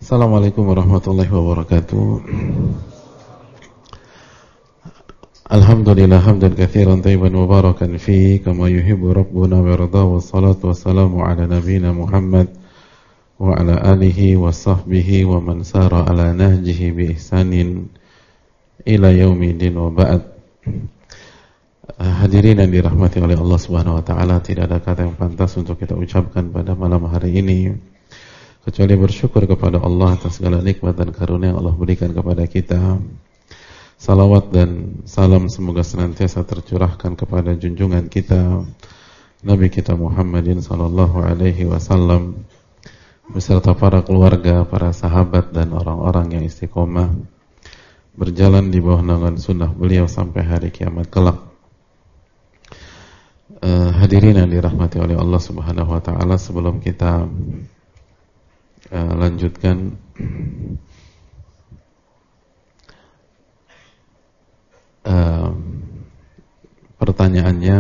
Assalamualaikum warahmatullahi wabarakatuh. Alhamdulillah hamdan katsiran tayyiban mubarakan fi kama yuhibbu rabbuna wa yarda, wassalatu wassalamu ala nabiyyina Muhammad wa ala alihi wa sahbihi wa man sara ala nahjihi bi ihsanin ila yaumidin wa ba'd. Hadirin yang dirahmati oleh Allah Subhanahu wa taala, tidak ada kata yang pantas untuk kita ucapkan pada malam hari ini kecuali bersyukur kepada Allah atas segala nikmat dan karunia yang Allah berikan kepada kita. Salawat dan salam semoga senantiasa tercurahkan kepada junjungan kita Nabi kita Muhammadin sallallahu alaihi wasallam beserta para keluarga, para sahabat dan orang-orang yang istiqomah berjalan di bawah naungan sunnah beliau sampai hari kiamat kelak. Hadirin yang dirahmati oleh Allah Subhanahu wa taala, sebelum kita lanjutkan pertanyaannya,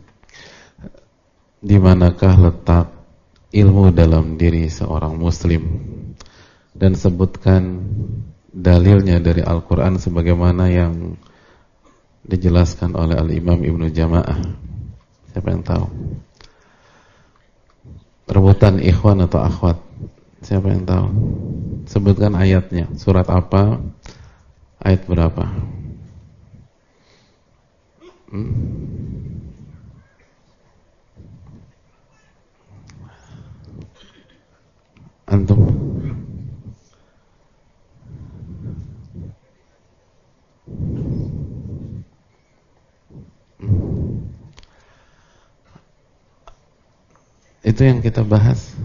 di manakah letak ilmu dalam diri seorang muslim, dan sebutkan dalilnya dari Al-Quran sebagaimana yang dijelaskan oleh Al-Imam Ibnu Jama'ah. Siapa yang tahu? Rebutan ikhwan atau akhwat? Siapa yang tahu? Sebutkan ayatnya. Surat apa? Ayat berapa? Antum? Itu yang kita bahas.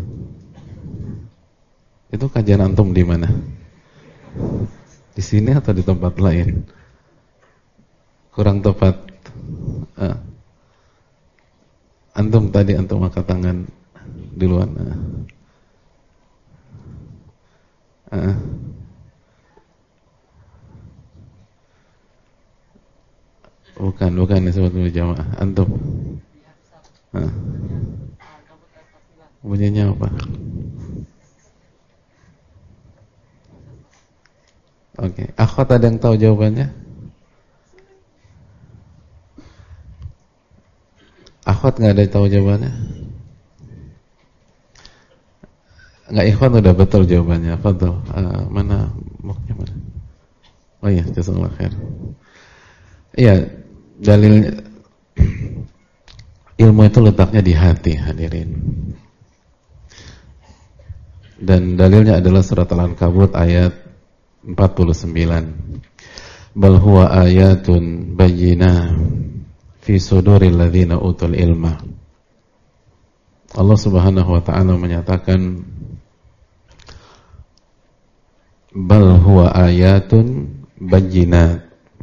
Itu kajian antum di mana? Di sini atau di tempat lain? Kurang tepat. Antum tadi antum angkat tangan duluan. Bukan disebut jamaah. Antum. Bunyinya apa? Oke, akhwat ada yang tahu jawabannya? Akhwat nggak ada yang tahu jawabannya? Nggak, ikhwan udah betul jawabannya. Fadhil, mana muknya mana? Oh iya, jazakallahu khair. Iya, dalilnya ilmu itu letaknya di hati, hadirin. Dan dalilnya adalah surat Al-Ankabut ayat 49. Bal huwa ayatun bayyinah fi suduril ladzina utul ilma. Allah Subhanahu wa taala menyatakan bal huwa ayatun bayyinat.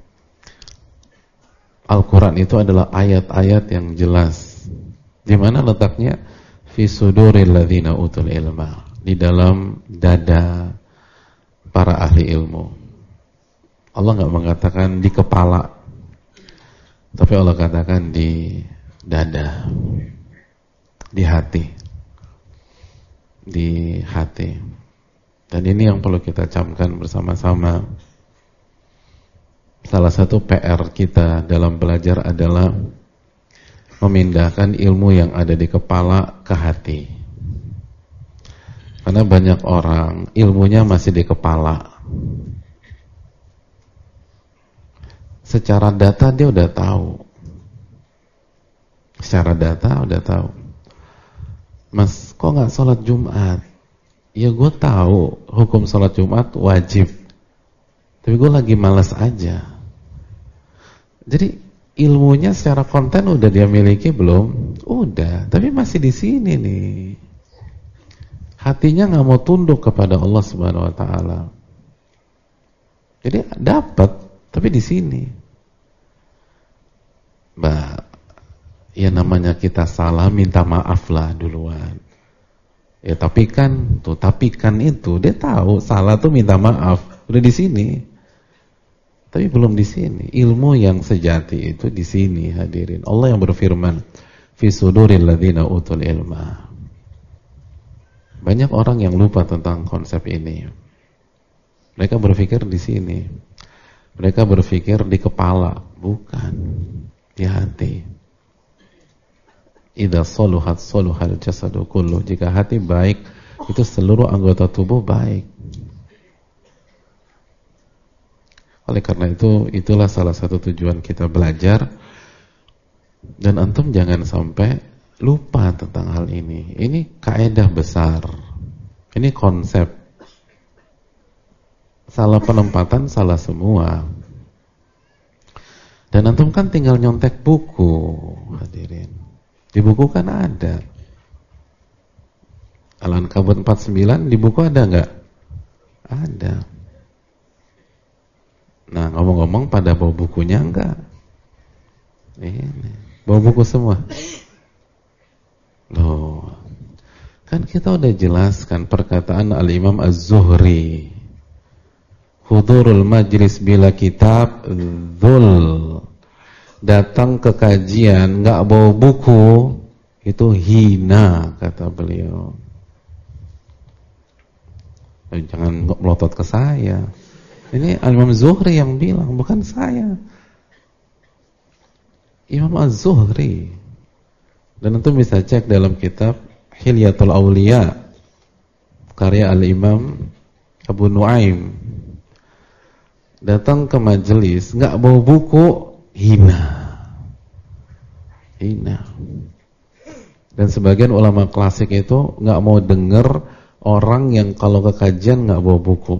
Al-Quran itu adalah ayat-ayat yang jelas. Di mana letaknya? Fi suduril ladzina utul ilma, di dalam dada para ahli ilmu. Allah nggak mengatakan di kepala, tapi Allah katakan di dada, di hati, di hati. Dan ini yang perlu kita camkan bersama-sama. Salah satu PR kita dalam belajar adalah memindahkan ilmu yang ada di kepala ke hati. Karena banyak orang ilmunya masih di kepala. Secara data dia udah tahu. Secara data udah tahu. Mas, kok nggak sholat Jumat? Ya gue tahu hukum sholat Jumat wajib, tapi gue lagi malas aja. Jadi ilmunya secara konten udah dia miliki belum? Udah, tapi masih di sini nih. Hatinya nggak mau tunduk kepada Allah Subhanahu wa taala. Jadi dapat, tapi di sini. Ya namanya kita salah, minta maaf lah duluan. Ya tapi kan itu dia tahu salah tuh minta maaf, udah di sini. Tapi belum di sini. Ilmu yang sejati itu di sini, hadirin. Allah yang berfirman, fi suduril ladzina utul ilma. Banyak orang yang lupa tentang konsep ini. Mereka berpikir di sini. Mereka berpikir di kepala, bukan di hati. Idza saluhat saluhal jasadu kullu. Jika hati baik, itu seluruh anggota tubuh baik. Oleh karena itu, itulah salah satu tujuan kita belajar. Dan antum jangan sampai lupa tentang hal ini. Ini kaidah besar. Ini konsep. Salah penempatan, salah semua. Dan antum kan tinggal nyontek buku, hadirin. Di buku kan ada. Al-Ankabut 49 di buku ada nggak? Ada. Nah, ngomong-ngomong pada bawa bukunya enggak? Ini bawa buku semua. Loh, kan kita udah jelaskan perkataan Al-Imam Az-Zuhri. Hudurul majlis bila kitab dzul. Datang ke kajian enggak bawa buku itu hina, kata beliau. Jangan melotot ke saya. Ini Imam Zuhri yang bilang, bukan saya. Imam Az-Zuhri. Dan itu bisa cek dalam kitab Hilyatul Auliya karya Al-Imam Abu Nuaim. Datang ke majelis enggak bawa buku, hina. Hina. Dan sebagian ulama klasik itu enggak mau dengar orang yang kalau ke kajian enggak bawa buku.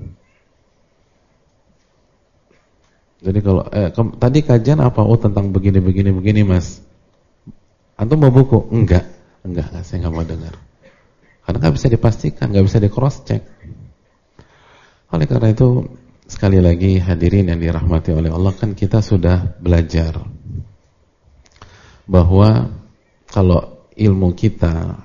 Jadi kalau tadi kajian apa? Oh, tentang begini Mas. Antum bawa buku? Enggak, saya enggak mau dengar. Karena enggak bisa dipastikan, enggak bisa di cross check. Oleh karena itu, sekali lagi hadirin yang dirahmati oleh Allah, kan kita sudah belajar bahwa kalau ilmu kita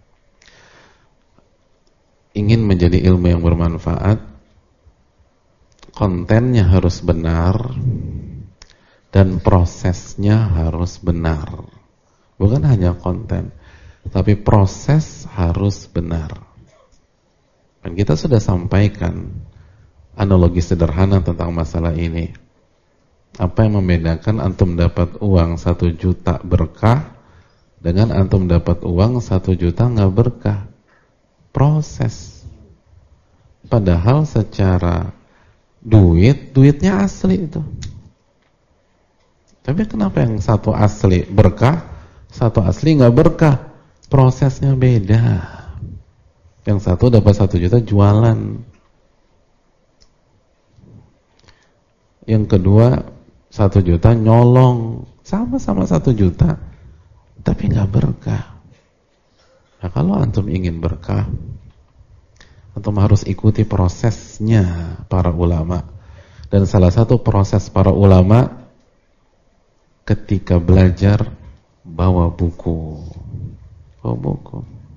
ingin menjadi ilmu yang bermanfaat, kontennya harus benar dan prosesnya harus benar. Bukan hanya konten, tapi proses harus benar. Dan kita sudah sampaikan analogi sederhana tentang masalah ini. Apa yang membedakan antum dapat uang 1 juta berkah dengan antum dapat uang 1 juta nggak berkah? Proses. Padahal secara duitnya asli itu. Tapi kenapa yang satu asli berkah, satu asli nggak berkah? Prosesnya beda. Yang satu dapat 1 juta jualan, yang kedua 1 juta nyolong, sama-sama 1 juta, tapi nggak berkah. Nah, kalau antum ingin berkah, antum harus ikuti prosesnya para ulama. Dan salah satu proses para ulama ketika belajar bawa buku. Bawa buku.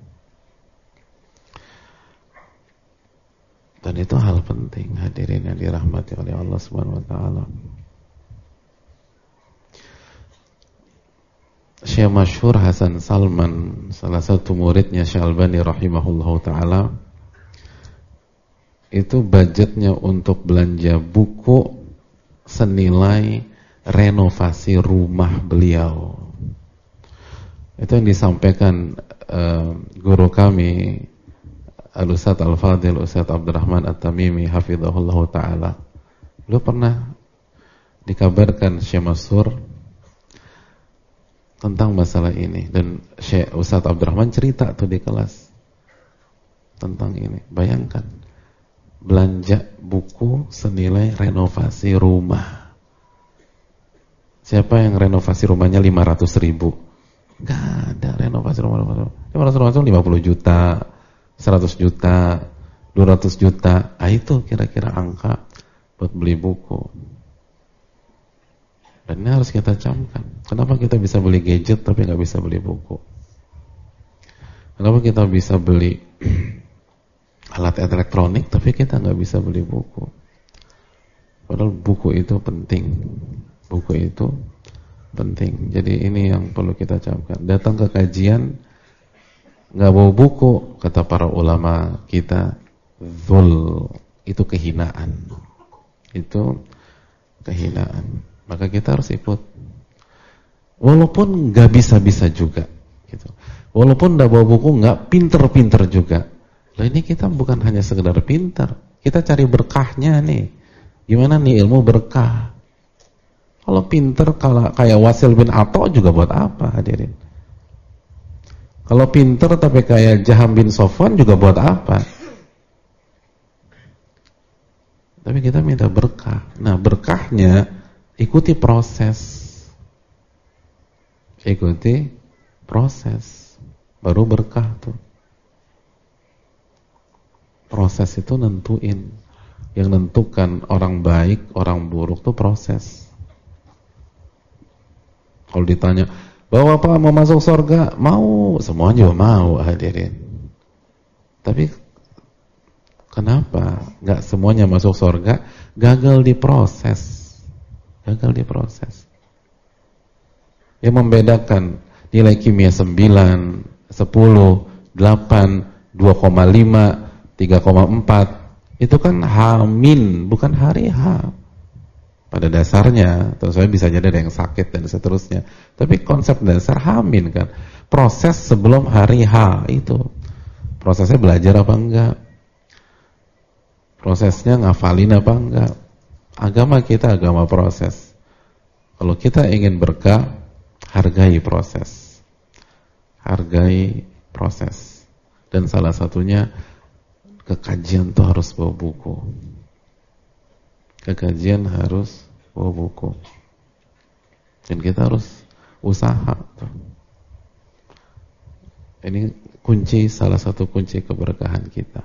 Dan itu hal penting, hadirin yang dirahmati oleh Allah Subhanahu wa taala. Syekh masyhur Hasan Salman, salah satu muridnya Syekh Albani rahimahullahu taala, itu budgetnya untuk belanja buku senilai renovasi rumah beliau. Itu yang disampaikan guru kami Al-Ustadz Al-Fadhil Ustadz Abdurrahman At-Tamimi hafizahullah ta'ala. Beliau pernah dikabarkan Syekh Mansur tentang masalah ini, dan Syekh Ustadz Abdurrahman cerita tuh di kelas tentang ini. Bayangkan belanja buku senilai renovasi rumah. Siapa yang renovasi rumahnya 500.000? Gak ada renovasi rumah. 500 50 juta, 100 juta, 200 juta. Ah, itu kira-kira angka buat beli buku. Dan ini harus kita camkan. Kenapa kita bisa beli gadget tapi gak bisa beli buku? Kenapa kita bisa beli alat elektronik tapi kita nggak bisa beli buku? Padahal buku itu penting. Buku itu penting. Jadi ini yang perlu kita camkan. Datang ke kajian nggak bawa buku, kata para ulama kita, dzul, itu kehinaan. Itu kehinaan. Maka kita harus ikut. Walaupun nggak bisa-bisa juga, gitu. Walaupun nggak bawa buku, nggak pinter-pinter juga. Lah ini kita bukan hanya sekedar pinter, kita cari berkahnya nih. Gimana nih ilmu berkah? Kalau pinter, kalau kayak Wasil bin Atha juga buat apa, hadirin? Kalau pinter tapi kayak Jaham bin Sofwan juga buat apa? Tapi kita minta berkah. Nah, berkahnya ikuti proses. Ikuti proses. Baru berkah tuh. Proses itu nentuin. Yang nentukan orang baik, orang buruk tuh proses. Kalau ditanya, bahwa Bapak mau masuk surga? Mau, semua juga mau, hadirin. Tapi kenapa nggak semuanya masuk surga? Gagal di proses. Gagal di proses. Yang membedakan nilai kimia 9, 10, 8, 2,5, 3,4 itu kan H-, bukan hari H. Pada dasarnya, tentu saja bisa jadi ada yang sakit dan seterusnya. Tapi konsep dasar H- kan, proses sebelum hari H itu. Prosesnya belajar apa enggak? Prosesnya ngafalin apa enggak? Agama kita agama proses. Kalau kita ingin berkah, hargai proses. Hargai proses. Dan salah satunya kekajian tuh harus bawa buku. Kekajian harus bawa buku. Dan kita harus usaha tuh. Ini kunci, salah satu kunci keberkahan kita.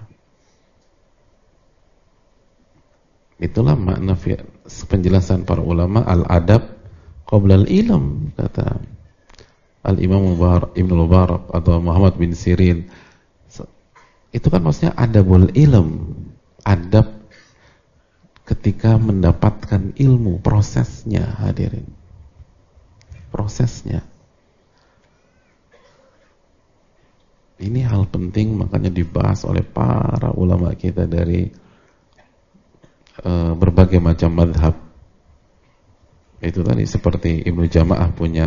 Itulah makna penjelasan para ulama al-adab qabla al-ilm, kata Al-Imam Ibnu Mubarak atau Muhammad bin Sirin. Itu kan maksudnya adabul ilm, adab ketika mendapatkan ilmu, prosesnya, hadirin. Prosesnya. Ini hal penting, makanya dibahas oleh para ulama kita dari berbagai macam madhab. Itu tadi seperti Ibnu Jama'ah punya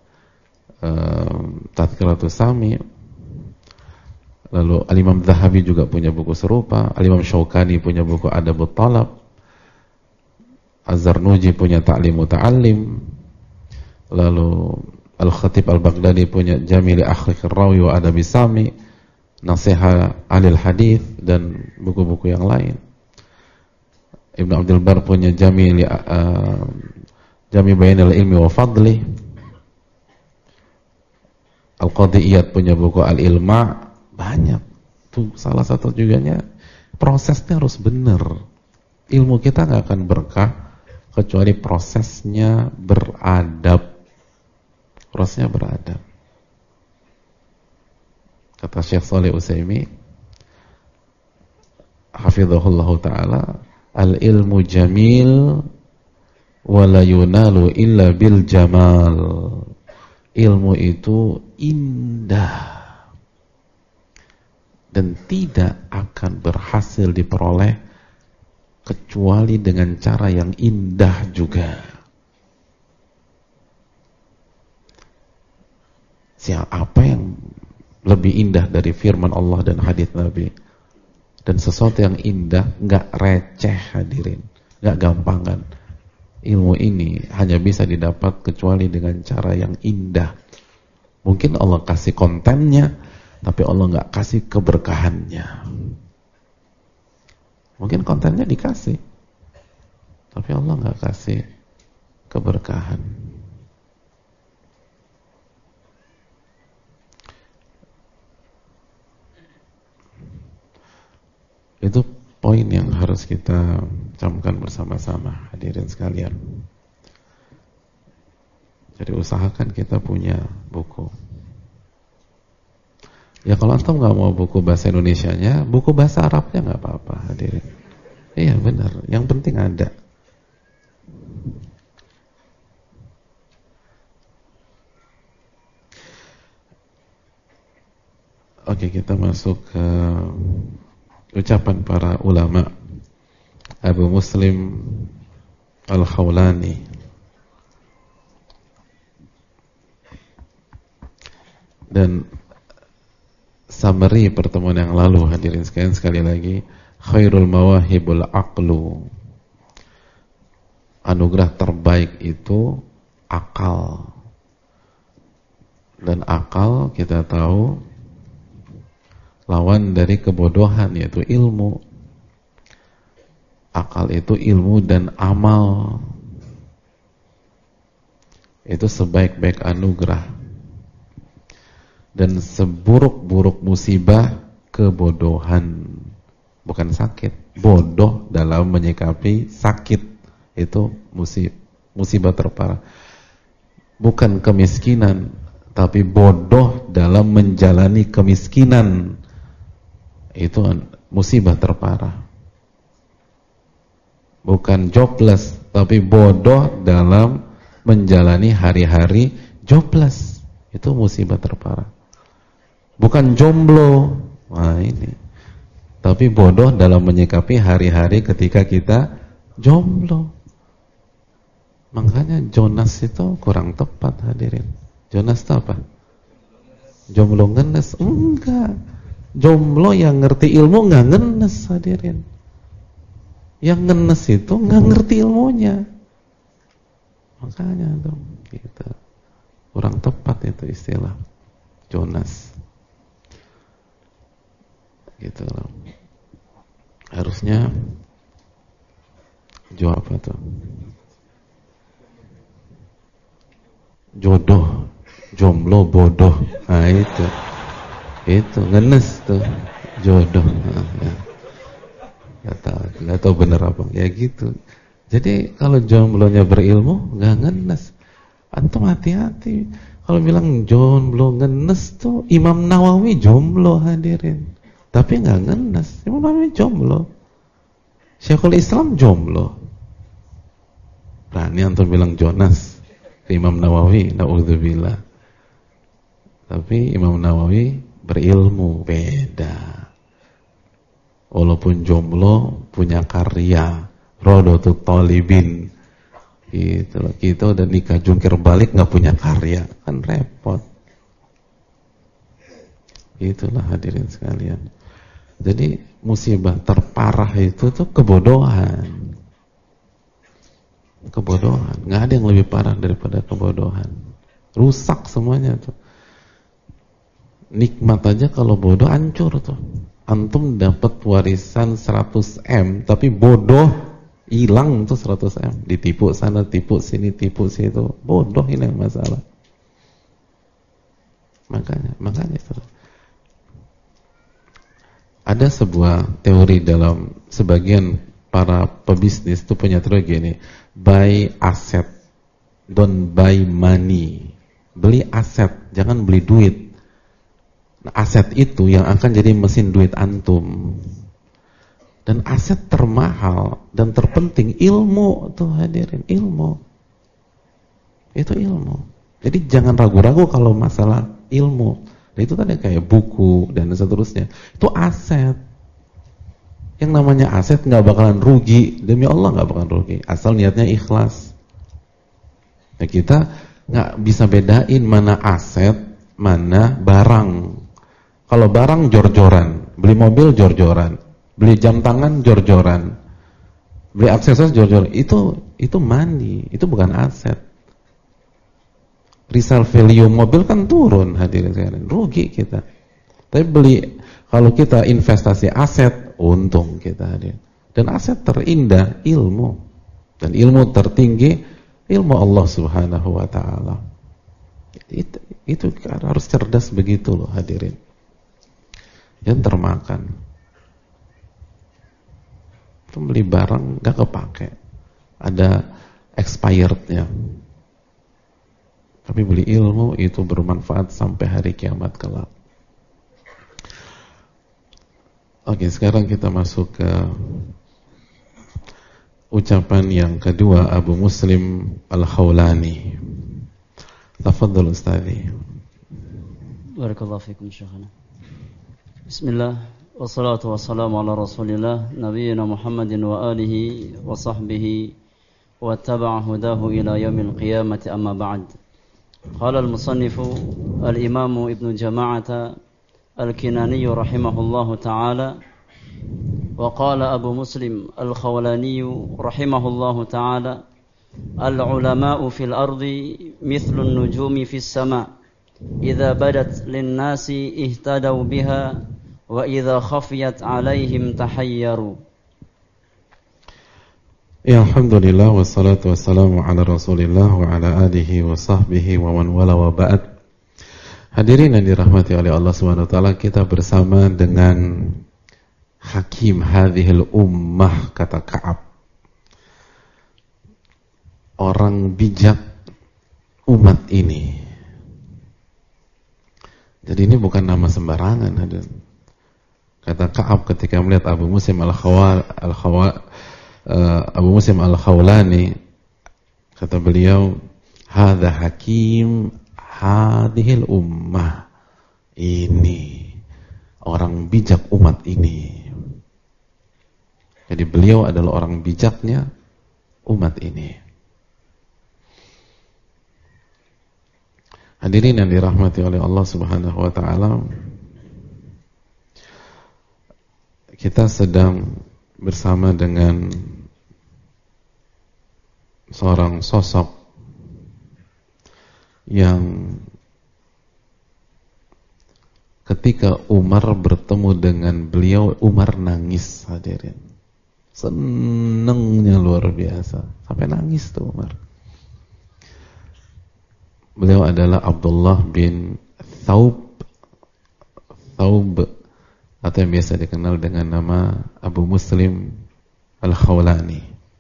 Tadhkiratus Sami, lalu Al-Imam Zahabi juga punya buku serupa, Al-Imam Syaukani punya buku Adabut Talab, Az-Zarnuji punya Ta'lim Muta'allim, lalu Al-Khatib Al-Baghdadi punya Jamil Akhlaqir Rawi wa Adabi Sami, Nasihat Alil Hadith, dan buku-buku yang lain. Ibnu Abdul Bar punya Jami Bainal Ilmi wa Fadli. Al-Qadhi Iyad punya buku Al-Ilma. Banyak. Itu salah satu juganya prosesnya harus benar. Ilmu kita nggak akan berkah kecuali prosesnya beradab. Prosesnya beradab. Kata Syekh Shalih Utsaimin hafizahullah ta'ala, al-ilmu jamil wa la yunalu illa bil jamal. Ilmu itu indah dan tidak akan berhasil diperoleh kecuali dengan cara yang indah juga. Apa yang lebih indah dari firman Allah dan hadits Nabi? Dan sesuatu yang indah nggak receh, hadirin, nggak gampangan. Ilmu ini hanya bisa didapat kecuali dengan cara yang indah. Mungkin Allah kasih kontennya, tapi Allah nggak kasih keberkahannya. Mungkin kontennya dikasih, tapi Allah nggak kasih keberkahan. Itu poin yang harus kita camkan bersama-sama, hadirin sekalian. Jadi usahakan kita punya buku. Ya kalau antum nggak mau buku bahasa Indonesianya, buku bahasa Arabnya nggak apa-apa, hadirin. Iya benar, yang penting ada. Oke, kita masuk ke ucapan para ulama. Abu Muslim Al-Khawlani. Dan summary pertemuan yang lalu, hadirin sekalian, sekali lagi, khairul mawahibul aqlu. Anugerah terbaik itu akal. Dan akal kita tahu lawan dari kebodohan, yaitu ilmu. Akal itu ilmu dan amal. Itu sebaik-baik anugerah. Dan seburuk-buruk musibah kebodohan. Bukan sakit, bodoh dalam menyikapi sakit. Itu musibah terparah. Bukan kemiskinan, tapi bodoh dalam menjalani kemiskinan. Itu musibah terparah. Bukan jobless, tapi bodoh dalam menjalani hari-hari jobless. Itu musibah terparah. Bukan jomblo, nah ini, tapi bodoh dalam menyikapi hari-hari ketika kita jomblo. Makanya Jonas itu kurang tepat, hadirin. Jonas itu apa? Jomblo ngenes? Enggak. Jomblo yang ngerti ilmu nggak ngenes, hadirin. Yang ngenes itu nggak ngerti ilmunya. Makanya dong, gitu. Kurang tepat itu istilah Jonas. Gitu loh. Harusnya apa tuh? Jodoh, jomblo, bodoh. Nah itu ngenes tuh jodoh. Nah, ya. Gak tahu bener apa. Ya gitu. Jadi kalau jomblonya berilmu, nggak ngenes. Antum hati-hati. Kalau bilang jomblo ngenes tuh Imam Nawawi jomblo, hadirin. Tapi nggak ngenes. Imam Nawawi jomblo. Syekhul Islam jomblo. Berani antum bilang Jonas ke Imam Nawawi, na'udzubillah. Tapi Imam Nawawi berilmu, beda. Walaupun jomblo, punya karya, Rodotul Talibin. Gitu loh. Kita udah nikah jungkir balik nggak punya karya, kan repot. Itulah hadirin sekalian. Jadi musibah terparah itu tuh kebodohan. Kebodohan, nggak ada yang lebih parah daripada kebodohan. Rusak semuanya tuh. Nikmat aja kalau bodoh hancur tuh. Antum dapat warisan 100 M, tapi bodoh hilang tuh 100 M. Ditipu sana, tipu sini, tipu situ. Bodoh ini yang masalah. Makanya itu. Ada sebuah teori dalam sebagian para pebisnis itu punya teori gini, buy asset, don't buy money. Beli aset, jangan beli duit. Nah, aset itu yang akan jadi mesin duit antum. Dan aset termahal dan terpenting ilmu tuh, hadirin, ilmu. Itu ilmu. Jadi jangan ragu-ragu kalau masalah ilmu. Nah, itu tadi kayak buku dan seterusnya. Itu aset. Yang namanya aset nggak bakalan rugi, demi Allah nggak bakalan rugi, asal niatnya ikhlas. Nah, kita nggak bisa bedain mana aset, mana barang. Kalau barang jor-joran, beli mobil jor-joran, beli jam tangan jor-joran, beli aksesoris jor-joran, itu money, itu bukan aset. Resale value mobil kan turun, hadirin sekalian, rugi kita. Tapi kalau kita investasi aset, untung kita, hadirin. Dan aset terindah ilmu, dan ilmu tertinggi ilmu Allah Subhanahu wa taala. Itu harus cerdas begitu loh, hadirin. Jangan termakan. Itu beli barang gak kepake, ada expirednya. Tapi beli ilmu itu bermanfaat sampai hari kiamat kelak. Oke, sekarang kita masuk ke ucapan yang kedua, Abu Muslim Al-Khawlani. Tafadhal Ustazi. Barakallahu fikum Syekhana. Bismillah, Wassalatu wassalamu ala rasulillah Nabiyyina Muhammadin wa alihi wa sahbihi wa taba'a hudahu ila yaumil qiyamati amma ba'd. Qala al-musannifu al-imamu Ibnu Jama'ata al-Kinani rahimahullahu ta'ala wa qala Abu Muslim al-Khawlani rahimahullahu ta'ala al-ulama'u fil ardi mithlu an-nujumi fis sama' idza badat lin-nasi ihtadaw biha wa idza khafiyat 'alaihim tahayyaru. Ya alhamdulillah wassalatu wassalamu ala Rasulillah wa ala alihi wa sahbihi wa man wala wa ba'd. Hadirin yang dirahmati oleh Allah Subhanahu wa taala, kita bersama dengan hakim hadhil ummah, kata Ka'ab, orang bijak umat ini. Jadi ini bukan nama sembarangan, hadirin. Kata Ka'ab ketika melihat Abu Muslim al-Khawlani, kata beliau, hadza hakim hadhil ummah, ini orang bijak umat ini. Jadi beliau adalah orang bijaknya umat ini. Hadirin yang dirahmati oleh Allah Subhanahu wa taala, kita sedang bersama dengan seorang sosok yang ketika Umar bertemu dengan beliau, Umar nangis, hadirin. Senengnya luar biasa, sampai nangis tuh Umar. Beliau adalah Abdullah bin Thawb atau yang biasa dikenal dengan nama Abu Muslim al-Khawlani.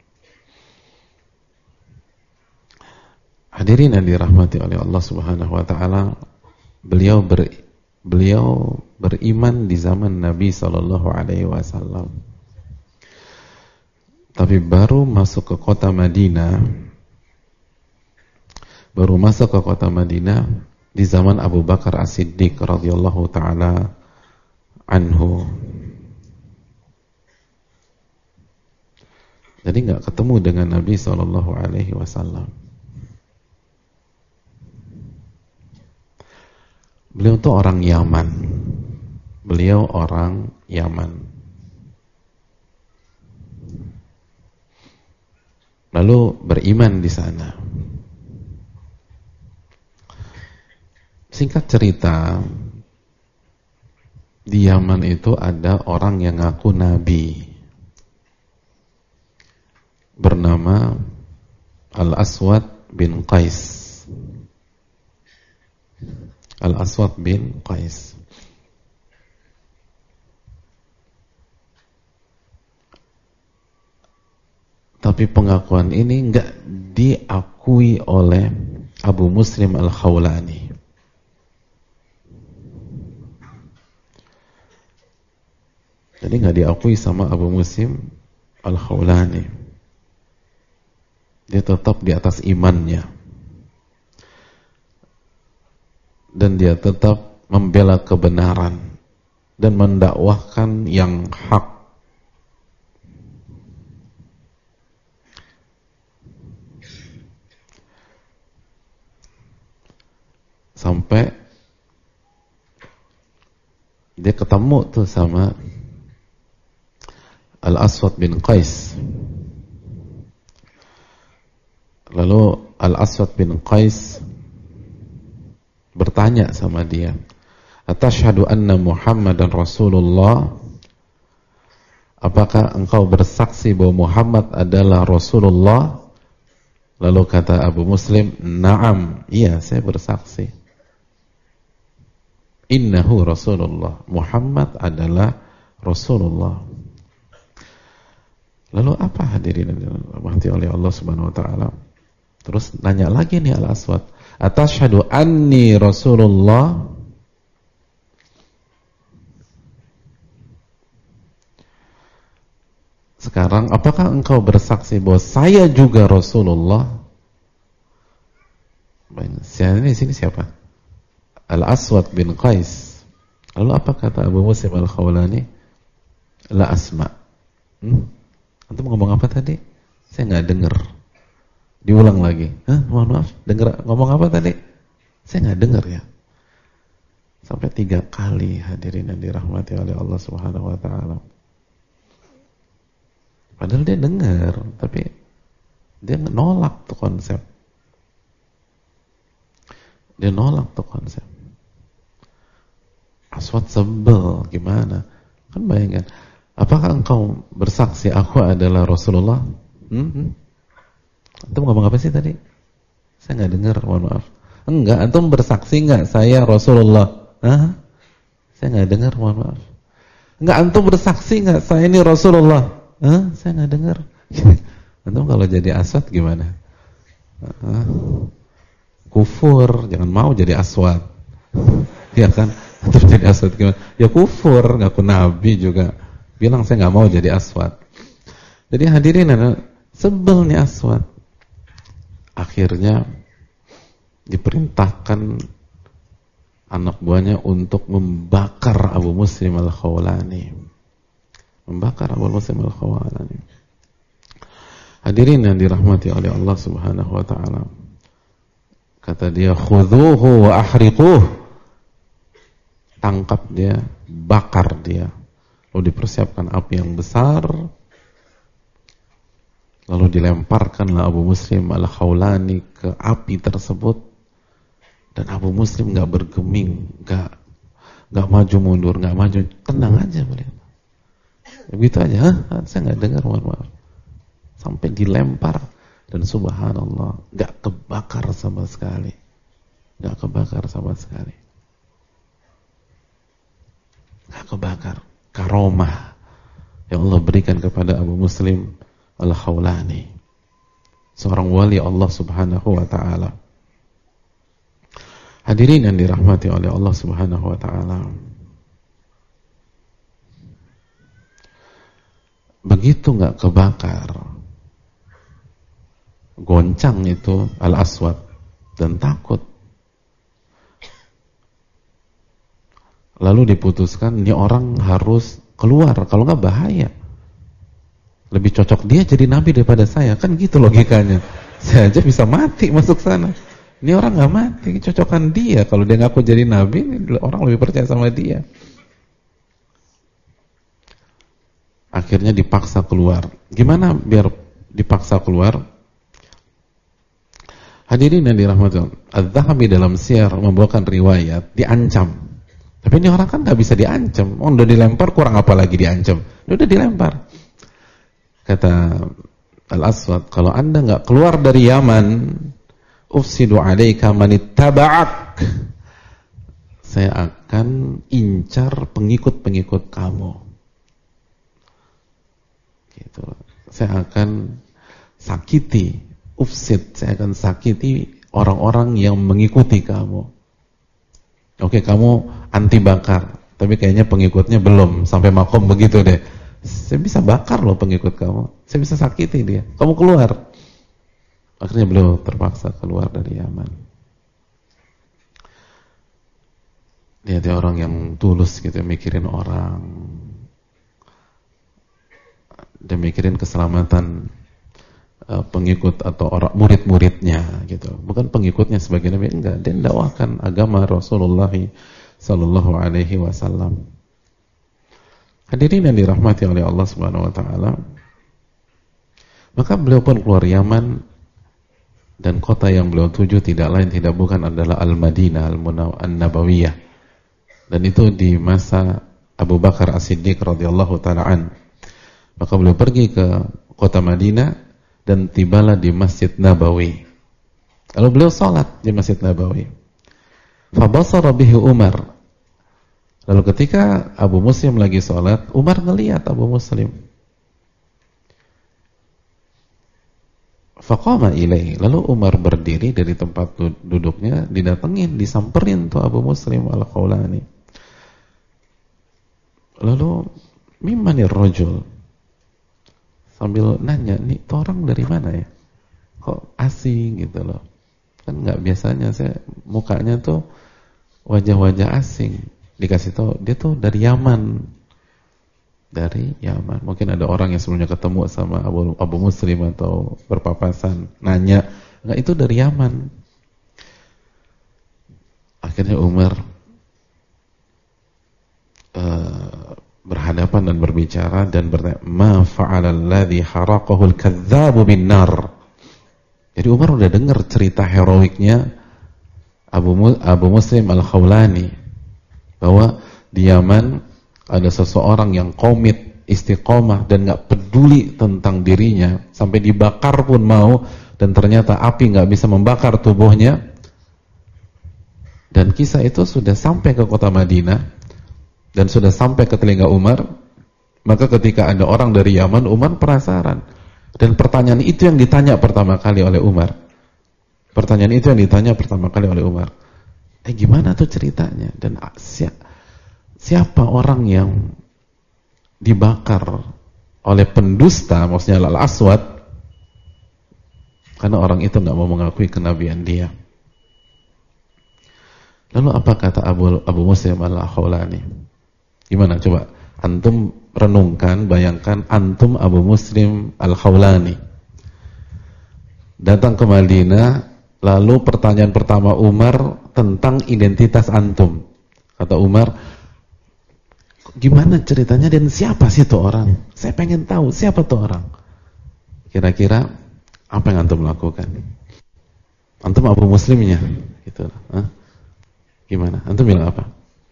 Hadirin yang dirahmati oleh Allah Subhanahu wa taala, beliau beriman di zaman Nabi sallallahu alaihi wasallam. Tapi baru masuk ke kota Madinah di zaman Abu Bakar As-Siddiq radhiyallahu taala anhu. Jadi nggak ketemu dengan Nabi sallallahu alaihi wasallam. Beliau itu orang Yaman. Lalu beriman di sana. Singkat cerita, di Yaman itu ada orang yang ngaku nabi bernama Al-Aswad bin Qais. Al-Aswad bin Qais. Tapi pengakuan ini enggak diakui oleh Abu Muslim al-Khawlani. Jadi nggak diakui sama Abu Muslim al-Khawlani. Dia tetap di atas imannya. Dan dia tetap membela kebenaran dan mendakwahkan yang hak. Sampai dia ketemu tuh sama Al-Aswad bin Qais. Lalu Al-Aswad bin Qais bertanya sama dia, "Atashhadu anna Muhammadan Rasulullah?" Apakah engkau bersaksi bahwa Muhammad adalah Rasulullah? Lalu kata Abu Muslim, "Na'am, iya saya bersaksi. Innahu Rasulullah, Muhammad adalah Rasulullah." Lalu apa, hadirin yang dirahmati oleh Allah Subhanahu wa taala? Terus nanya lagi nih Al-Aswad, "Atashhadu anni Rasulullah?" Sekarang apakah engkau bersaksi bahwa saya juga Rasulullah? Ini sini siapa? Al-Aswad bin Qais. Lalu apa kata Abu Muslim al-Khawlani? La asma. Antum ngomong apa tadi? Saya nggak dengar. Diulang lagi. Mohon maaf, dengar ngomong apa tadi? Saya nggak dengar ya. Sampai 3 kali, hadirin yang dirahmati oleh Allah Subhanahu wa taala. Padahal dia dengar, tapi dia nolak tuh konsep. Dia nolak tuh konsep. Aswad sebel, gimana? Kan bayangkan, apakah engkau bersaksi aku adalah Rasulullah? Antum ngomong apa sih tadi? Saya nggak dengar, mohon maaf. Enggak, antum bersaksi nggak saya Rasulullah? Saya nggak dengar, mohon maaf. Enggak, antum bersaksi nggak saya ini Rasulullah? Saya nggak dengar. Antum kalau jadi aswad gimana? Kufur, jangan mau jadi aswad. Ya kan? Antum jadi aswad gimana? Ya kufur, ngaku nabi juga. Bilang saya nggak mau jadi aswad. Jadi hadirin, sebel nih aswad. Akhirnya diperintahkan anak buahnya untuk membakar Abu Muslim al-Khawlani. Membakar Abu Muslim al-Khawlani. Hadirin yang dirahmati oleh Allah Subhanahu wa taala. Kata dia, khudhuhu wa ahriquh. Tangkap dia, bakar dia. Lalu dipersiapkan api yang besar. Lalu dilemparkanlah Abu Muslim al-Khawlani ke api tersebut. Dan Abu Muslim gak bergeming, gak maju mundur, gak maju, tenang aja beliau. Begitu aja, saya gak dengar, mohon maaf. Sampai dilempar, dan subhanallah, gak kebakar sama sekali. Gak kebakar sama sekali. Gak kebakar. Karomah yang Allah berikan kepada Abu Muslim al-Khawlani, seorang wali Allah Subhanahu wa ta'ala. Hadirin yang dirahmati oleh Allah Subhanahu wa ta'ala, begitu gak kebakar, goncang itu Al-Aswad dan takut. Lalu diputuskan ini orang harus keluar, kalau nggak bahaya. Lebih cocok dia jadi nabi daripada saya, kan gitu logikanya. Saya aja bisa mati masuk sana. Ini orang nggak mati, cocokan dia. Kalau dia ngaku jadi nabi, orang lebih percaya sama dia. Akhirnya dipaksa keluar. Gimana biar dipaksa keluar? Hadirin yang dirahmati Allah, Az-Zahabi dalam Siyar membawakan riwayat diancam. Tapi ini orang kan nggak bisa diancam. Udah dilempar, kurang apa lagi diancam? Udah dilempar. Kata Al-Aswad, kalau anda nggak keluar dari Yaman, ufsidu alaika manittaba'ak. Saya akan incar pengikut-pengikut kamu. Gitu. Saya akan sakiti, ufsid, saya akan sakiti orang-orang yang mengikuti kamu. Oke, kamu anti bakar, tapi kayaknya pengikutnya belum sampai makom begitu deh. Saya bisa bakar loh pengikut kamu, saya bisa sakiti dia. Kamu keluar. Akhirnya beliau terpaksa keluar dari Yaman. Dia orang yang tulus gitu, mikirin orang, dia mikirin keselamatan pengikut atau orang murid-muridnya gitu, bukan pengikutnya sebagai nabi, enggak. Dia mendakwakan agama Rasulullah sallallahu alaihi wasallam. Hadirin yang dirahmati oleh Allah Subhanahu wa taala, maka beliau pun keluar Yaman, dan kota yang beliau tuju tidak lain tidak bukan adalah Al-Madinah An-Nabawiyah, dan itu di masa Abu Bakar As-Siddiq radhiyallahu taala an. Maka beliau pergi ke kota Madinah dan tibalah di Masjid Nabawi. Lalu beliau salat di Masjid Nabawi. Fabasara bihi Umar. Lalu ketika Abu Muslim lagi salat, Umar ngelihat Abu Muslim. Faqama ilaihi. Lalu Umar berdiri dari tempat duduknya, didatengin, disamperin tuh Abu Muslim al-Khawlani. Lalu mimmanir rajul? Sambil nanya, nih tuh orang dari mana ya? Kok asing gitu loh. Kan nggak biasanya saya mukanya tuh wajah-wajah asing. Dikasih tahu dia tuh dari Yaman. Dari Yaman. Mungkin ada orang yang sebelumnya ketemu sama Abu Muslim atau berpapasan, nanya, enggak, itu dari Yaman. Akhirnya Umar berhadapan dan berbicara dan bertanya, ma fa'ala alladhi haraqahu al-kadzdzabu bin nar. Jadi Umar udah dengar cerita heroiknya Abu Muslim Al-Khawlani, bahwa di Yaman ada seseorang yang komit, istiqomah dan gak peduli tentang dirinya, sampai dibakar pun mau, dan ternyata api gak bisa membakar tubuhnya. Dan kisah itu sudah sampai ke kota Madinah dan sudah sampai ke telinga Umar. Maka ketika ada orang dari Yaman, Umar penasaran, dan pertanyaan itu yang ditanya pertama kali oleh Umar. Gimana tuh ceritanya? Dan siapa orang yang dibakar oleh pendusta, maksudnya Al-Aswad, karena orang itu nggak mau mengakui kenabian dia. Lalu apa kata Abu Muslim Al-Khawlani? Gimana coba antum renungkan, bayangkan antum Abu Muslim Al-Khawlani datang ke Madinah, lalu pertanyaan pertama Umar tentang identitas antum. Kata Umar, gimana ceritanya dan siapa sih itu orang? Saya pengen tahu siapa itu orang. Kira-kira apa yang antum lakukan? Antum Abu Muslimnya, gitu. Hah? Gimana? Antum bilang apa?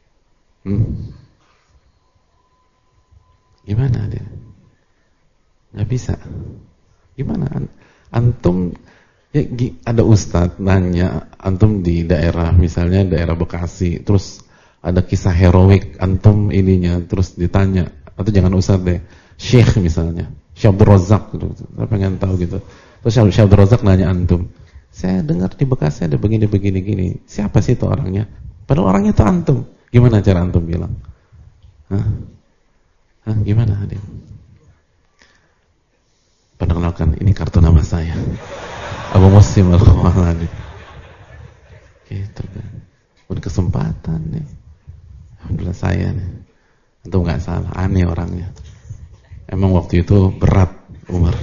Gimana dia? Nggak bisa. Gimana? Antum ya, ada ustadz nanya, antum di daerah, misalnya daerah Bekasi, terus ada kisah heroik antum ininya, terus ditanya, atau jangan ustadz deh, syekh misalnya, Syekh Abdul Razak gitu. Saya pengen tahu gitu. Terus Syekh Abdul Razak nanya antum, saya dengar di Bekasi ada begini. Siapa sih itu orangnya? Padahal orangnya itu antum. Gimana cara antum bilang? Gimana hadir? Perkenalkan, ini kartu nama saya, Abu Muslim Al-Khawlani. Gitu kan. Berkesempatan nih. Alhamdulillah saya nih. Antum nggak salah, aneh orangnya. Emang waktu itu berat Umar.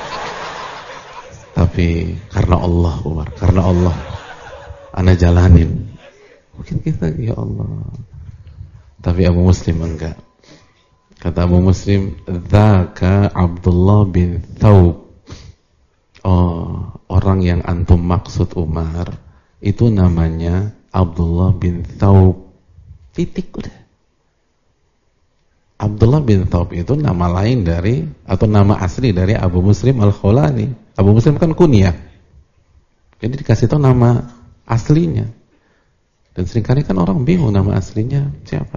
Tapi karena Allah Umar, karena Allah ana jalanin. Mungkin kita ya Allah. Tapi Abu Muslim enggak. Kata Abu Muslim, "Dzaka Abdullah bin Thawb." Oh, orang yang antum maksud Umar itu namanya Abdullah bin Thawb. Titik udah. Abdullah bin Thawb itu nama lain dari, atau nama asli dari Abu Muslim Al-Khawlani. Abu Muslim kan kunyah. Jadi dikasih tahu nama aslinya. Dan seringkali kan orang bingung nama aslinya siapa.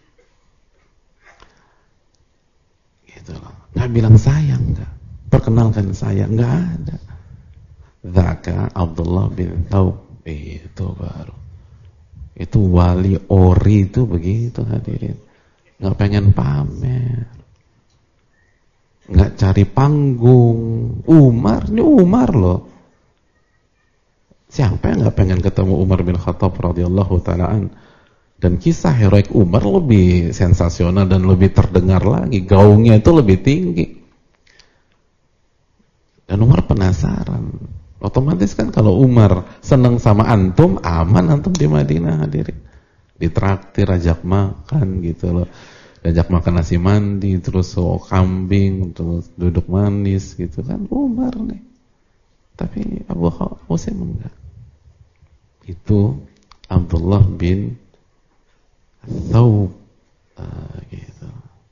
Gitu loh. Nggak bilang sayang, enggak. Perkenalkan saya, enggak ada. Dzaka Abdullah bin Thawb. Itu baru. Itu wali ori itu begitu hadirin. Nggak pengen pamer, nggak cari panggung. Umar, ini Umar loh. Siapa yang nggak pengen ketemu Umar bin Khattab radhiyallahu ta'ala. Dan kisah heroik Umar lebih sensasional dan lebih terdengar lagi. Gaungnya itu lebih tinggi. Dan Umar penasaran. Otomatis kan kalau Umar senang sama antum, aman antum di Madinah hadirin. Ditraktir, ajak makan gitu loh. Diajak makan nasi mandi, terus kambing, terus duduk manis gitu kan. Umar nih. Tapi Abu Muslim enggak. Itu Abdullah bin Thawb gitu.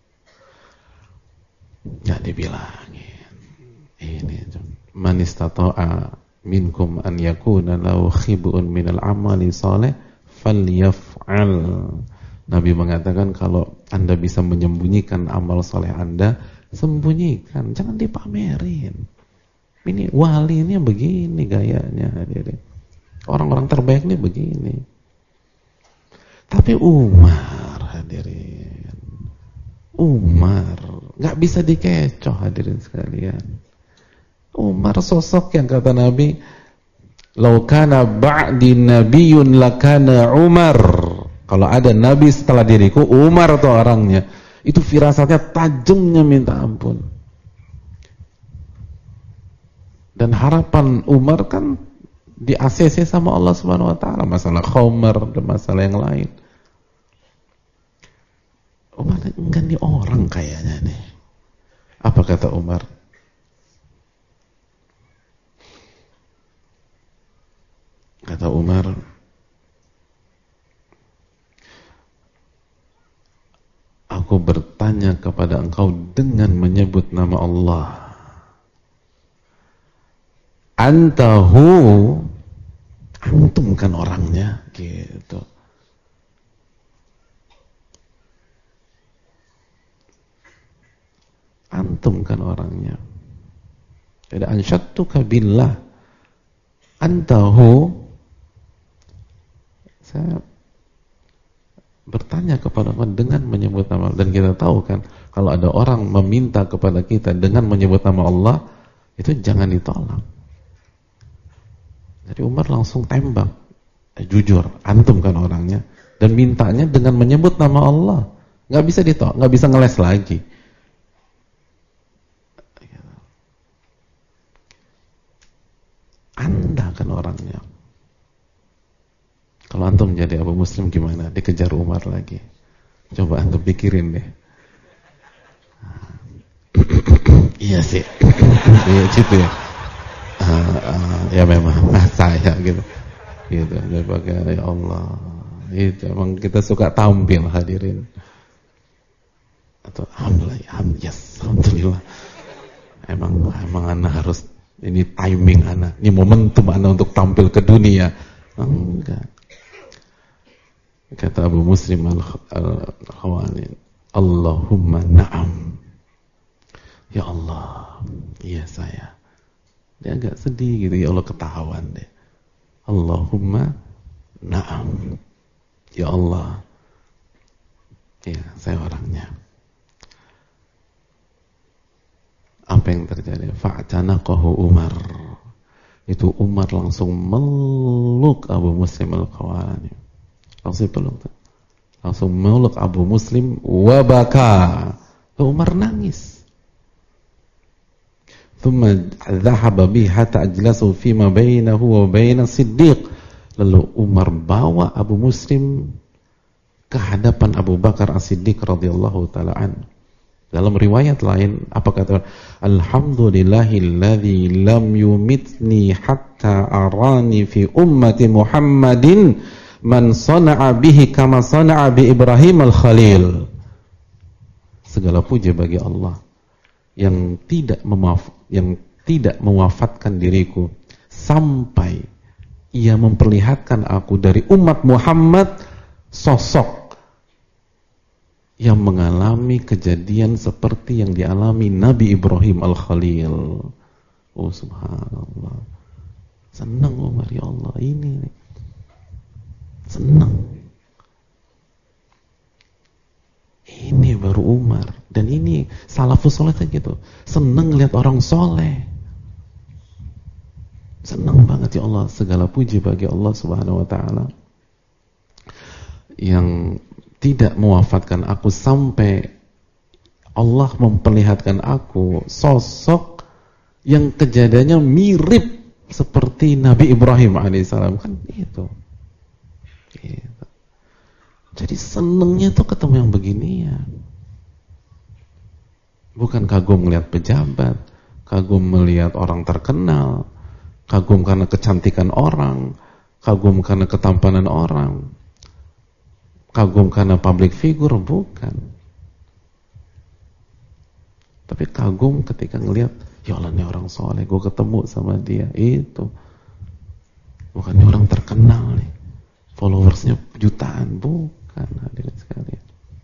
Enggak dibilangin. Ini man istata'a minkum an yakuna lahu khib'un minal amali salih falyaf'al. Nabi mengatakan kalau Anda bisa menyembunyikan amal soleh Anda, sembunyikan, jangan dipamerin. Ini wali ini begini gayanya hadirin. Orang-orang terbaik ini begini. Tapi Umar hadirin, Umar nggak bisa dikecoh hadirin sekalian. Umar sosok yang kata Nabi, "Lau kana ba'di nabiyyun lakana Umar." Kalau ada nabi setelah diriku, Umar tuh orangnya. Itu firasatnya tajamnya minta ampun. Dan harapan Umar kan di ACC sama Allah Subhanahu wa taala, masalah khamar dan masalah yang lain. Umar enggak, nih orang kayaknya nih. Apa kata Umar? Kata Umar, aku bertanya kepada engkau dengan menyebut nama Allah. Antahu, antum kan orangnya, gitu. Antum kan orangnya. Jadi ansyattuka billah. Antahu, saya bertanya kepada Allah dengan menyebut nama Allah. Dan kita tahu kan, kalau ada orang meminta kepada kita dengan menyebut nama Allah, itu jangan ditolak. Jadi Umar langsung tembak, jujur, antum kan orangnya, dan mintanya dengan menyebut nama Allah. Nggak bisa ditolak, nggak bisa ngeles lagi. Anda kan orangnya. Kalau antum jadi Abu Muslim gimana? Dikejar Umar lagi. Coba antum pikirin deh. Iya sih. Iya gitu ya. Ya memang saya gitu. Gitu. Sebagai ya Allah. Itu emang kita suka tampil hadirin. Atau alhamdulillah, yes, alhamdulillah. Emang anak harus, ini timing anak, ini momentum anak untuk tampil ke dunia. Enggak. Kata Abu Muslim al-Khawani, Allahumma na'am. Ya Allah, iya saya. Dia agak sedih gitu, ya Allah, ketahuan deh. Allahumma na'am. Ya Allah, ya saya orangnya. Apa yang terjadi? Fa'tanaqahu Umar. Itu Umar langsung meluk Abu Muslim al-Khawani. Langsung meluk Abu Muslim wa baka. Umar nangis. Thumma dhahaba bihi hatta ajlasu fima bainahu wa baina Siddiq. Lalu Umar bawa Abu Muslim ke hadapan Abu Bakar As-Siddiq radhiyallahu taala anhu. Dalam riwayat lain apa kata? Alhamdulillahilladzi lam yumitni hatta arani fi ummati Muhammadin man sana'a bihi kama sana'a bi Ibrahim al-Khalil. Segala puji bagi Allah yang tidak mewafatkan diriku sampai ia memperlihatkan aku dari umat Muhammad sosok yang mengalami kejadian seperti yang dialami Nabi Ibrahim al-Khalil. Oh subhanallah. Senang Umar, ya Allah, ini nih. Senang. Ini baru Umar. Dan ini salafus soleh gitu. Senang lihat orang soleh. Senang banget, ya Allah. Segala puji bagi Allah subhanahu wa ta'ala yang tidak mewafatkan aku sampai Allah memperlihatkan aku sosok yang kejadiannya mirip seperti Nabi Ibrahim alaihissalam. Kan itu. Gitu. Jadi senengnya tuh ketemu yang beginian. Bukan kagum melihat pejabat, kagum melihat orang terkenal, kagum karena kecantikan orang, kagum karena ketampanan orang, kagum karena public figure, bukan. Tapi kagum ketika ngelihat, ya Allah, ini orang soleh, gue ketemu sama dia. Itu bukan ini orang terkenal nih, followersnya jutaan, bukan, hadirin sekalian.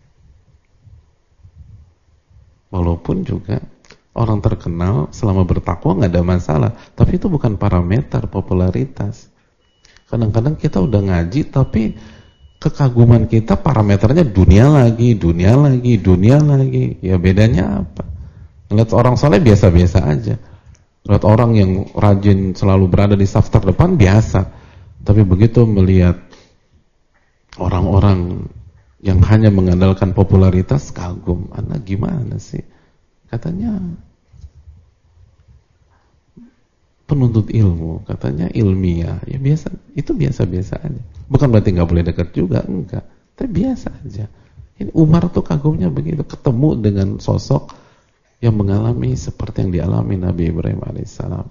Walaupun juga orang terkenal selama bertakwa nggak ada masalah, tapi itu bukan parameter popularitas. Kadang-kadang kita udah ngaji tapi kekaguman kita parameternya dunia lagi. Ya bedanya apa? Ngeliat orang soleh biasa-biasa aja. Ngeliat orang yang rajin selalu berada di saf terdepan biasa. Tapi begitu melihat orang-orang yang hanya mengandalkan popularitas kagum. Anda gimana sih? Katanya penuntut ilmu, katanya ilmiah. Ya biasa, itu biasa-biasa aja. Bukan berarti nggak boleh dekat juga, enggak. Tapi biasa aja. Ini Umar tuh kagumnya begitu, ketemu dengan sosok yang mengalami seperti yang dialami Nabi Ibrahim alaihissalam.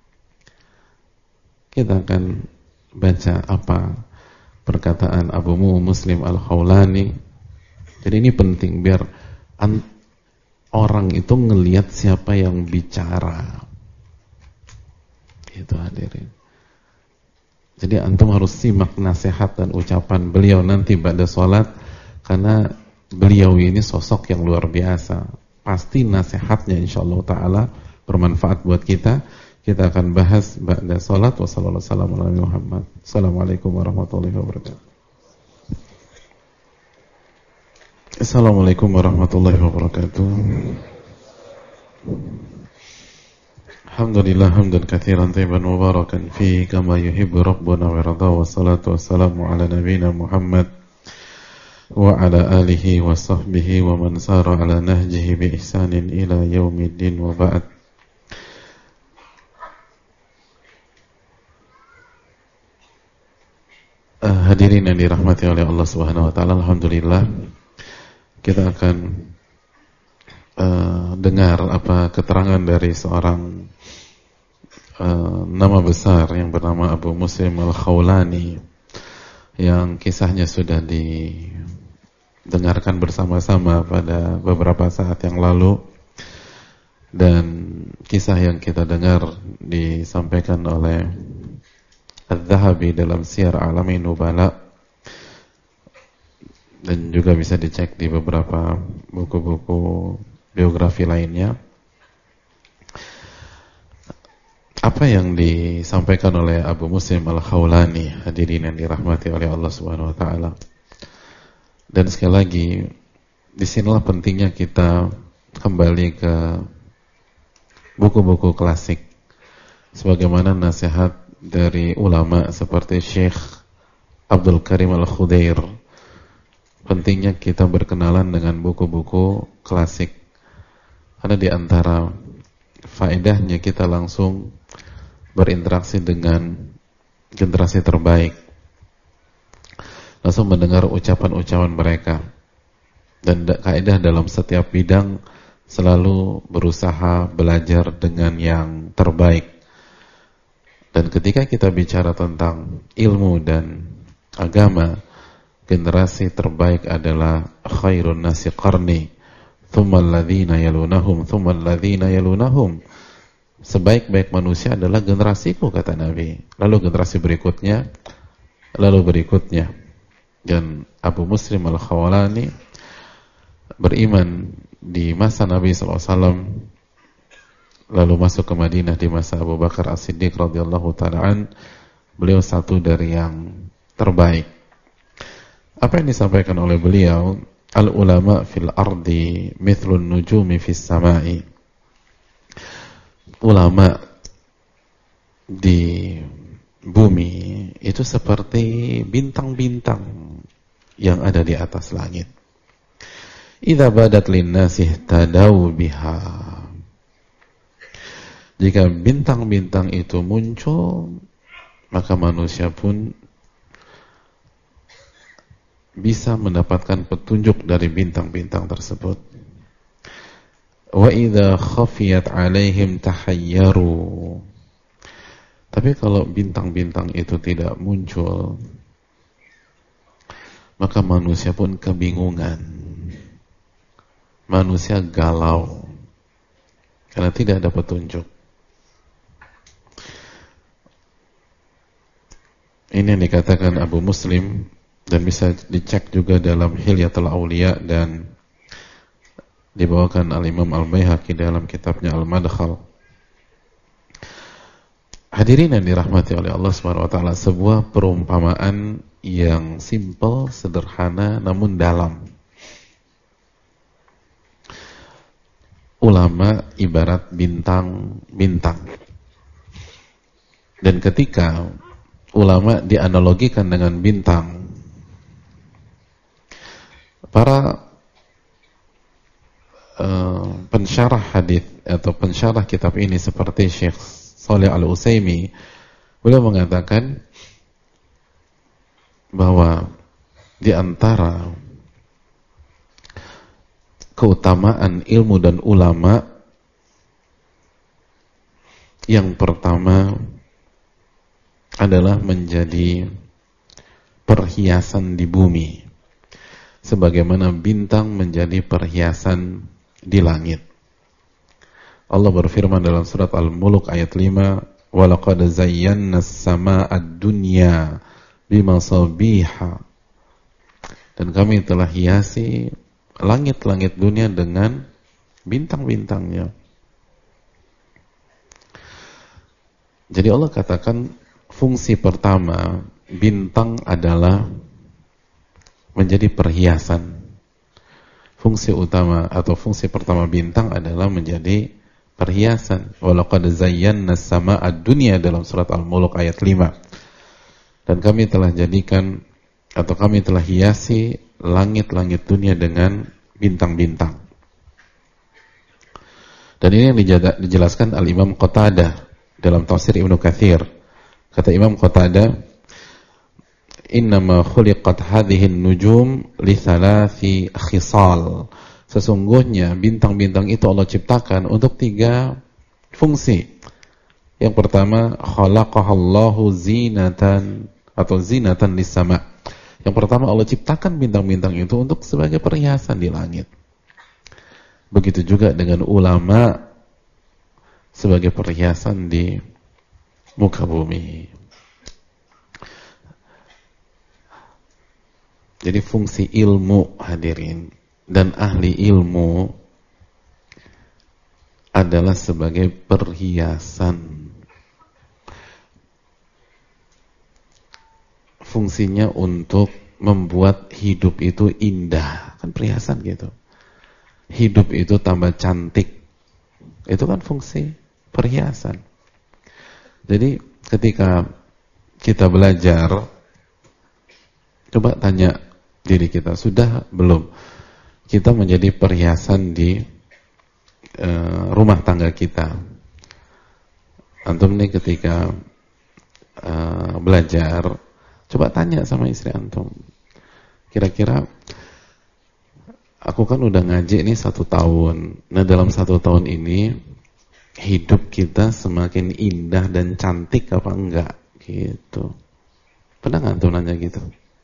Kita akan baca apa perkataan Abu Muslim Al-Khawlani. Jadi ini penting biar orang itu ngelihat siapa yang bicara. Itu hadirin. Jadi antum harus simak nasihat dan ucapan beliau nanti pada sholat, karena beliau ini sosok yang luar biasa. Pasti nasihatnya insyaallah ta'ala bermanfaat buat kita. Kita akan bahas ba'da sholat. Wassalamualaikum Muhammad. Assalamualaikum warahmatullahi wabarakatuh. Assalamualaikum warahmatullahi wabarakatuh. Alhamdulillah hamdan katsiran tayyiban mubarakan fi kama yuhibbu rabbuna wa yarda, wassalatu wassalamu ala nabiyyina Muhammad wa ala alihi wa sahbihi wa man sara ala nahjihi bi ihsanin ila yaumiddin wa ba'd. Hadirin yang dirahmati oleh Allah Subhanahu wa taala, alhamdulillah kita akan dengar apa keterangan dari seorang nama besar yang bernama Abu Muslim Al-Khawlani, yang kisahnya sudah didengarkan bersama-sama pada beberapa saat yang lalu, dan kisah yang kita dengar disampaikan oleh Al-Dhahabi dalam Siyar A'lamin Nubala, dan juga bisa dicek di beberapa buku-buku biografi lainnya. Apa yang disampaikan oleh Abu Muslim Al-Khawlani, hadirin yang dirahmati oleh Allah Subhanahu wa taala. Dan sekali lagi, disinilah pentingnya kita kembali ke buku-buku klasik, sebagaimana nasihat dari ulama seperti Syekh Abdul Karim Al-Khudair. Pentingnya kita berkenalan dengan buku-buku klasik, karena di antara faedahnya kita langsung berinteraksi dengan generasi terbaik, langsung mendengar ucapan-ucapan mereka. Dan kaidah dalam setiap bidang selalu berusaha belajar dengan yang terbaik. Dan ketika kita bicara tentang ilmu dan agama, generasi terbaik adalah khairun nasi qarni, thumma alladhina yalunahum, thumma alladhina yalunahum. Sebaik-baik manusia adalah generasiku, kata Nabi. Lalu generasi berikutnya, lalu berikutnya. Dan Abu Muslim Al-Khawlani beriman di masa Nabi SAW, lalu masuk ke Madinah di masa Abu Bakar As-Siddiq radhiyallahu ta'ala. Beliau satu dari yang terbaik. Apa yang disampaikan oleh beliau, al-ulama fil ardi mithlun nujumi fis samai. Ulama di bumi itu seperti bintang-bintang yang ada di atas langit. Idza badat linnasi ihtadaw biha. Jika bintang-bintang itu muncul, maka manusia pun bisa mendapatkan petunjuk dari bintang-bintang tersebut. Wa idza khafiyat 'alaihim tahayyaru. Tapi kalau bintang-bintang itu tidak muncul, maka manusia pun kebingungan. Manusia galau karena tidak ada petunjuk. Ini yang dikatakan Abu Muslim, dan bisa dicek juga dalam Hilyatul Auliya, dan dibawakan Al-Imam Al-Baihaqi dalam kitabnya Al-Madkhal. Hadirin yang dirahmati oleh Allah Subhanahu wa taala, sebuah perumpamaan yang simpel, sederhana, namun dalam. Ulama ibarat bintang-bintang. Dan ketika ulama dianalogikan dengan bintang, Para pensyarah hadis atau pensyarah kitab ini seperti Syekh Shalih Al-Utsaimin, beliau mengatakan bahwa di antara keutamaan ilmu dan ulama, yang pertama adalah menjadi perhiasan di bumi, sebagaimana bintang menjadi perhiasan di langit. Allah berfirman dalam surat Al-Mulk ayat 5, "Walaqad zayyana as-samaa'a ad-dunya bimasabiha." Dan kami telah hiasi langit-langit dunia dengan bintang-bintangnya. Jadi Allah katakan fungsi pertama bintang adalah menjadi perhiasan. Fungsi utama atau fungsi pertama bintang adalah menjadi perhiasan. Walaqad zayyana as-samaa'a ad-dunya dalam surat Al-Mulk ayat 5. Dan kami telah jadikan atau kami telah hiasi langit-langit dunia dengan bintang-bintang. Dan ini yang dijelaskan Al-Imam Qatadah dalam tafsir Ibnu Katsir. Kata Imam Qatadah, "Innama khuliqat hadhihi an-nujum li thalathi khisal." Sesungguhnya bintang-bintang itu Allah ciptakan untuk 3 fungsi. Yang pertama, khalaqahallahu zinatan atau zinatan lis-sama'. Yang pertama, Allah ciptakan bintang-bintang itu untuk sebagai perhiasan di langit. Begitu juga dengan ulama sebagai perhiasan di muka bumi. Jadi fungsi ilmu, hadirin, dan ahli ilmu adalah sebagai perhiasan. Fungsinya untuk membuat hidup itu indah. Kan perhiasan gitu. Hidup itu tambah cantik. Itu kan fungsi perhiasan. Jadi ketika kita belajar, coba tanya diri kita, sudah belum kita menjadi perhiasan di rumah tangga kita? Antum nih ketika belajar, coba tanya sama istri antum, kira-kira aku kan udah ngaji nih 1 tahun. Nah dalam 1 tahun ini hidup kita semakin indah dan cantik apa enggak? Gitu. Pernah nggak antum nanya gitu?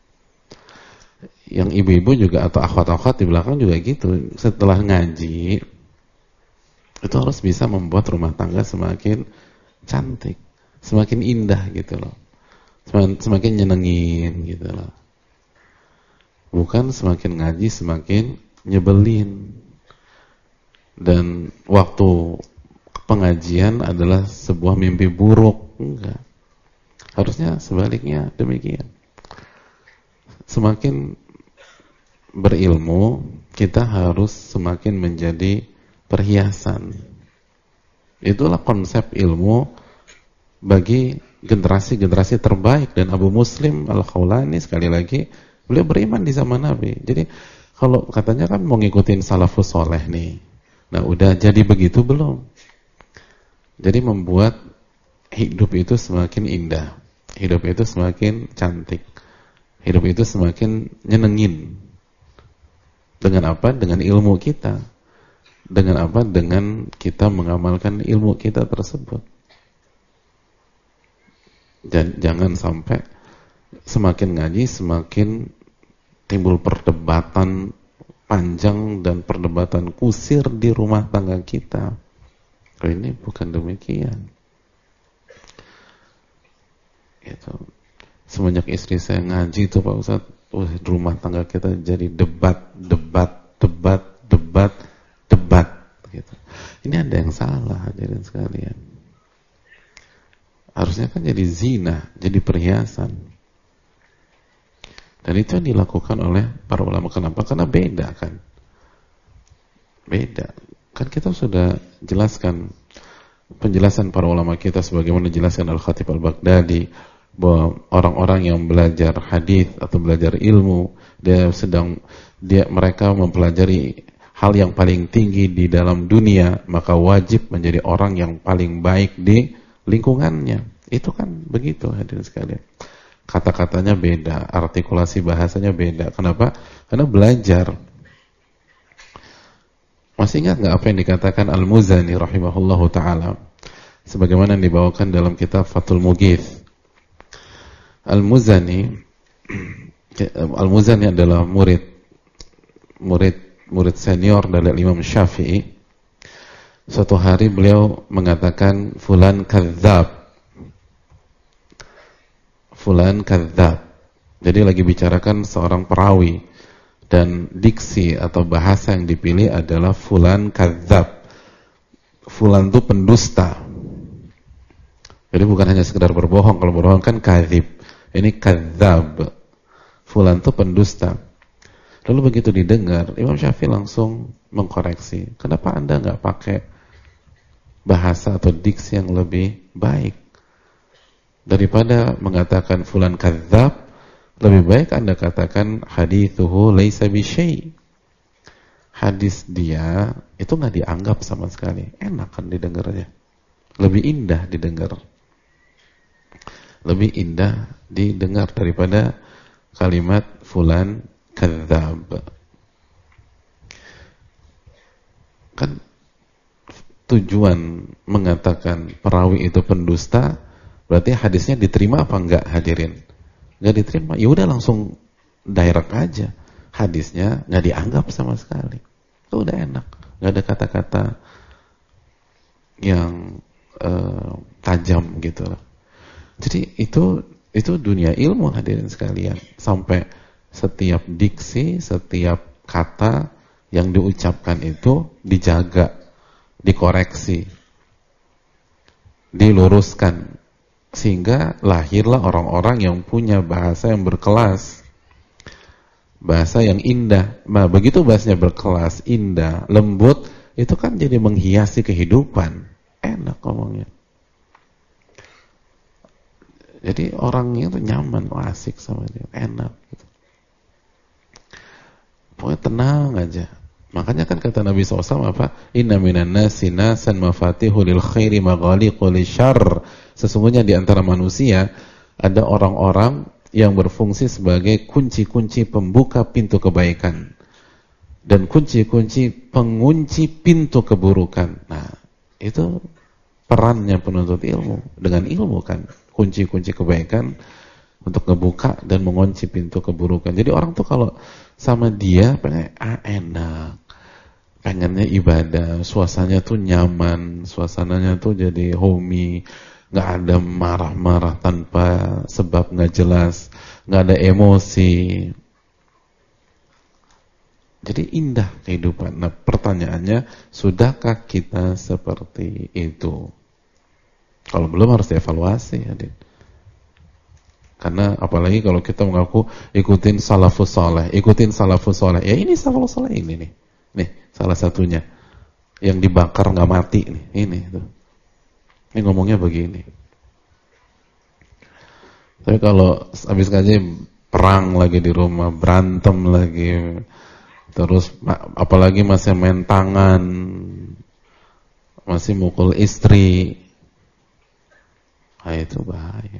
Yang ibu-ibu juga atau akhwat-akhwat di belakang juga gitu. Setelah ngaji itu harus bisa membuat rumah tangga semakin cantik, semakin indah gitu loh, semakin nyenengin gitu loh. Bukan semakin ngaji semakin nyebelin, dan waktu pengajian adalah sebuah mimpi buruk. Enggak, harusnya sebaliknya demikian. Semakin berilmu, kita harus semakin menjadi perhiasan. Itulah konsep ilmu bagi generasi-generasi terbaik. Dan Abu Muslim Al-Khawlani, sekali lagi, beliau beriman di zaman Nabi. Jadi kalau katanya kan mau ngikutin salafus soleh nih, nah udah jadi begitu belum? Jadi membuat hidup itu semakin indah, hidup itu semakin cantik, hidup itu semakin nyenengin. Dengan apa? Dengan ilmu kita. Dengan apa? Dengan kita mengamalkan ilmu kita tersebut. Dan jangan sampai semakin ngaji semakin timbul perdebatan panjang dan perdebatan kusir di rumah tangga kita. Ini bukan demikian. Gitu. Semenjak istri saya ngaji itu Pak Ustadz, rumah tangga kita jadi debat gitu. Ini ada yang salah, hadirin sekalian. Harusnya kan jadi zina, jadi perhiasan. Dan itu yang dilakukan oleh para ulama. Kenapa? Karena beda kan. Beda. Kan kita sudah jelaskan penjelasan para ulama kita sebagaimana dijelaskan Al-Khatib Al-Baghdadi bahwa orang-orang yang belajar hadis atau belajar ilmu, mereka mempelajari hal yang paling tinggi di dalam dunia, maka wajib menjadi orang yang paling baik di lingkungannya. Itu kan begitu hadirin sekalian. Kata-katanya beda, artikulasi bahasanya beda. Kenapa? Karena belajar. Masih ingat nggak apa yang dikatakan Al-Muzani rahimahullahu ta'ala? Sebagaimana yang dibawakan dalam kitab Fathul Mughith. Al-Muzani adalah murid senior dari Imam Syafi'i. Suatu hari beliau mengatakan fulan kadzdzab. Fulan kadzdzab. Jadi lagi bicarakan seorang perawi dan diksi atau bahasa yang dipilih adalah fulan kadzdzab. Fulan itu pendusta. Jadi bukan hanya sekedar berbohong, kalau berbohong kan kadzib. Ini kadzdzab. Fulan itu pendusta. Lalu begitu didengar, Imam Syafi'i langsung mengkoreksi. Kenapa Anda nggak pakai bahasa atau diksi yang lebih baik? Daripada mengatakan fulan kadzdzab, lebih baik Anda katakan hadithuhu laisa bisyai. Hadis dia itu nggak dianggap sama sekali. Enak kan didengarnya. Lebih indah didengar. Lebih indah didengar daripada kalimat fulan kadzdzab. Kan tujuan mengatakan perawi itu pendusta, berarti hadisnya diterima apa enggak hadirin? Enggak diterima. Ya udah langsung direct aja. Hadisnya enggak dianggap sama sekali. Itu udah enak. Enggak ada kata-kata yang tajam gitu loh. Jadi itu dunia ilmu hadirin sekalian. Sampai setiap diksi, setiap kata yang diucapkan itu dijaga, dikoreksi, diluruskan, sehingga lahirlah orang-orang yang punya bahasa yang berkelas, bahasa yang indah. Nah, begitu bahasanya berkelas, indah, lembut, itu kan jadi menghiasi kehidupan. Enak ngomongnya. Jadi orangnya itu nyaman, asik sama dia, enak gitu. Pokoknya tenang aja. Makanya kan kata Nabi SAW apa? Inna minan nasi nasan mafatihu lil khairi maghaliqu lisyarr. Sesungguhnya di antara manusia ada orang-orang yang berfungsi sebagai kunci-kunci pembuka pintu kebaikan dan kunci-kunci pengunci pintu keburukan. Nah, itu perannya penuntut ilmu. Dengan ilmu kan kunci-kunci kebaikan untuk ngebuka dan mengunci pintu keburukan. Jadi orang tuh kalau sama dia pengen enak, pengennya ibadah, suasananya tuh nyaman, suasananya tuh jadi homey, nggak ada marah-marah tanpa sebab nggak jelas, nggak ada emosi. Jadi indah kehidupan. Nah, pertanyaannya, sudahkah kita seperti itu? Kalau belum harus dievaluasi, adik. Karena apalagi kalau kita mengaku ikutin salafus saleh, ya ini salafus saleh ini nih salah satunya yang dibakar nggak mati nih, ini tuh. Ini ngomongnya begini. Tapi kalau habis ngaji perang lagi di rumah, berantem lagi, terus apalagi masih main tangan, masih mukul istri, itu bahaya.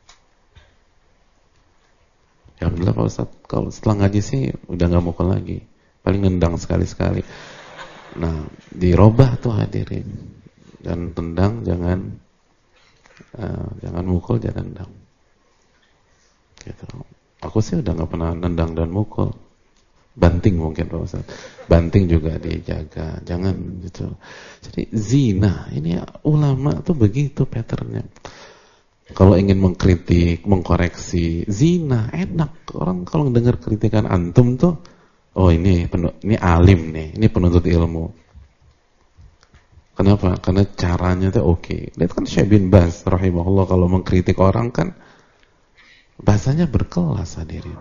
Alhamdulillah Pak Ustaz, kalau setelah ngaji sih udah gak mukul lagi, paling nendang sekali-sekali. Nah, dirobah tuh hadirin, dan tendang jangan mukul, jangan nendang. Gitu. Aku sih udah gak pernah nendang dan mukul. Banting mungkin Pak Ustaz, banting juga dijaga, jangan gitu. Jadi zina, ini ulama tuh begitu patternnya. Kalau ingin mengkritik, mengkoreksi, zina enak. Orang kalau dengar kritikan antum tuh, oh ini alim nih, ini penuntut ilmu. Kenapa? Karena caranya tuh oke. Lihat kan Syekh bin Baz rahimahullah kalau mengkritik orang kan bahasanya berkelas hadirin.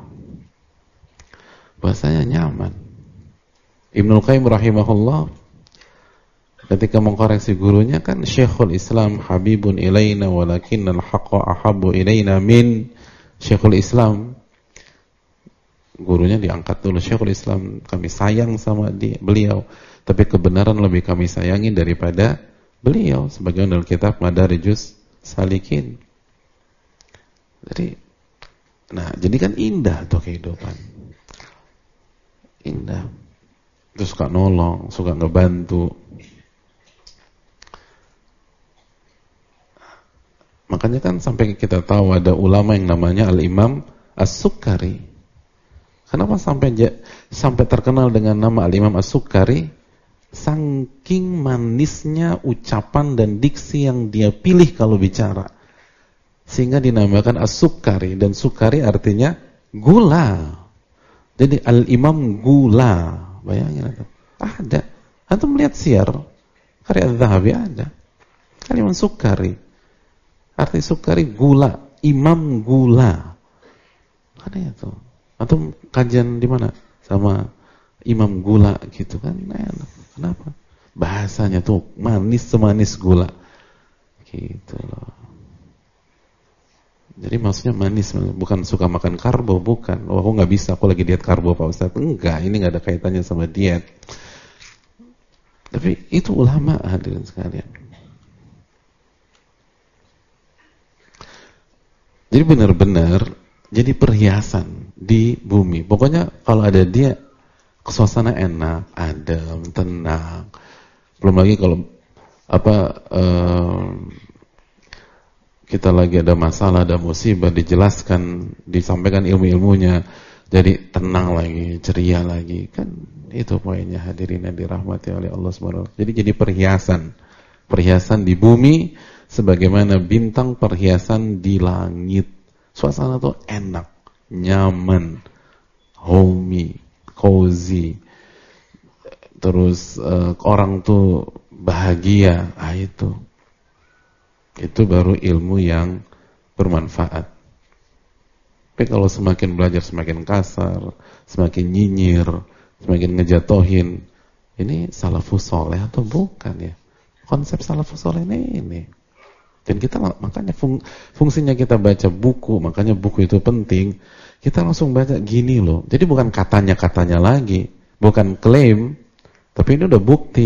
Bahasanya nyaman. Ibnul Qayyim rahimahullah Ketika mengkoreksi gurunya kan Syekhul Islam habibun ilaina walakinnal haqqa ahabbu ilaina min Syekhul Islam. Gurunya diangkat dulu, Syekhul Islam kami sayang sama beliau, tapi kebenaran lebih kami sayangi daripada beliau, sebagaimana dalam kitab Madarijus Salikin. Jadi kan indah tuh kehidupan. Indah. Terus suka nolong, suka ngebantu. Makanya kan sampai kita tahu ada ulama yang namanya Al-Imam As-Sukkari. Kenapa sampai terkenal dengan nama Al-Imam As-Sukkari? Saking manisnya ucapan dan diksi yang dia pilih kalau bicara, sehingga dinamakan As-Sukkari. Dan Sukkari artinya gula. Jadi Al-Imam gula. Bayangin itu. Ada. Antum melihat siar karya Az-Zahabi ada. Al-Imam Sukkari. Arti Sukkari gula, imam gula. Ada ya tuh. Antum kajian di mana? Sama imam gula gitu kan. Kenapa? Bahasanya tuh manis semanis gula. Gitu loh. Jadi maksudnya manis, bukan suka makan karbo, bukan. Oh, aku nggak bisa, aku lagi diet karbo Pak Ustaz. Enggak, ini nggak ada kaitannya sama diet. Tapi itu ulama, hadirin sekalian. Jadi benar-benar jadi perhiasan di bumi. Pokoknya kalau ada dia, suasana enak, adem, tenang. Belum lagi kalau kita lagi ada masalah, ada musibah, dijelaskan, disampaikan ilmu-ilmunya, jadi tenang lagi, ceria lagi. Kan itu poinnya, hadirin yang dirahmati oleh Allah SWT. Jadi perhiasan di bumi, sebagaimana bintang perhiasan di langit. Suasana tuh enak, nyaman, homey, cozy. Terus orang tuh bahagia. Itu baru ilmu yang bermanfaat. Tapi kalau semakin belajar semakin kasar, semakin nyinyir, semakin ngejatohin, ini salafus soleh atau bukan ya? Konsep salafus soleh ini. Dan kita makanya fungsinya kita baca buku, makanya buku itu penting. Kita langsung baca gini loh. Jadi bukan katanya lagi, bukan klaim, tapi ini udah bukti.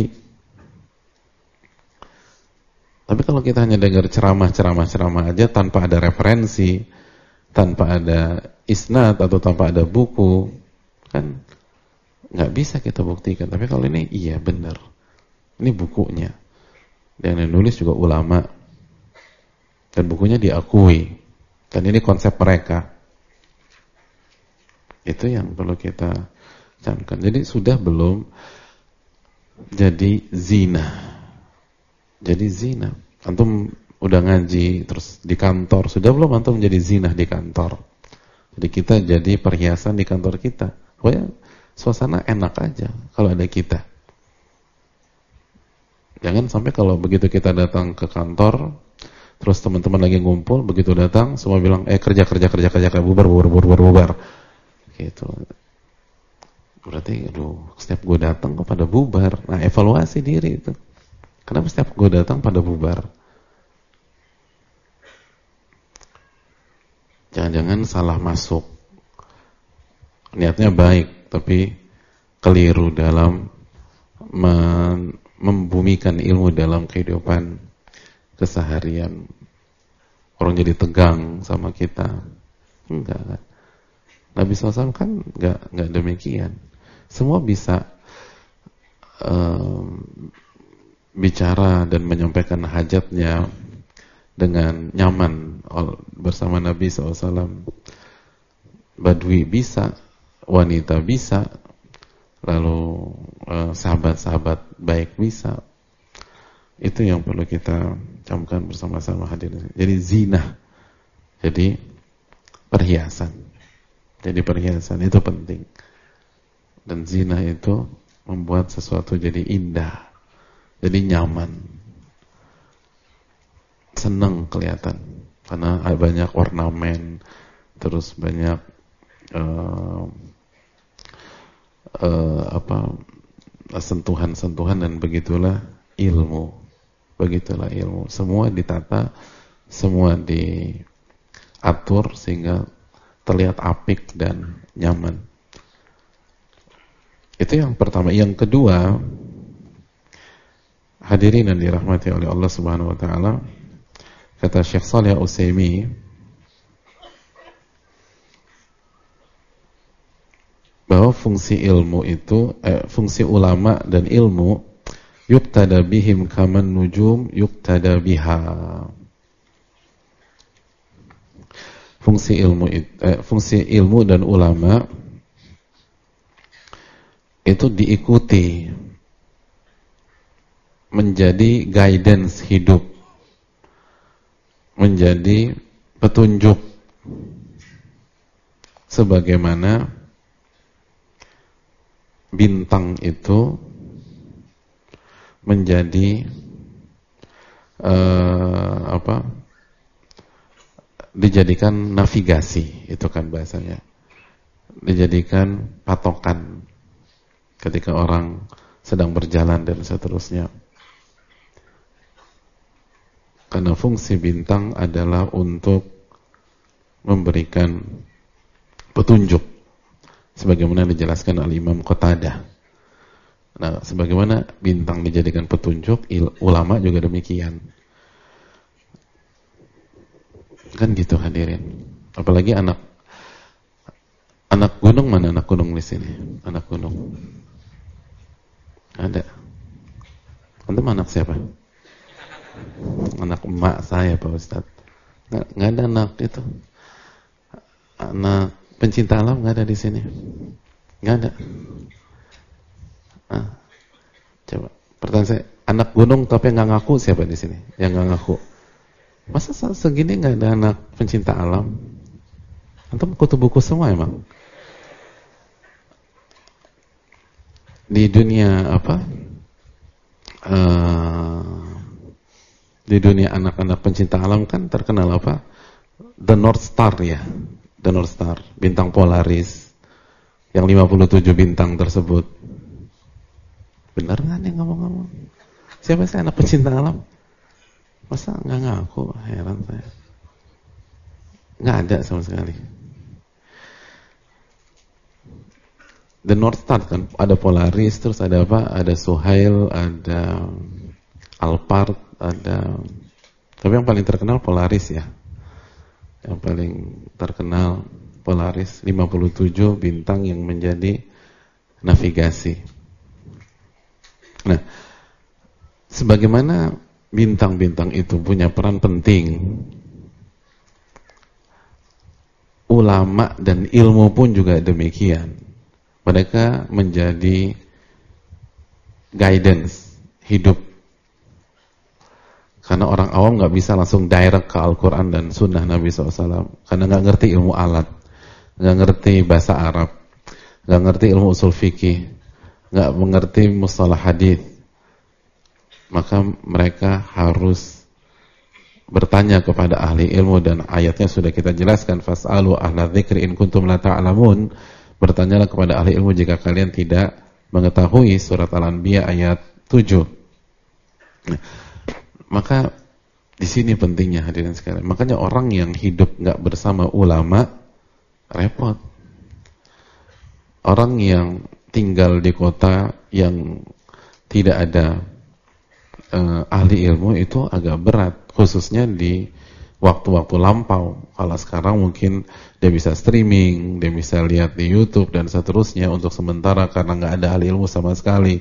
Tapi kalau kita hanya dengar ceramah aja tanpa ada referensi, tanpa ada isnad atau tanpa ada buku, kan nggak bisa kita buktikan. Tapi kalau ini iya benar, ini bukunya, dan yang nulis juga ulama, dan bukunya diakui, dan ini konsep mereka. Itu yang perlu kita camkan. Jadi sudah belum jadi zina? Jadi zina. Antum udah ngaji terus di kantor, sudah belum antum menjadi zina di kantor? Jadi kita jadi perhiasan di kantor kita. Pokoknya suasana enak aja kalau ada kita. Jangan sampai kalau begitu kita datang ke kantor, terus teman-teman lagi ngumpul, begitu datang semua bilang kerja bubar. Gitu. Berarti setiap gue datang kok pada bubar. Nah, evaluasi diri itu. Kenapa setiap gue datang pada bubar? Jangan-jangan salah masuk. Niatnya baik, tapi keliru dalam membumikan ilmu dalam kehidupan keseharian. Orang jadi tegang sama kita. Enggak kan? Nabi SAW kan enggak demikian. Semua bisa bicara dan menyampaikan hajatnya dengan nyaman bersama Nabi SAW. Badui bisa, wanita bisa, lalu sahabat-sahabat baik bisa. Itu yang perlu kita camkan bersama-sama hadirin. Jadi zina, jadi perhiasan. Jadi perhiasan itu penting. Dan zina itu membuat sesuatu jadi indah, jadi nyaman, senang kelihatan, karena banyak ornamen, terus banyak sentuhan-sentuhan, dan begitulah ilmu. Begitulah ilmu. Semua ditata, semua diatur sehingga terlihat apik dan nyaman. Itu yang pertama. Yang kedua, hadirin yang dirahmati oleh Allah Subhanahu wa taala, kata Syekh Shalih Al-Utsaimin bahwa fungsi ilmu itu fungsi ulama dan ilmu yuqtada bihim kaman nujum yuqtada biha. Fungsi ilmu dan ulama itu diikuti, menjadi guidance hidup, menjadi petunjuk, sebagaimana bintang itu menjadi dijadikan navigasi, itu kan bahasanya, dijadikan patokan ketika orang sedang berjalan dan seterusnya. Karena fungsi bintang adalah untuk memberikan petunjuk, sebagaimana dijelaskan oleh Imam Qatadah. Nah, sebagaimana bintang dijadikan petunjuk, ulama juga demikian. Kan gitu hadirin. Apalagi anak gunung, mana anak gunung di sini? Anak gunung. Ada. Antum anak siapa? Anak emak saya, Pak Ustadz. Nggak ada anak itu. Anak pencinta alam nggak ada di sini. Nggak ada. Coba. Pertanyaan saya, anak gunung tapi nggak ngaku siapa di sini? Yang nggak ngaku. Masa segini nggak ada anak pencinta alam? Antum kutu buku semua emang. Di dunia apa? Di dunia anak-anak pencinta alam kan terkenal apa? The North Star ya. The North Star, bintang Polaris yang 57 bintang tersebut. Benar kan yang ngomong-ngomong? Siapa sih anak pencinta alam? Masa nggak ngaku? Heran saya. Nggak ada sama sekali. The North Star kan ada Polaris, terus ada apa? Ada Suhail, ada Alphard, ada. Tapi yang paling terkenal Polaris ya. Yang paling terkenal Polaris, 57 bintang yang menjadi navigasi. Nah, sebagaimana bintang-bintang itu punya peran penting, ulama dan ilmu pun juga demikian. Mereka menjadi guidance hidup. Karena orang awam nggak bisa langsung direct ke Al-Quran dan Sunnah Nabi SAW. Karena nggak ngerti ilmu alat, nggak ngerti bahasa Arab, nggak ngerti ilmu usul fikih, nggak mengerti mustalah hadis. Maka mereka harus bertanya kepada ahli ilmu, dan ayatnya sudah kita jelaskan, fas'alu ahla dzikri in kuntum la ta'lamun. Bertanyalah kepada ahli ilmu jika kalian tidak mengetahui, surat Al-Anbiya ayat 7. Nah, maka di sini pentingnya hadirin sekalian. Makanya orang yang hidup nggak bersama ulama repot. Orang yang tinggal di kota yang tidak ada ahli ilmu itu agak berat, khususnya di waktu-waktu lampau. Kalau sekarang mungkin dia bisa streaming, dia bisa lihat di YouTube dan seterusnya untuk sementara karena nggak ada ahli ilmu sama sekali.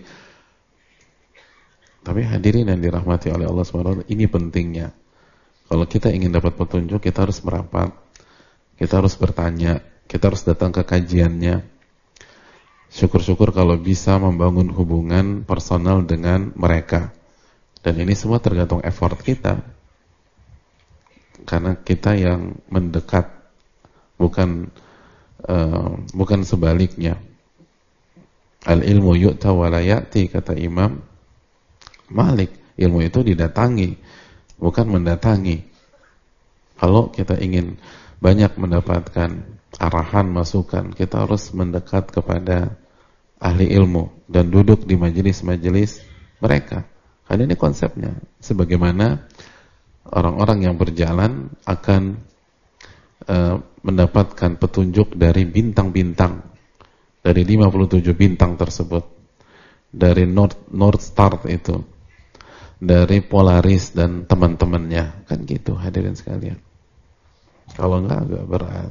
Tapi hadirin yang dirahmati oleh Allah SWT, ini pentingnya. Kalau kita ingin dapat petunjuk, kita harus merapat, kita harus bertanya, kita harus datang ke kajiannya. Syukur-syukur kalau bisa membangun hubungan personal dengan mereka. Dan ini semua tergantung effort kita. Karena kita yang mendekat, bukan sebaliknya. Al-ilmu yu'ta wa la ya'ti, kata Imam Malik. Ilmu itu didatangi, bukan mendatangi. Kalau kita ingin banyak mendapatkan arahan, masukan, kita harus mendekat kepada ahli ilmu dan duduk di majelis-majelis mereka. Karena ini konsepnya. Sebagaimana orang-orang yang berjalan akan mendapatkan petunjuk dari bintang-bintang, dari 57 bintang tersebut, dari North Star itu, dari Polaris dan teman-temannya, kan gitu hadirin sekalian. Kalau enggak agak berat.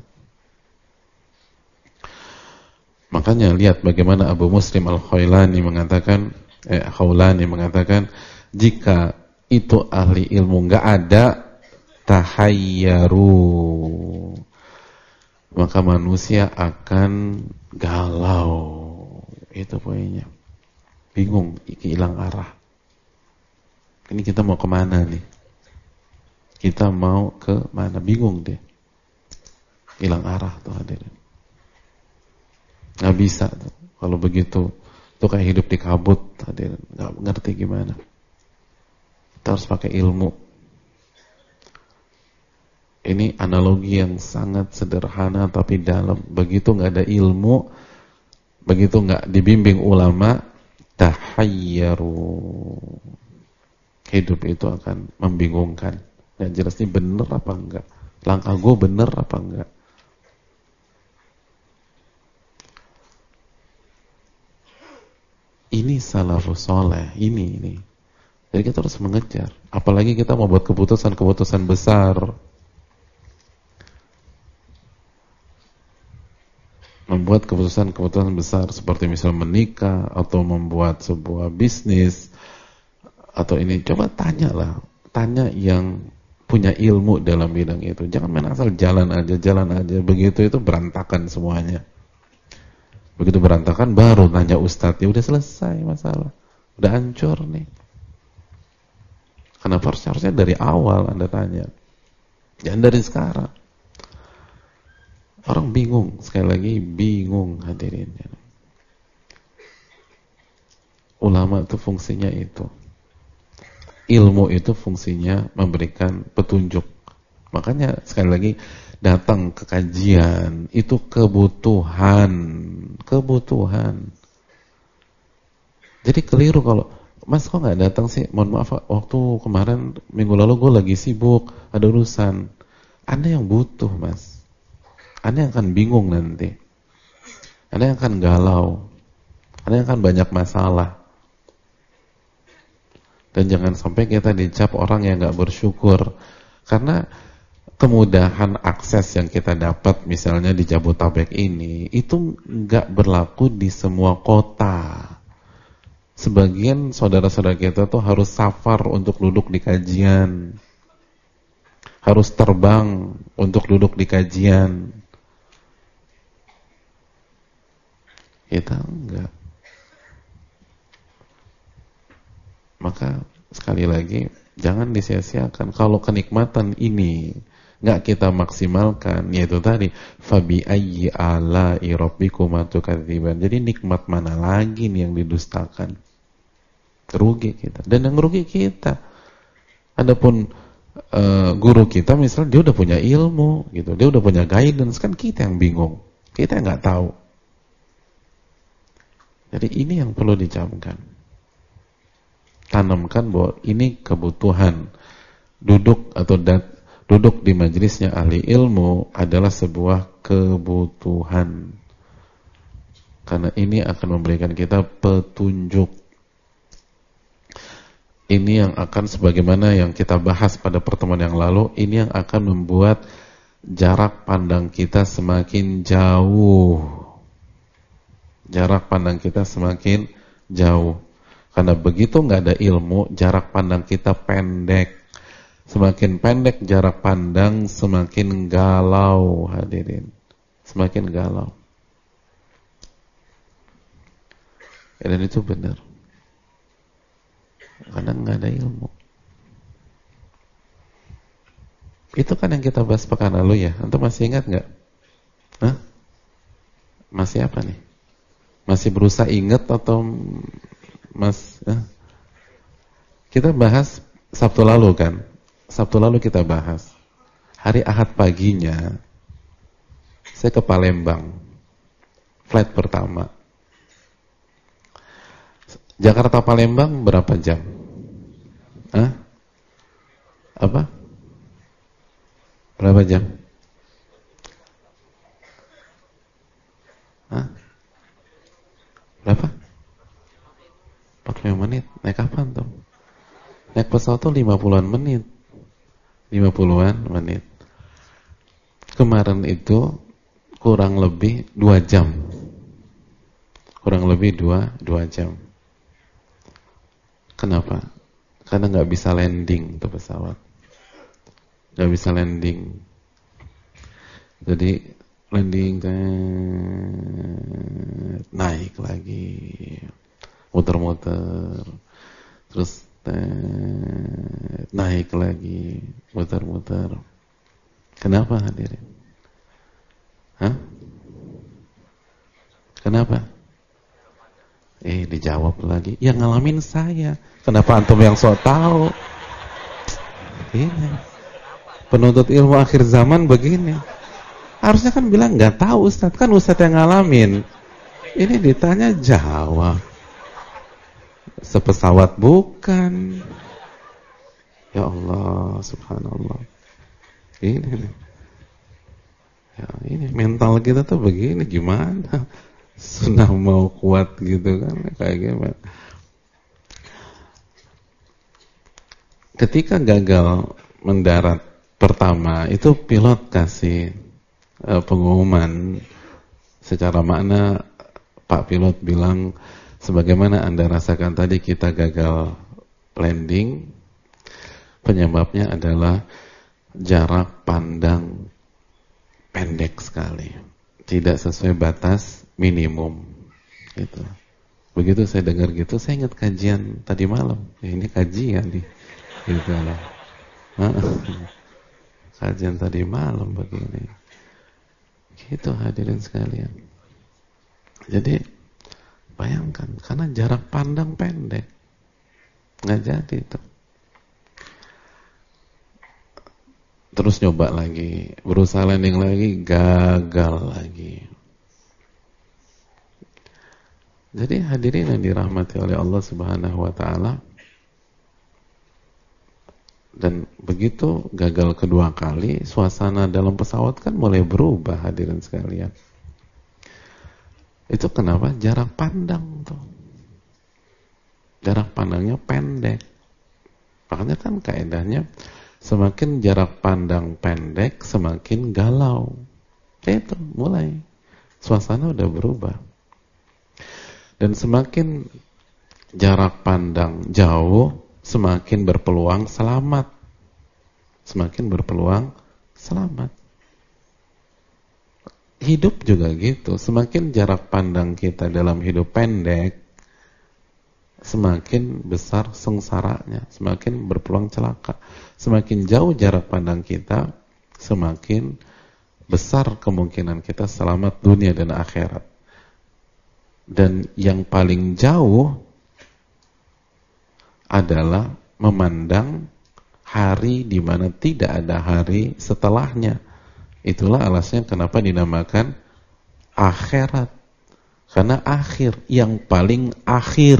Makanya lihat bagaimana Abu Muslim Al-Khawlani mengatakan, jika itu ahli ilmu enggak ada, tahayyaru, maka manusia akan galau. Itu poinnya. Bingung, hilang arah. Ini kita mau kemana nih? Kita mau ke mana? Bingung deh. Hilang arah tuh hadirin. Nggak bisa tuh. Kalau begitu, tuh kayak hidup di kabut hadirin. Nggak ngerti gimana. Kita harus pakai ilmu. Ini analogi yang sangat sederhana tapi dalam. Begitu nggak ada ilmu, begitu nggak dibimbing ulama, tahayyaru, hidup itu akan membingungkan. Yang jelas ini bener apa enggak, langkah gue bener apa enggak. Ini salafus soleh, ini. Jadi kita harus mengejar. Apalagi kita mau buat keputusan-keputusan besar, membuat keputusan-keputusan besar seperti misal menikah atau membuat sebuah bisnis atau ini, coba tanya yang punya ilmu dalam bidang itu. Jangan main asal jalan aja, begitu itu berantakan semuanya. Begitu berantakan baru nanya ustadz, ya udah selesai masalah, udah hancur nih. Kenapa harusnya dari awal Anda tanya, jangan dari sekarang. Orang bingung, sekali lagi bingung hadirin. Ulama itu fungsinya itu. Ilmu itu fungsinya memberikan petunjuk. Makanya sekali lagi datang ke kajian itu kebutuhan. Jadi keliru kalau Mas kok nggak datang sih? Mohon maaf, waktu kemarin minggu lalu gue lagi sibuk, ada urusan. Anda yang butuh, Mas. Anda yang akan bingung nanti. Anda yang akan galau. Anda yang akan banyak masalah. Dan jangan sampai kita dicap orang yang nggak bersyukur. Karena kemudahan akses yang kita dapat misalnya di Jabotabek ini, itu nggak berlaku di semua kota. Sebagian saudara-saudara kita tuh harus safar untuk duduk di kajian. Harus terbang untuk duduk di kajian. Kita enggak. Maka sekali lagi jangan disia-siakan. Kalau kenikmatan ini enggak kita maksimalkan, yaitu tadi fabi ayyi ala'i rabbikuma tukadziban. Jadi nikmat mana lagi nih yang didustakan? Rugi kita. Dan yang rugi kita. Adapun guru kita misalnya dia udah punya ilmu gitu, dia udah punya guidance, kan kita yang bingung. Kita yang enggak tahu. Jadi ini yang perlu dicamkan. Tanamkan bahwa ini kebutuhan. Duduk di majelisnya ahli ilmu adalah sebuah kebutuhan. Karena ini akan memberikan kita petunjuk. Ini yang akan, sebagaimana yang kita bahas pada pertemuan yang lalu, ini yang akan membuat jarak pandang kita semakin jauh. Jarak pandang kita semakin jauh. Karena begitu nggak ada ilmu, jarak pandang kita pendek. Semakin pendek jarak pandang, semakin galau hadirin. Semakin galau. Dan itu benar. Karena nggak ada ilmu. Itu kan yang kita bahas pekan lalu ya. Antum masih ingat nggak? Hah? Masih apa nih? Masih berusaha ingat atau kita bahas Sabtu lalu kan? Sabtu lalu kita bahas. Hari Ahad paginya saya ke Palembang. Flight pertama. Jakarta Palembang berapa jam? Hah? Apa? Berapa jam? Hah? Berapa? 45 menit. Naik kapan tuh? Naik pesawat tuh 50-an menit. 50-an menit. Kemarin itu kurang lebih 2 jam. Kurang lebih 2 jam. Kenapa? Karena nggak bisa landing tuh pesawat. Nggak bisa landing. Jadi landing naik lagi, muter-muter, terus naik lagi, muter-muter. Kenapa hadirin? Hah? Kenapa? Dijawab lagi. Yang ngalamin saya. Kenapa antum yang sok tahu? Ini penuntut ilmu akhir zaman begini. Harusnya kan bilang nggak tahu Ustaz. Kan Ustaz yang ngalamin. Ini ditanya jawab. Sepesawat bukan. Ya Allah, subhanallah. Ini. Ya, ini mental kita tuh begini gimana? Sudah mau kuat gitu kan, kayak gimana? Ketika gagal mendarat pertama, itu pilot kasih pengumuman secara makna. Pak pilot bilang, sebagaimana Anda rasakan tadi kita gagal landing, penyebabnya adalah jarak pandang pendek sekali, tidak sesuai batas minimum gitu. Begitu saya dengar gitu, saya ingat kajian tadi malam. Ini kajian nih gitu lah. Kajian tadi malam begini. Gitu hadirin sekalian. Jadi bayangkan, karena jarak pandang pendek, nggak jadi itu. Terus nyoba lagi, berusaha landing lagi, gagal lagi. Jadi hadirin yang dirahmati oleh Allah Subhanahu wa taala, dan begitu gagal kedua kali, suasana dalam pesawat kan mulai berubah hadirin sekalian. Itu kenapa? Jarak pandang tuh. Jarak pandangnya pendek. Makanya kan kaedahnya semakin jarak pandang pendek, semakin galau. Itu mulai suasana udah berubah. Dan semakin jarak pandang jauh, semakin berpeluang selamat. Semakin berpeluang selamat. Hidup juga gitu. Semakin jarak pandang kita dalam hidup pendek, semakin besar sengsaranya, semakin berpeluang celaka. Semakin jauh jarak pandang kita, semakin besar kemungkinan kita selamat dunia dan akhirat. Dan yang paling jauh adalah memandang hari di mana tidak ada hari setelahnya. Itulah alasannya kenapa dinamakan akhirat. Karena akhir, yang paling akhir.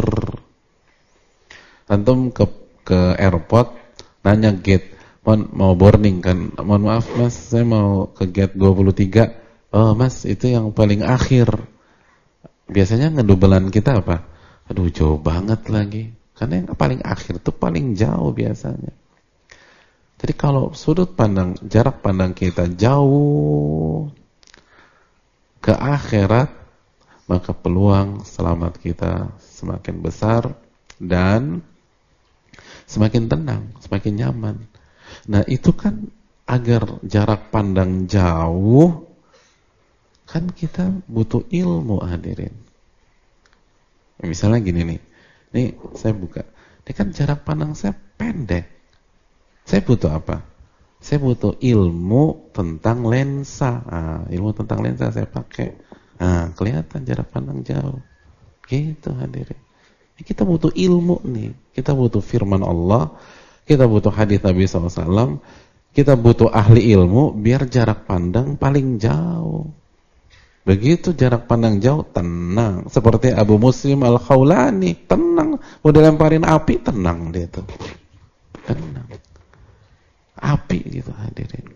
Antum ke airport, nanya gate, mau boarding kan, mohon maaf mas, saya mau ke gate 23. Oh mas, itu yang paling akhir. Biasanya ngedubelan kita apa? Aduh jauh banget lagi. Karena yang paling akhir itu paling jauh biasanya. Jadi kalau sudut pandang, jarak pandang kita jauh ke akhirat, maka peluang selamat kita semakin besar dan semakin tenang, semakin nyaman. Nah itu kan agar jarak pandang jauh, kan kita butuh ilmu hadirin. Misalnya gini nih, saya buka, ini kan jarak pandang saya pendek. Saya butuh apa? Saya butuh ilmu tentang lensa. Ilmu tentang lensa saya pakai. Kelihatan jarak pandang jauh. Gitu hadirin. Kita butuh ilmu nih. Kita butuh firman Allah. Kita butuh hadis Nabi SAW. Kita butuh ahli ilmu biar jarak pandang paling jauh. Begitu jarak pandang jauh, tenang. Seperti Abu Muslim Al-Khawlani, tenang. Udah lemparin api, tenang dia tuh. Tenang. Api gitu hadirin.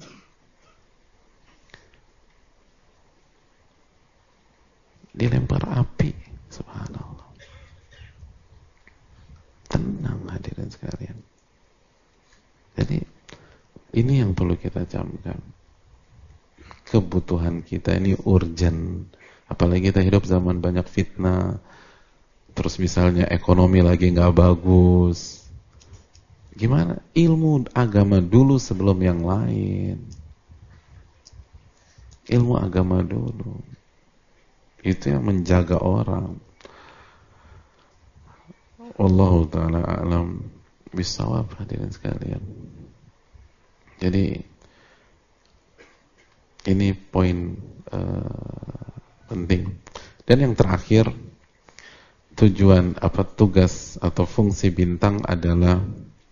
Dilempar api, subhanallah. Tenang hadirin sekalian. Jadi ini yang perlu kita camkan. Kebutuhan kita ini urgent. Apalagi kita hidup zaman banyak fitnah. Terus misalnya ekonomi lagi nggak bagus. Gimana? Ilmu agama dulu sebelum yang lain. Ilmu agama dulu. Itu yang menjaga orang. Wallahu ta'ala a'lam bishawab hadirin sekalian. Jadi ini poin penting. Dan yang terakhir, tujuan apa tugas atau fungsi bintang adalah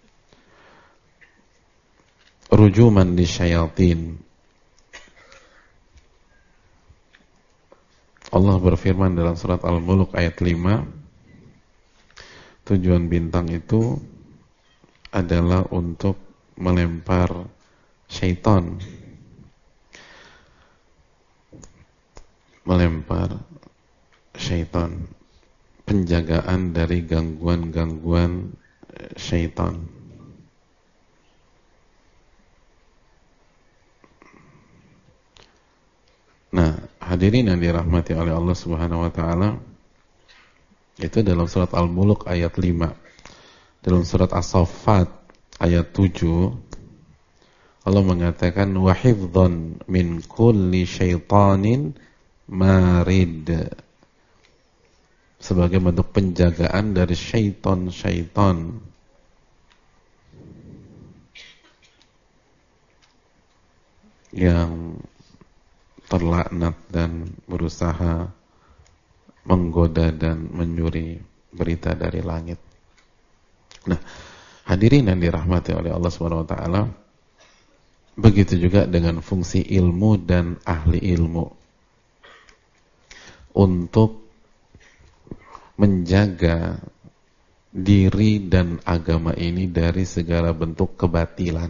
rujuman li syayatin. Allah berfirman dalam surat Al-Mulk ayat 5, tujuan bintang itu adalah untuk melempar syaitan, penjagaan dari gangguan-gangguan syaitan. Nah, hadirin yang dirahmati oleh Allah Subhanahu wa taala, itu dalam surat Al-Mulk ayat 5. Dalam surat As-Saffat ayat 7, Allah mengatakan wa hifdzan min kulli syaitanin marid, sebagai bentuk penjagaan dari syaitan-syaitan yang terlaknat dan berusaha menggoda dan menyuri berita dari langit. Nah, hadirin yang dirahmati oleh Allah Subhanahu wa taala, begitu juga dengan fungsi ilmu dan ahli ilmu untuk menjaga diri dan agama ini dari segala bentuk kebatilan,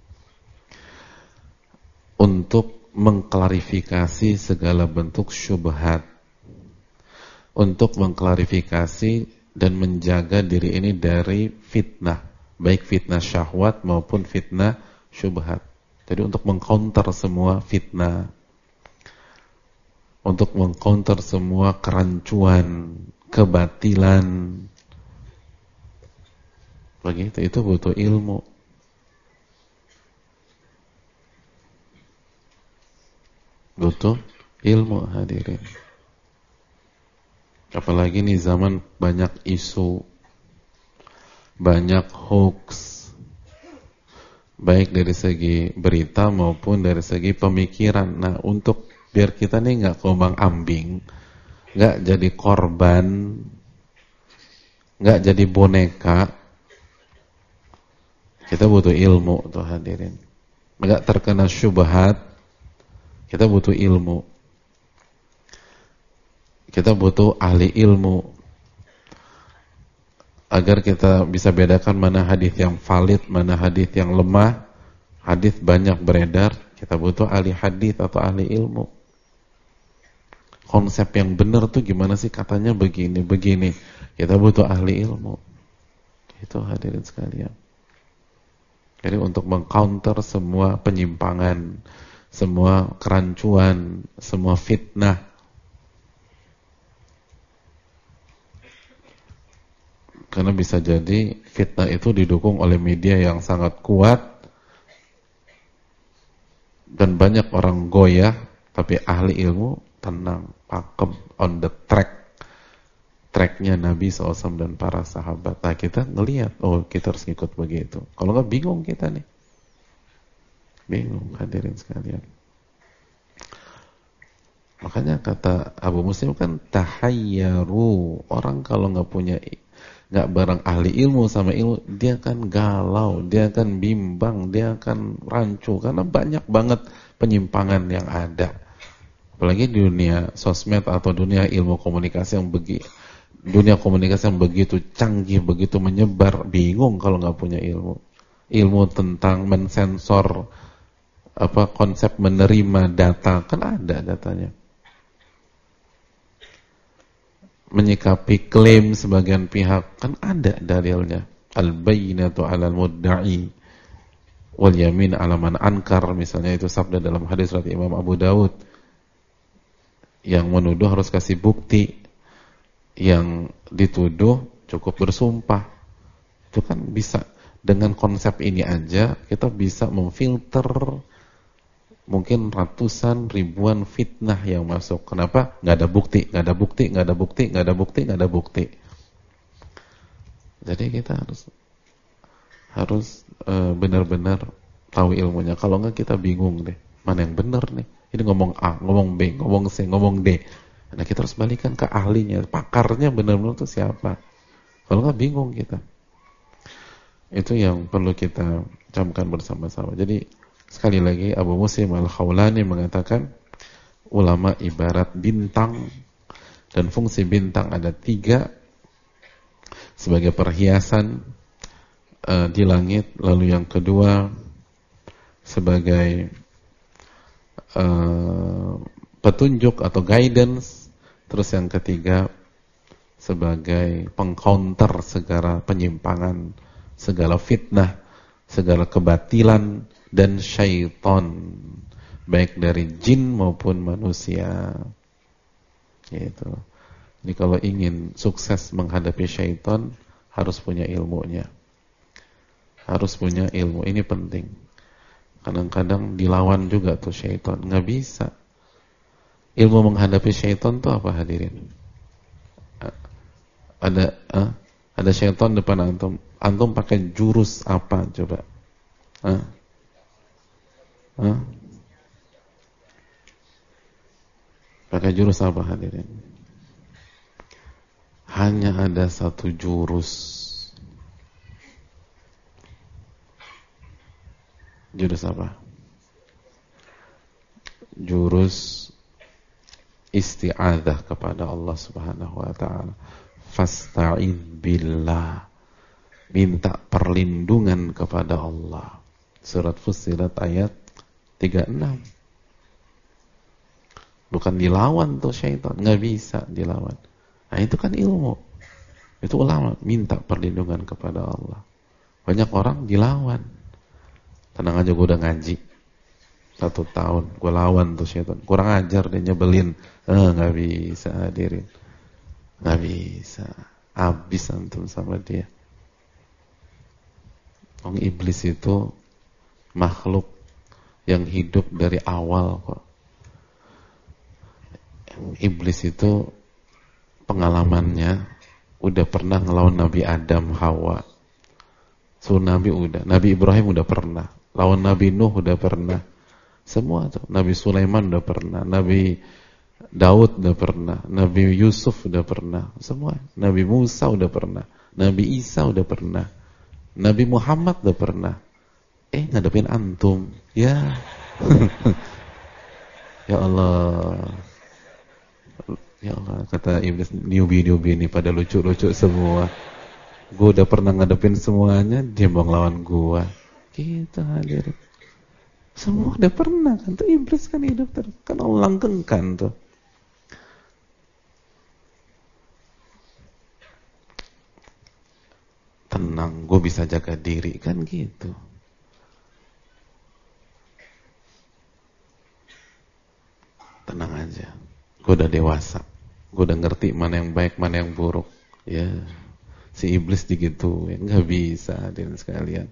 untuk mengklarifikasi segala bentuk syubhat, untuk mengklarifikasi dan menjaga diri ini dari fitnah, baik fitnah syahwat maupun fitnah syubhat. Jadi untuk mengcounter semua fitnah, untuk mengcounter semua kerancuan, kebatilan, begitu, itu butuh ilmu. Butuh ilmu hadirin. Apalagi nih zaman banyak isu, banyak hoax, baik dari segi berita maupun dari segi pemikiran. Nah, untuk biar kita nih nggak ombang-ambing, nggak jadi korban, nggak jadi boneka, kita butuh ilmu tuh hadirin. Nggak terkena syubhat, kita butuh ilmu. Kita butuh ahli ilmu agar kita bisa bedakan mana hadis yang valid, mana hadis yang lemah. Hadis banyak beredar, kita butuh ahli hadis atau ahli ilmu. Konsep yang benar tuh gimana sih, katanya begini, begini. Kita butuh ahli ilmu. Itu hadirin sekalian. Jadi untuk mengcounter semua penyimpangan, semua kerancuan, semua fitnah, karena bisa jadi fitnah itu didukung oleh media yang sangat kuat dan banyak orang goyah, tapi ahli ilmu tenang, pakem, on the tracknya Nabi SAW dan para sahabat. Nah, kita ngelihat, oh kita harus ngikut begitu. Kalau nggak bingung kita nih, bingung hadirin sekalian. Makanya kata Abu Muslim kan tahayyaru, orang kalau nggak bareng ahli ilmu sama ilmu, dia akan galau, dia akan bimbang, dia akan rancu, karena banyak banget penyimpangan yang ada. Apalagi di dunia sosmed atau dunia ilmu komunikasi yang dunia komunikasi yang begitu canggih, begitu menyebar, bingung kalau nggak punya ilmu. ilmu tentang mensensor konsep menerima data, kan ada datanya. Menyikapi klaim sebagian pihak, kan ada dalilnya. Al-bayyinatu 'alal mudda'i wal yamin 'ala man ankar, misalnya itu sabda dalam hadis riwayat Imam Abu Dawud. Yang menuduh harus kasih bukti, yang dituduh cukup bersumpah. Itu kan bisa. Dengan konsep ini aja kita bisa memfilter mungkin ratusan ribuan fitnah yang masuk. Kenapa? Nggak ada bukti, nggak ada bukti, nggak ada bukti, nggak ada bukti, nggak ada bukti. Jadi kita harus benar-benar tahu ilmunya. Kalau nggak kita bingung deh, mana yang benar nih. Ini ngomong A, ngomong B, ngomong C, ngomong D. Nah kita harus balikan ke ahlinya, pakarnya benar-benar itu siapa. Kalau nggak bingung kita. Itu yang perlu kita camkan bersama-sama. Jadi sekali lagi Abu Muslim Al-Khawlani mengatakan ulama ibarat bintang, dan fungsi bintang ada 3 sebagai perhiasan di langit, lalu yang kedua sebagai petunjuk atau guidance, terus yang ketiga sebagai pengcounter segala penyimpangan, segala fitnah, segala kebatilan dan syaitan, baik dari jin maupun manusia. Gitu. Jadi kalau ingin sukses menghadapi syaitan, harus punya ilmunya. Harus punya ilmu, ini penting. Kadang-kadang dilawan juga tuh syaitan, nggak bisa. Ilmu menghadapi syaitan tuh apa, hadirin? Ada syaitan depan antum. Antum pakai jurus apa coba? Pakai jurus apa, hadirin? Hanya ada satu jurus. Jurus apa? Jurus isti'adzah kepada Allah Subhanahu wa ta'ala. Fasta'in billah. Minta perlindungan kepada Allah. Surat Fussilat ayat 36. Bukan dilawan tuh syaitan, nggak bisa dilawan. Nah itu kan ilmu. Itu ulama minta perlindungan kepada Allah. Banyak orang dilawan. Tenang aja, gue udah ngaji 1 tahun, gue lawan tuh syaitan. Kurang ajar, dia nyebelin. Nggak bisa, hadirin. Nggak bisa. Habis antum sama dia. Iblis itu makhluk yang hidup dari awal kok. Iblis itu pengalamannya udah pernah ngelawan Nabi Adam, Hawa. Nabi udah, Nabi Ibrahim udah pernah, lawan Nabi Nuh udah pernah. Semua tuh, Nabi Sulaiman udah pernah, Nabi Daud udah pernah, Nabi Yusuf udah pernah, semua. Nabi Musa udah pernah, Nabi Isa udah pernah, Nabi Muhammad udah pernah. Ngadepin antum, ya. Ya Allah. Ya Allah, kata iblis, newbie ini pada lucu-lucu semua. Gue udah pernah ngadepin semuanya, dia mau ngelawan gue. Gitu, hadirin. Semua udah pernah kan, tuh iblis kan hidup terus. Kan Allah langgengkan tuh. Tenang, gue bisa jaga diri, kan gitu. Tenang aja, gue udah dewasa, gue udah ngerti mana yang baik, mana yang buruk. Ya, si iblis digituin, nggak bisa, hadirin sekalian.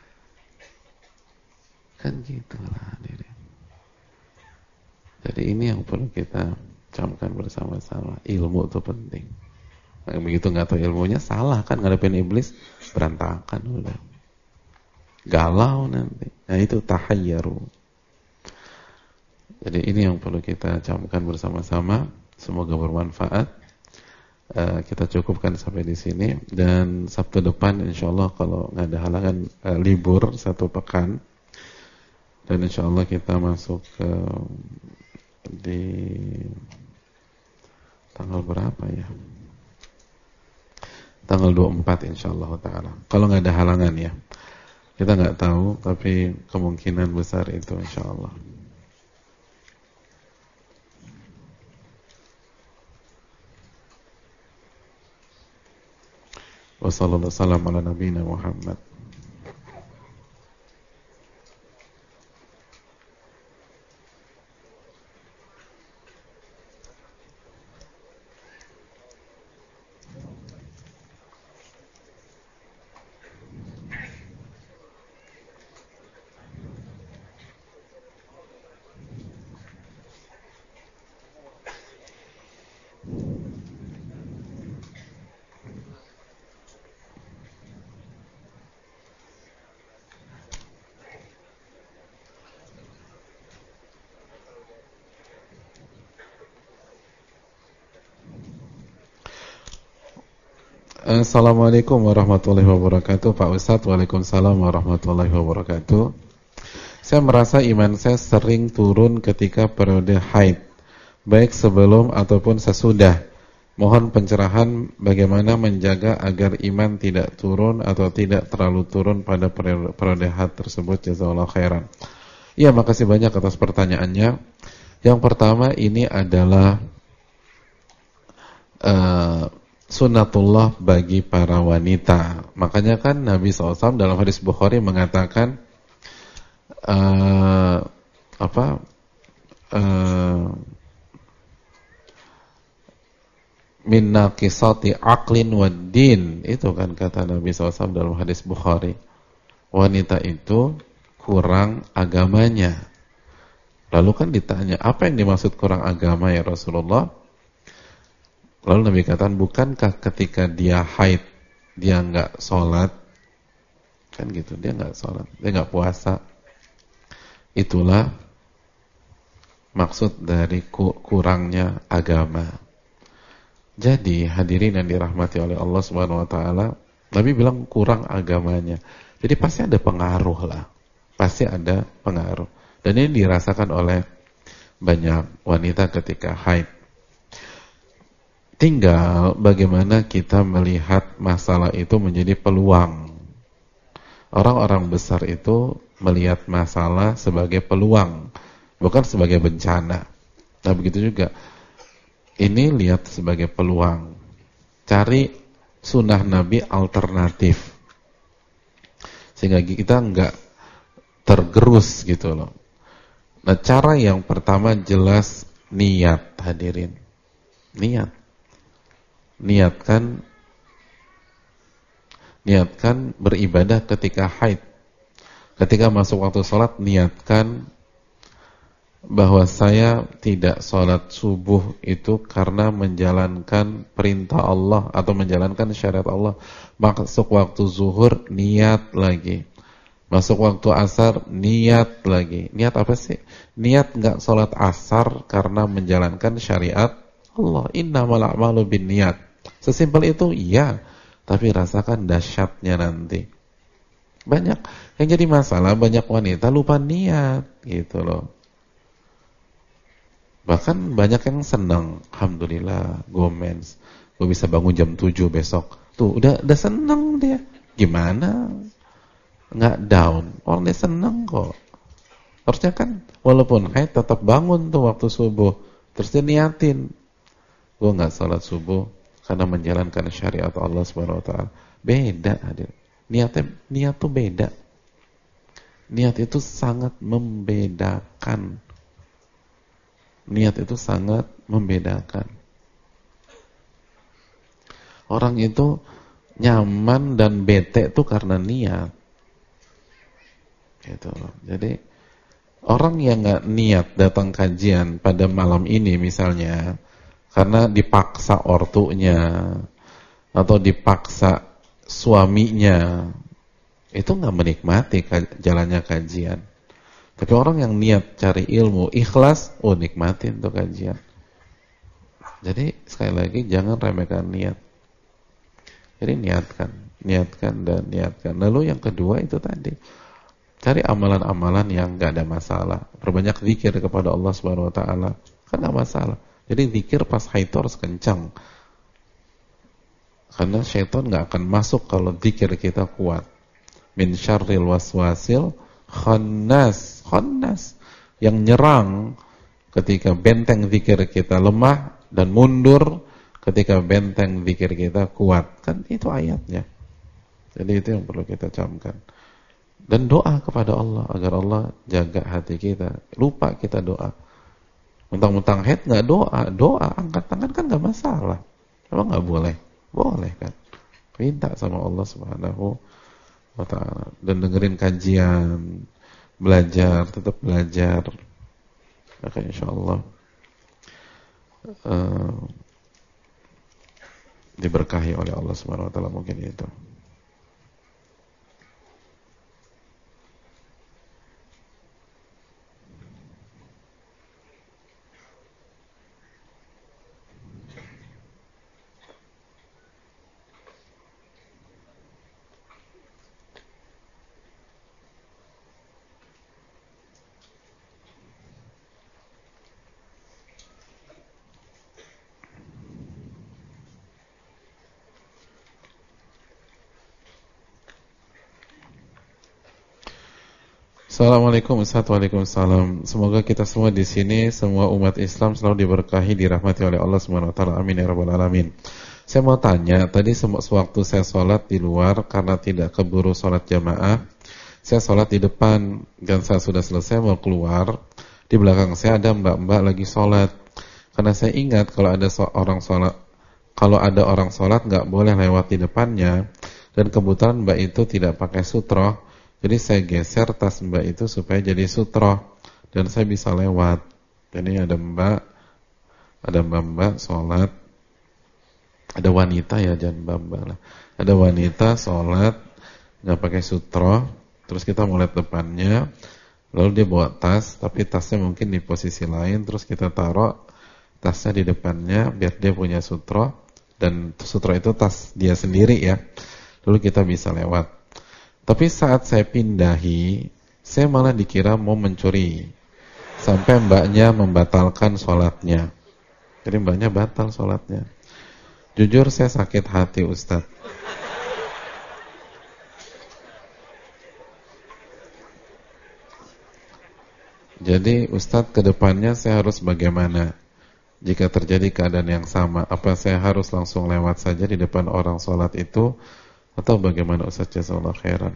Kan gitulah, hadirin. Jadi ini yang perlu kita camkan bersama-sama. Ilmu itu penting. Nah, begitu nggak tahu ilmunya, salah kan ngadepin iblis, berantakan udah. Galau nanti. Nah itu tahayyaru. Jadi ini yang perlu kita camkan bersama-sama. Semoga bermanfaat. Kita cukupkan sampai di sini. Dan Sabtu depan insyaallah kalau nggak ada halangan libur 1 pekan. Dan insyaallah kita masuk ke di tanggal berapa ya? Tanggal 24 insyaallah ta'ala. Kalau nggak ada halangan ya. Kita nggak tahu, tapi kemungkinan besar itu insyaallah. Wassalamualaikum warahmatullahi wabarakatuh. Assalamualaikum warahmatullahi wabarakatuh, Pak Ustadz. Waalaikumsalam warahmatullahi wabarakatuh. Saya merasa iman saya sering turun ketika periode haid, baik sebelum ataupun sesudah. Mohon pencerahan bagaimana menjaga agar iman tidak turun atau tidak terlalu turun pada periode haid tersebut. Jazakallahu khairan. Iya, makasih banyak atas pertanyaannya. Yang pertama, ini adalah sunnatullah bagi para wanita. Makanya kan Nabi SAW dalam hadis Bukhari mengatakan min naqisati aqlin wad din. Itu kan kata Nabi SAW dalam hadis Bukhari. Wanita itu kurang agamanya. Lalu kan ditanya, apa yang dimaksud kurang agama ya Rasulullah? Lalu Nabi katakan, bukankah ketika dia haid, dia nggak sholat? Kan gitu, dia nggak sholat, dia nggak puasa. Itulah maksud dari kurangnya agama. Jadi hadirin yang dirahmati oleh Allah Subhanahu Wa Taala, Nabi bilang kurang agamanya. Jadi pasti ada pengaruh lah, pasti ada pengaruh. Dan ini dirasakan oleh banyak wanita ketika haid. Tinggal bagaimana kita melihat masalah itu menjadi peluang. Orang-orang besar itu melihat masalah sebagai peluang, bukan sebagai bencana. Nah begitu juga, ini lihat sebagai peluang. Cari sunnah Nabi alternatif, sehingga kita enggak tergerus gitu loh. Nah cara yang pertama jelas niat, hadirin. Niatkan beribadah ketika haid. Ketika masuk waktu sholat, niatkan bahwa saya tidak sholat subuh itu karena menjalankan perintah Allah atau menjalankan syariat Allah. Masuk waktu zuhur, niat lagi. Masuk waktu asar, niat lagi. Niat apa sih? Niat nggak sholat asar karena menjalankan syariat Allah. Innamal a'malu binniyat. Sesimpel itu, iya. Tapi rasakan dahsyatnya nanti. Banyak yang jadi masalah, banyak wanita lupa niat gitu loh. Bahkan banyak yang senang, alhamdulillah, gue mens, gue bisa bangun jam 7 besok. Tuh, udah senang dia. Gimana? Nggak down. Orang dia senang kok. Harusnya kan walaupun haid tetap bangun tuh waktu subuh. Terus dia niatin, gue nggak salat subuh karena menjalankan syariat Allah Subhanahu Wa Taala. Beda, hadir. Niat tuh beda. Niat itu sangat membedakan. Niat itu sangat membedakan. Orang itu nyaman dan bete tuh karena niat. Gitu loh. Jadi orang yang nggak niat datang kajian pada malam ini misalnya karena dipaksa ortunya atau dipaksa suaminya, itu nggak menikmati jalannya kajian. Tapi orang yang niat cari ilmu, ikhlas, nikmatin tuh kajian. Jadi sekali lagi jangan remehkan niat. Jadi niatkan dan niatkan. Lalu yang kedua itu tadi, cari amalan-amalan yang nggak ada masalah. Perbanyak zikir kepada Allah Subhanahu Wa Taala, kan nggak masalah. Jadi zikir pas haid harus kencang. Karena syaitan nggak akan masuk kalau zikir kita kuat. min syarril waswasil khannas. Khannas yang nyerang ketika benteng zikir kita lemah dan mundur ketika benteng zikir kita kuat. Kan itu ayatnya. Jadi itu yang perlu kita camkan. Dan doa kepada Allah agar Allah jaga hati kita. Lupa kita doa. Mentang-mentang head nggak doa angkat tangan kan nggak masalah. Emang nggak boleh? Boleh kan? Minta sama Allah Subhanahu wa Ta'ala. Dan dengerin kajian, belajar, tetap belajar. Maka insya Allah diberkahi oleh Allah Subhanahu wa Ta'ala mungkin itu. Assalamualaikum Ustaz. Waalaikumsalam. Semoga kita semua di sini, semua umat Islam selalu diberkahi, dirahmati oleh Allah Subhanahu wa Ta'ala. Amin ya rabbal alamin. Saya mau tanya, tadi sewaktu saya sholat di luar karena tidak keburu sholat jamaah, saya sholat di depan dan saya sudah selesai mau keluar, di belakang saya ada mbak-mbak lagi sholat. Karena saya ingat kalau ada orang sholat nggak boleh lewat di depannya, dan kebetulan mbak itu tidak pakai sutroh. Jadi saya geser tas mbak itu supaya jadi sutroh dan saya bisa lewat. Jadi ada mbak sholat, ada wanita ya, jangan mbak lah. Ada wanita sholat nggak pakai sutroh, terus kita mau lihat depannya, lalu dia bawa tas, tapi tasnya mungkin di posisi lain, terus kita taruh tasnya di depannya biar dia punya sutroh, dan sutroh itu tas dia sendiri ya. Lalu kita bisa lewat. Tapi saat saya pindahi, saya malah dikira mau mencuri. Sampai mbaknya membatalkan sholatnya. Jadi mbaknya batal sholatnya. Jujur saya sakit hati Ustaz. Jadi Ustaz, kedepannya saya harus bagaimana? Jika terjadi keadaan yang sama, apa saya harus langsung lewat saja di depan orang sholat itu? Atau bagaimana Ustaz? Jazakallahu khairan.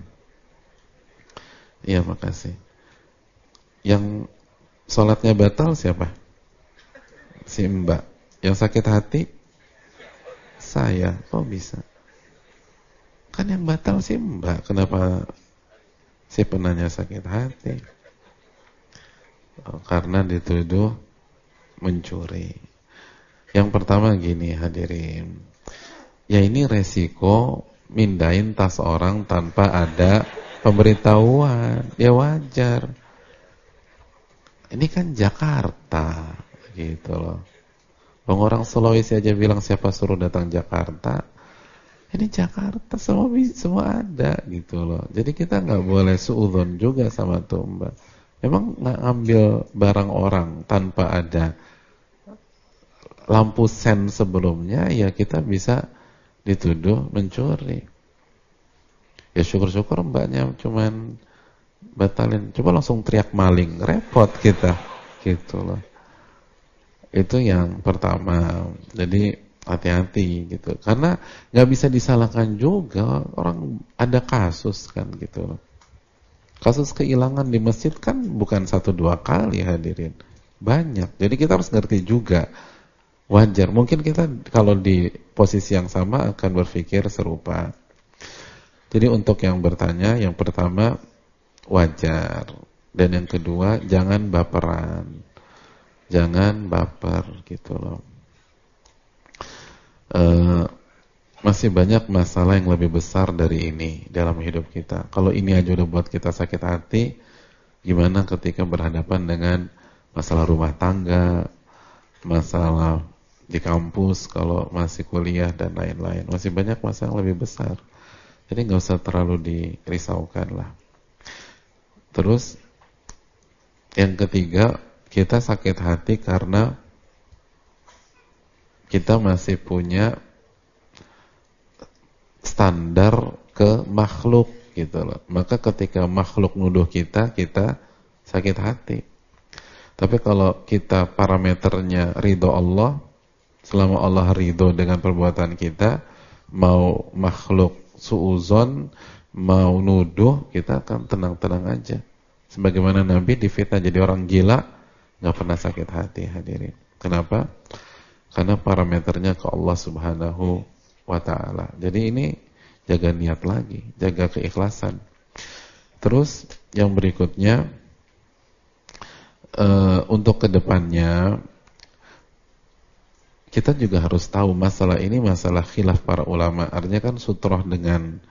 Iya, makasih. Yang sholatnya batal siapa? Si mbak. Yang sakit hati? Saya. Oh bisa. Kan yang batal si mbak. Kenapa si penanya sakit hati? Oh, karena dituduh mencuri. Yang pertama gini hadirin. Ya ini resiko mindahin tas orang tanpa ada pemberitahuan. Ya wajar. Ini kan Jakarta gitu loh. Orang Sulawesi aja bilang siapa suruh datang Jakarta. Ini Jakarta semua ada gitu loh. Jadi kita nggak boleh suudzon juga sama tuh mbak. Emang nggak ambil barang orang tanpa ada lampu sen sebelumnya, ya kita bisa dituduh mencuri. Ya syukur-syukur mbaknya cuman batalin. Coba langsung teriak maling, repot kita gitu loh. Itu yang pertama. Jadi hati-hati gitu. Karena nggak bisa disalahkan juga, orang ada kasus kan gitu loh. Kasus kehilangan di masjid kan bukan 1-2 kali hadirin. Banyak. Jadi kita harus ngerti juga. Wajar. Mungkin kita kalau di posisi yang sama akan berpikir serupa. Jadi untuk yang bertanya, yang pertama wajar. Dan yang kedua, jangan baperan. Jangan baper gitu loh. Masih banyak masalah yang lebih besar dari ini dalam hidup kita. Kalau ini aja udah buat kita sakit hati, gimana ketika berhadapan dengan masalah rumah tangga, masalah di kampus kalau masih kuliah dan lain-lain. Masih banyak masalah yang lebih besar. Jadi nggak usah terlalu dirisaukan lah. Terus yang ketiga, kita sakit hati karena kita masih punya standar ke makhluk gitu loh. Maka ketika makhluk nuduh kita, kita sakit hati. Tapi kalau kita parameternya ridho Allah, selama Allah ridho dengan perbuatan kita, mau makhluk suuzon, mau nuduh, kita akan tenang-tenang aja. Sebagaimana Nabi difitnah jadi orang gila, nggak pernah sakit hati, hadirin. Kenapa? Karena parameternya ke Allah Subhanahu wa ta'ala. Jadi ini jaga niat lagi, jaga keikhlasan. Terus yang berikutnya, untuk kedepannya kita juga harus tahu masalah ini masalah khilaf para ulama. Artinya kan sutroh dengan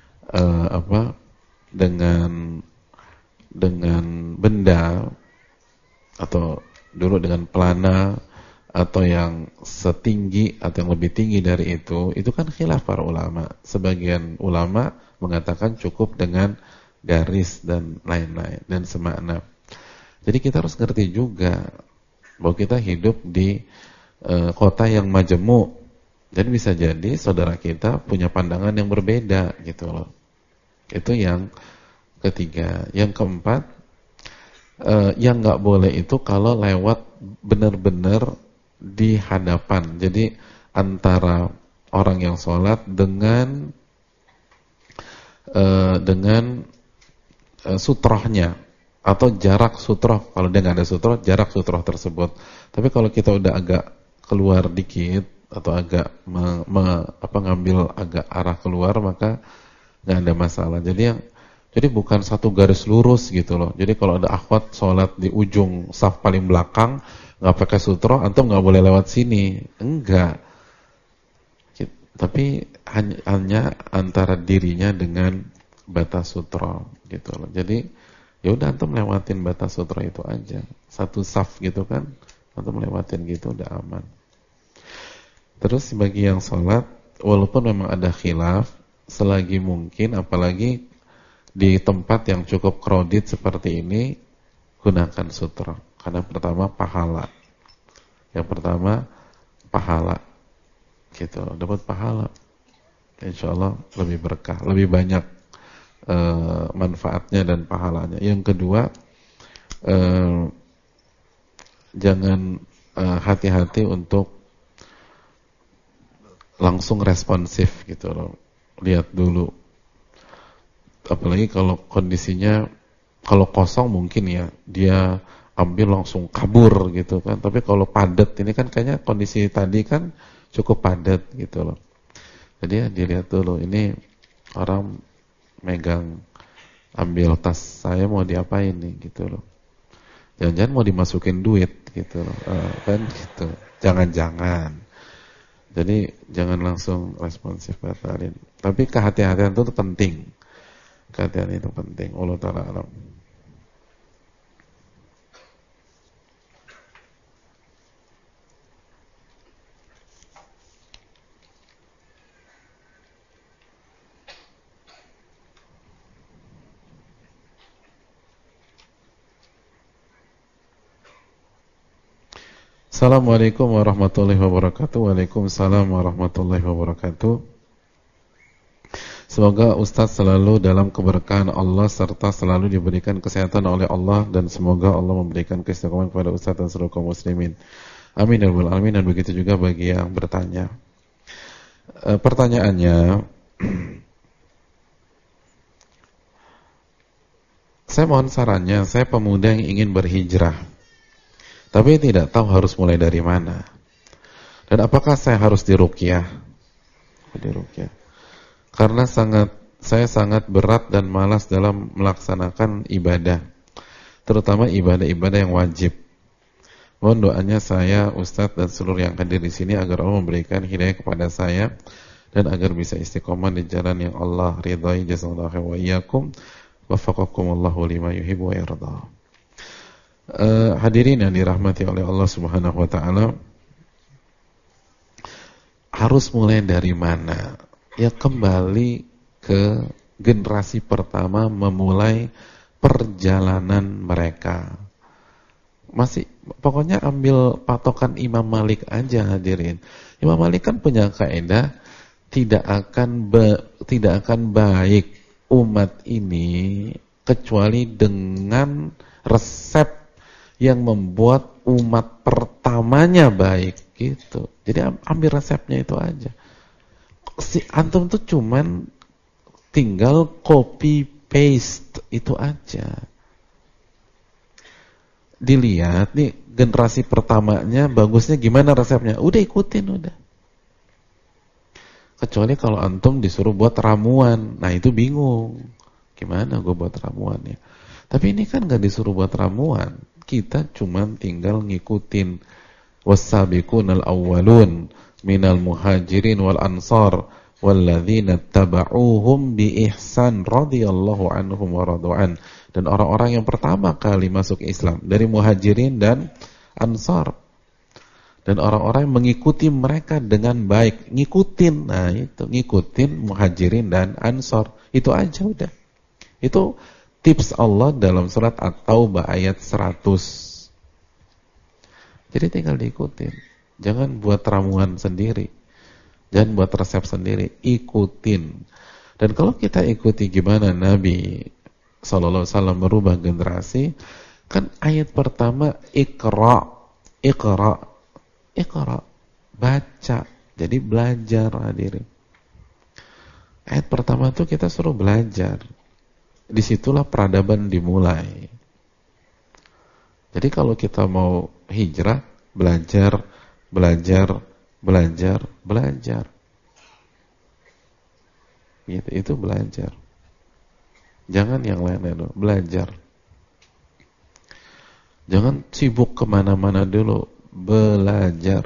dengan benda, atau dulu dengan pelana, atau yang setinggi atau yang lebih tinggi dari itu kan khilaf para ulama. Sebagian ulama mengatakan cukup dengan garis dan lain-lain dan semakna. Jadi kita harus ngerti juga bahwa kita hidup di kota yang majemuk. Jadi bisa jadi saudara kita punya pandangan yang berbeda gitu loh. Itu yang ketiga. Yang keempat, yang nggak boleh itu kalau lewat benar-benar di hadapan. Jadi antara orang yang sholat dengan sutrohnya atau jarak sutroh. Kalau dia nggak ada sutroh, jarak sutroh tersebut. Tapi kalau kita udah agak keluar dikit atau agak ngambil agak arah keluar, maka nggak ada masalah. Jadi bukan satu garis lurus gitu loh. Jadi kalau ada akhwat sholat di ujung saf paling belakang, nggak pakai sutroh, antum nggak boleh lewat sini. Enggak. Tapi hanya antara dirinya dengan batas sutroh gitu loh. Jadi ya udah antum lewatin batas sutroh itu aja. Satu saf gitu kan, antum lewatin gitu udah aman. Terus bagi yang sholat, walaupun memang ada khilaf, selagi mungkin, apalagi di tempat yang cukup crowded seperti ini, gunakan sutroh. Karena pertama pahala. Yang pertama pahala, gitu, dapat pahala. Insya Allah lebih berkah, lebih banyak manfaatnya dan pahalanya. Yang kedua, jangan hati-hati untuk langsung responsif gitu loh. Lihat dulu. Apalagi kalau kondisinya, kalau kosong mungkin ya dia ambil langsung kabur gitu kan. Tapi kalau padat, ini kan kayaknya kondisi tadi kan cukup padat gitu loh. Jadi ya dilihat dulu, ini orang megang, ambil tas saya mau diapain nih gitu loh. Jangan-jangan mau dimasukin duit gitu loh. Kan gitu. Jangan-jangan. Jadi jangan langsung responsif, batalin. Tapi kehati-hatian itu penting. Kehati-hatian itu penting. Allah Ta'ala alam. Assalamualaikum warahmatullahi wabarakatuh. Waalaikumsalam warahmatullahi wabarakatuh. Semoga Ustaz selalu dalam keberkahan Allah serta selalu diberikan kesehatan oleh Allah, dan semoga Allah memberikan keistiqomahan kepada Ustaz dan seluruh kaum muslimin. Amin ya rabbal alamin. Dan begitu juga bagi yang bertanya. Pertanyaannya, saya mohon sarannya, saya pemuda yang ingin berhijrah, tapi tidak tahu harus mulai dari mana. Dan apakah saya harus diruqyah? Karena saya sangat berat dan malas dalam melaksanakan ibadah, terutama ibadah-ibadah yang wajib. Mohon doanya saya, Ustadz dan seluruh yang hadir di sini agar Allah memberikan hidayah kepada saya dan agar bisa istiqomah di jalan yang Allah ridhai. Jazakallahu wa iyyakum. Waffaqakumullahu lima yuhibbu wa yarda. Hadirin yang dirahmati oleh Allah Subhanahu wa ta'ala, harus mulai dari mana? Ya kembali ke generasi pertama memulai perjalanan mereka. Pokoknya ambil patokan Imam Malik aja, hadirin. Imam Malik kan punya kaidah tidak akan baik umat ini kecuali dengan resep yang membuat umat pertamanya baik gitu. Jadi ambil resepnya itu aja. Si antum tuh cuman tinggal copy paste itu aja. Dilihat nih generasi pertamanya bagusnya gimana resepnya, udah ikutin udah. Kecuali kalau antum disuruh buat ramuan, nah itu bingung. Gimana gue buat ramuannya? Tapi ini kan gak disuruh buat ramuan. Kita cuman tinggal ngikutin was-sabiqunal awwalun minal muhajirin wal ansar walladzina taba'uhum bi ihsan radhiyallahu anhum wa radu'an. Dan orang-orang yang pertama kali masuk Islam dari muhajirin dan ansar. Dan orang-orang yang mengikuti mereka dengan baik, ngikutin, nah itu ngikutin muhajirin dan ansar, itu aja udah. Itu tips Allah dalam surat At-Taubah ayat 100. Jadi tinggal diikutin, jangan buat ramuan sendiri, jangan buat resep sendiri, ikutin. Dan kalau kita ikuti gimana Nabi sallallahu alaihi wasallam merubah generasi, kan ayat pertama Iqra, baca, jadi belajar hadirin. Ayat pertama itu kita suruh belajar. Disitulah peradaban dimulai. Jadi kalau kita mau hijrah, belajar. Gitu, itu belajar. Jangan yang lain-lain, belajar. Jangan sibuk kemana-mana dulu, belajar.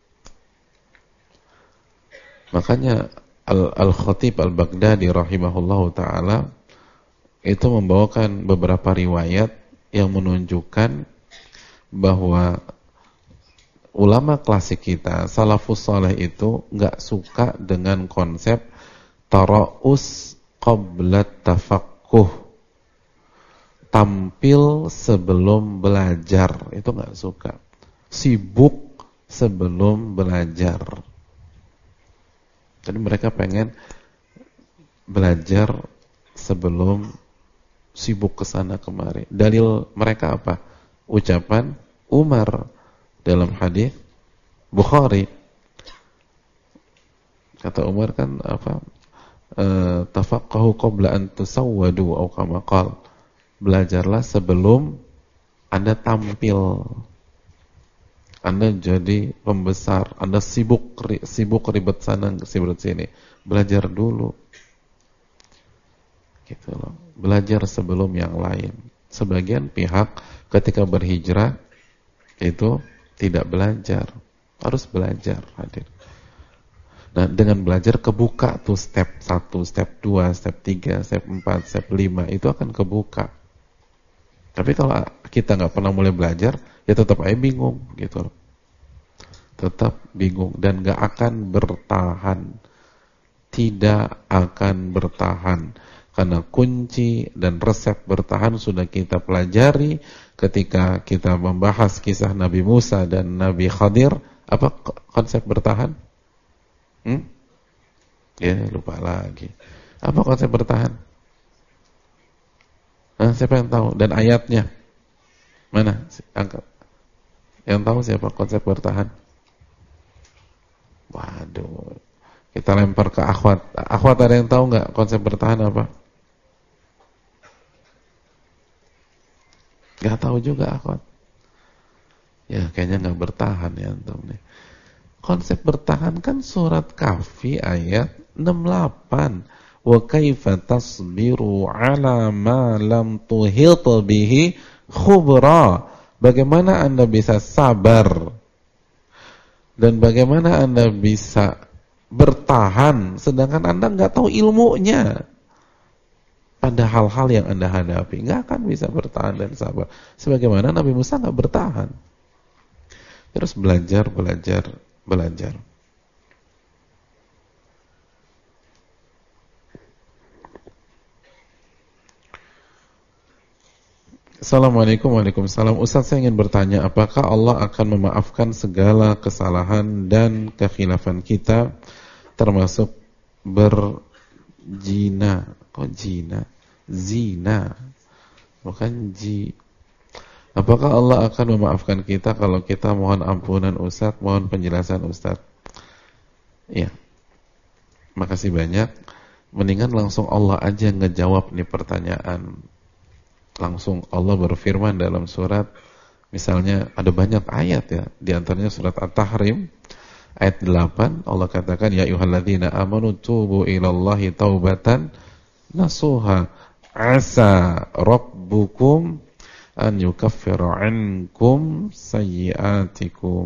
Makanya Al-Khatib Al-Baghdadi rahimahullahu ta'ala itu membawakan beberapa riwayat yang menunjukkan bahwa ulama klasik kita, salafus saleh itu gak suka dengan konsep tara'us qabla tafaqquh, tampil sebelum belajar, itu gak suka. Sibuk sebelum belajar. Jadi mereka pengen belajar sebelum sibuk kesana kemari. Dalil mereka apa? Ucapan Umar dalam hadis Bukhari. Kata Umar kan apa? Tafaqahu qabla an tusawwadu atau kama qala. Belajarlah sebelum Anda tampil. Anda jadi pembesar, Anda sibuk ribet sana, sibuk sini. Belajar dulu. Gitu loh. Belajar sebelum yang lain. Sebagian pihak ketika berhijrah itu tidak belajar. Harus belajar, hadir. Nah, dengan belajar kebuka tuh step 1, step 2, step 3, step 4, step 5 itu akan kebuka. Tapi kalau kita nggak pernah mulai belajar, ya tetap aja bingung gitu loh. Tetap bingung dan nggak akan bertahan. Tidak akan bertahan. Karena kunci dan resep bertahan sudah kita pelajari ketika kita membahas kisah Nabi Musa dan Nabi Khadir. Apa konsep bertahan? Ya, lupa lagi. Apa konsep bertahan? Nah, siapa yang tahu? Dan ayatnya mana? Angkat. Yang tahu siapa konsep bertahan? Waduh, kita lempar ke akhwat. Akhwat ada yang tahu nggak konsep bertahan apa? Nggak tahu juga akhwat. Ya kayaknya nggak bertahan ya antum nih. Konsep bertahan kan surat Kahfi ayat 68. Wa kaifa tasbiru ala ma lam tuhit bihi khubra. Bagaimana Anda bisa sabar dan bagaimana Anda bisa bertahan sedangkan Anda nggak tahu ilmunya pada hal-hal yang Anda hadapi. Nggak akan bisa bertahan dan sabar. Sebagaimana Nabi Musa nggak bertahan. Terus belajar. Assalamualaikum warahmatullahi wabarakatuh. Ustaz, saya ingin bertanya, apakah Allah akan memaafkan segala kesalahan dan kekhilafan kita, termasuk Jina. Kok jina? Zina. Bukan ji. Apakah Allah akan memaafkan kita kalau kita mohon ampunan Ustaz, mohon penjelasan Ustaz? Iya. Makasih banyak. Mendingan langsung Allah aja ngejawab nih pertanyaan. Langsung Allah berfirman dalam surat, misalnya ada banyak ayat ya, di antaranya surat At-Tahrim ayat 8, Allah katakan ya ayyuhalladzina amanu tubu ilallahi taubatan nasuha asa rabbukum an yukaffira ankum sayyiatikum.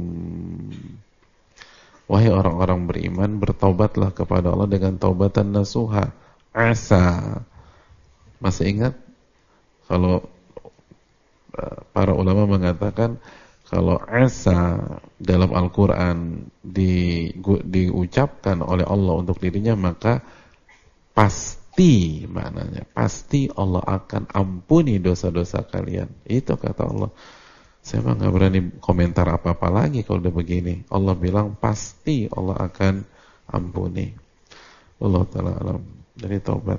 Wahai orang-orang beriman, bertaubatlah kepada Allah dengan taubatan nasuha. Asa. Masih ingat kalau para ulama mengatakan kalau asa dalam Al-Quran diucapkan oleh Allah untuk dirinya, maka pasti, maknanya pasti Allah akan ampuni dosa-dosa kalian. Itu kata Allah. Saya mah gak berani komentar apa-apa lagi kalau udah begini. Allah bilang pasti Allah akan ampuni. Allah Ta'ala alam. Dari taubat,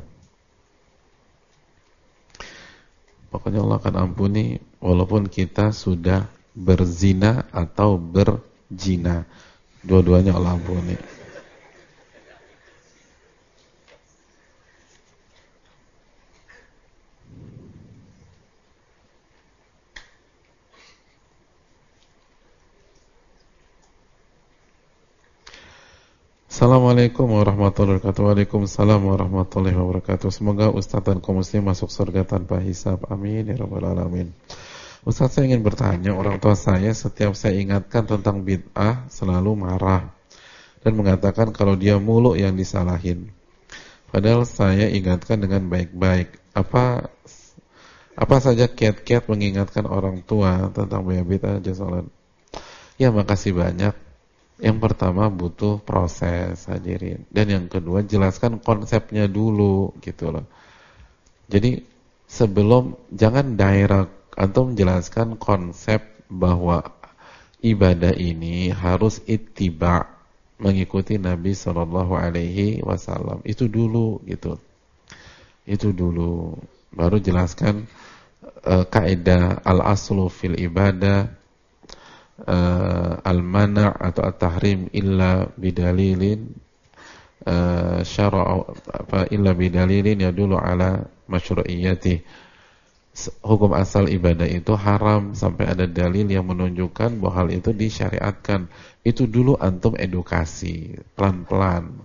pokoknya Allah akan ampuni walaupun kita sudah berzina atau berjina. Dua-duanya Allah ampuni. Assalamualaikum warahmatullahi wabarakatuh. Waalaikumsalam warahmatullahi wabarakatuh. Semoga Ustaz dan kaum muslim masuk surga tanpa hisab. Amin ya rabbal alamin. Ustaz, saya ingin bertanya, orang tua saya setiap saya ingatkan tentang bid'ah selalu marah dan mengatakan kalau dia mulu yang disalahin. Padahal saya ingatkan dengan baik-baik. Apa saja kiat-kiat mengingatkan orang tua tentang bid'ah jazakallahu. Ya, makasih banyak. Yang pertama butuh proses, hadirin. Dan yang kedua jelaskan konsepnya dulu gitu loh. Jadi sebelum, jangan direct, antum menjelaskan konsep bahwa ibadah ini harus ittiba, mengikuti Nabi SAW. Itu dulu gitu. Itu dulu. Baru jelaskan kaidah al-aslu fil ibadah, al-mana' atau at-tahrim illa bidalilin illa bidalilin yadullu ala masyru'iyyati. Hukum asal ibadah itu haram sampai ada dalil yang menunjukkan bahwa hal itu disyariatkan. Itu dulu antum edukasi pelan-pelan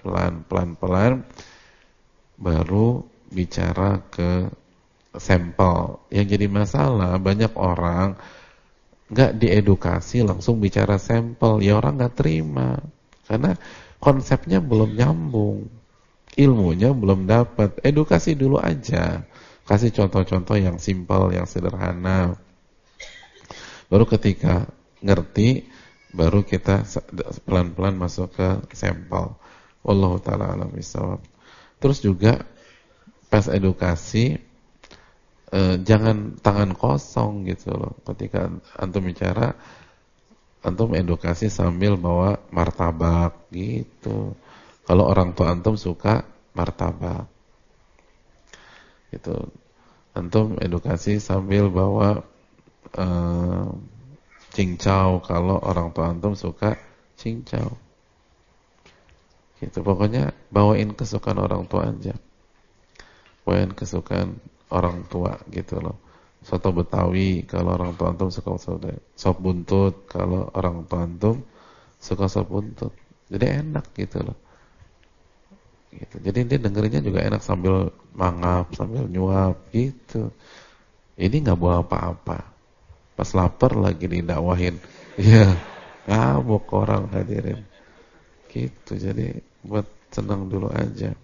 baru bicara ke sampel. Yang jadi masalah banyak orang nggak diedukasi langsung bicara sampel, ya orang nggak terima karena konsepnya belum nyambung, ilmunya belum dapat. Edukasi dulu aja, kasih contoh-contoh yang simpel, yang sederhana. Baru ketika ngerti, baru kita pelan-pelan masuk ke sampel. Wallahu ta'ala a'lam bishawab. Terus juga pas edukasi, jangan tangan kosong gitu loh. Ketika antum bicara, antum edukasi sambil bawa martabak gitu. Kalau orang tua antum suka martabak gitu, antum edukasi sambil bawa cincau. Kalau orang tua antum suka cincau gitu. Pokoknya bawain kesukaan orang tua aja, bawain kesukaan orang tua gitu loh. Soto Betawi kalau orang tua antum suka sop buntut, kalau orang tua antum suka sop buntut, jadi enak gitu loh gitu. Jadi dia dengerinnya juga enak sambil mangap, sambil nyuap gitu. Ini nggak bawa apa-apa, pas lapar lagi didakwahin, ya ngamuk orang, hadirin gitu. Jadi buat senang dulu aja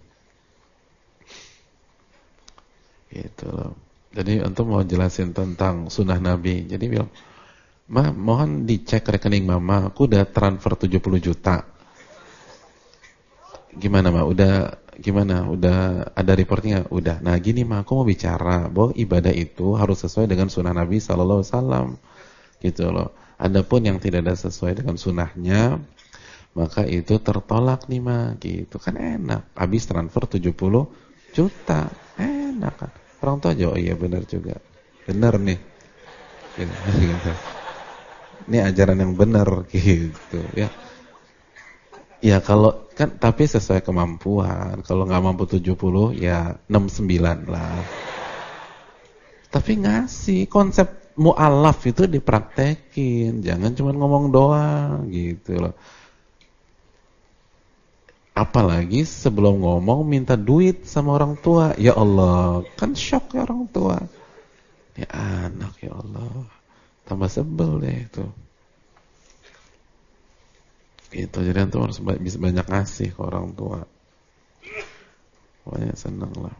gitu loh. Jadi antum mau jelasin tentang sunnah Nabi, jadi bilang, "Ma, mohon dicek rekening mama, aku udah transfer 70 juta. Gimana Ma? Udah gimana? Udah ada reportnya? Udah. Nah gini Ma, aku mau bicara bahwa ibadah itu harus sesuai dengan sunnah Nabi SAW gitu loh. Adapun yang tidak ada sesuai dengan sunnahnya, maka itu tertolak nih mah, gitu kan enak. Habis transfer 70 juta, enak kan. Orang tua aja, oh iya benar juga, benar nih, gitu. Ini ajaran yang benar gitu ya. Ya kalau kan, tapi sesuai kemampuan. Kalau nggak mampu 70 ya 69 lah. Tapi ngasih konsep mu'alaf itu dipraktekin, jangan cuma ngomong doang gitu loh. Apalagi sebelum ngomong minta duit sama orang tua. Ya Allah, kan shock ya orang tua. Ya anak, ya Allah, tambah sebel deh itu. Gitu, jadi antum harus bisa banyak ngasih ke orang tua. Pokoknya seneng lah.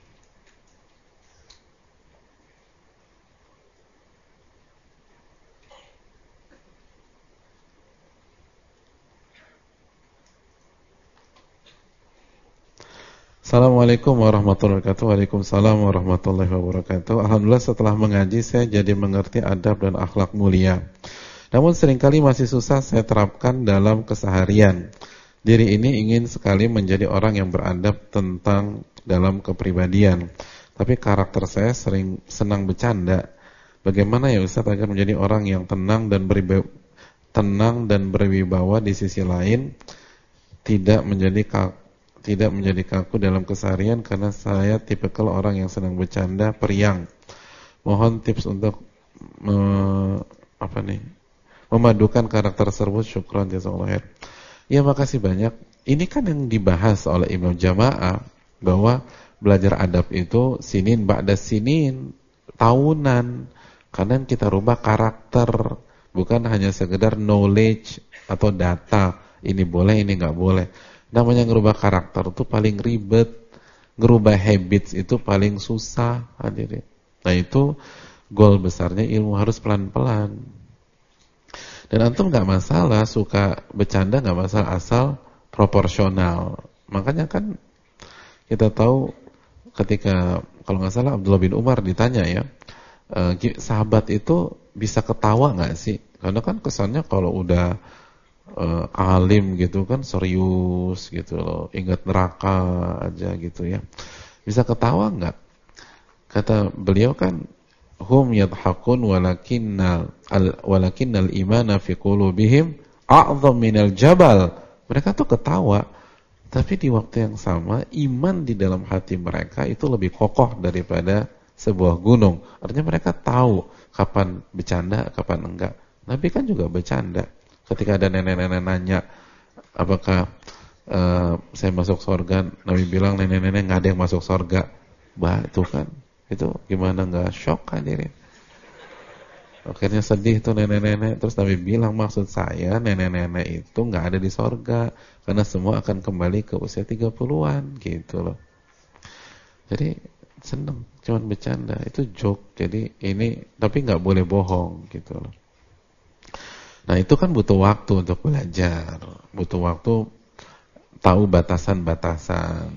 Assalamualaikum warahmatullahi wabarakatuh. Waalaikumsalam warahmatullahi wabarakatuh. Alhamdulillah setelah mengaji saya jadi mengerti adab dan akhlak mulia. Namun seringkali masih susah saya terapkan dalam keseharian. Diri ini ingin sekali menjadi orang yang beradab tentang dalam kepribadian. Tapi karakter saya sering senang bercanda. Bagaimana ya Ustaz agar menjadi orang yang tenang dan berwibawa di sisi lain, tidak menjadi kaku dalam keseharian, karena saya tipikal orang yang senang bercanda, periang. Mohon tips untuk memadukan karakter tersebut. Syukran jazakallahu khair. Ya, makasih banyak. Ini kan yang dibahas oleh Imam Jamaah, bahwa belajar adab itu sinin ba'da sinin, tahunan. Karena kita rubah karakter, bukan hanya sekedar knowledge atau data. Ini boleh, ini nggak boleh. Namanya ngerubah karakter itu paling ribet, ngerubah habits itu paling susah, hadirin. Nah itu goal besarnya ilmu, harus pelan-pelan. Dan antum nggak masalah suka bercanda, nggak masalah, asal proporsional. Makanya kan kita tahu ketika, kalau nggak salah Abdullah bin Umar ditanya ya, sahabat itu bisa ketawa nggak sih? Karena kan kesannya kalau udah alim gitu kan serius gitu loh, ingat neraka aja gitu ya. Bisa ketawa nggak? Kata beliau kan, hum yadhakun walakinnal imana fi qulubihim a'dham minal jabal. Mereka tuh ketawa, tapi di waktu yang sama iman di dalam hati mereka itu lebih kokoh daripada sebuah gunung. Artinya mereka tahu kapan bercanda, kapan enggak. Nabi kan juga bercanda. Ketika ada nenek-nenek nanya, apakah saya masuk surga, Nabi bilang nenek-nenek nggak ada yang masuk surga. Bah, itu kan, itu gimana nggak shock hadirin? Akhirnya sedih tuh nenek-nenek. Terus Nabi bilang, maksud saya nenek-nenek itu nggak ada di surga, karena semua akan kembali ke usia 30-an gitu loh. Jadi seneng, cuman bercanda, itu joke. Jadi ini, tapi nggak boleh bohong gitu loh. Nah itu kan butuh waktu untuk belajar, butuh waktu tahu batasan-batasan.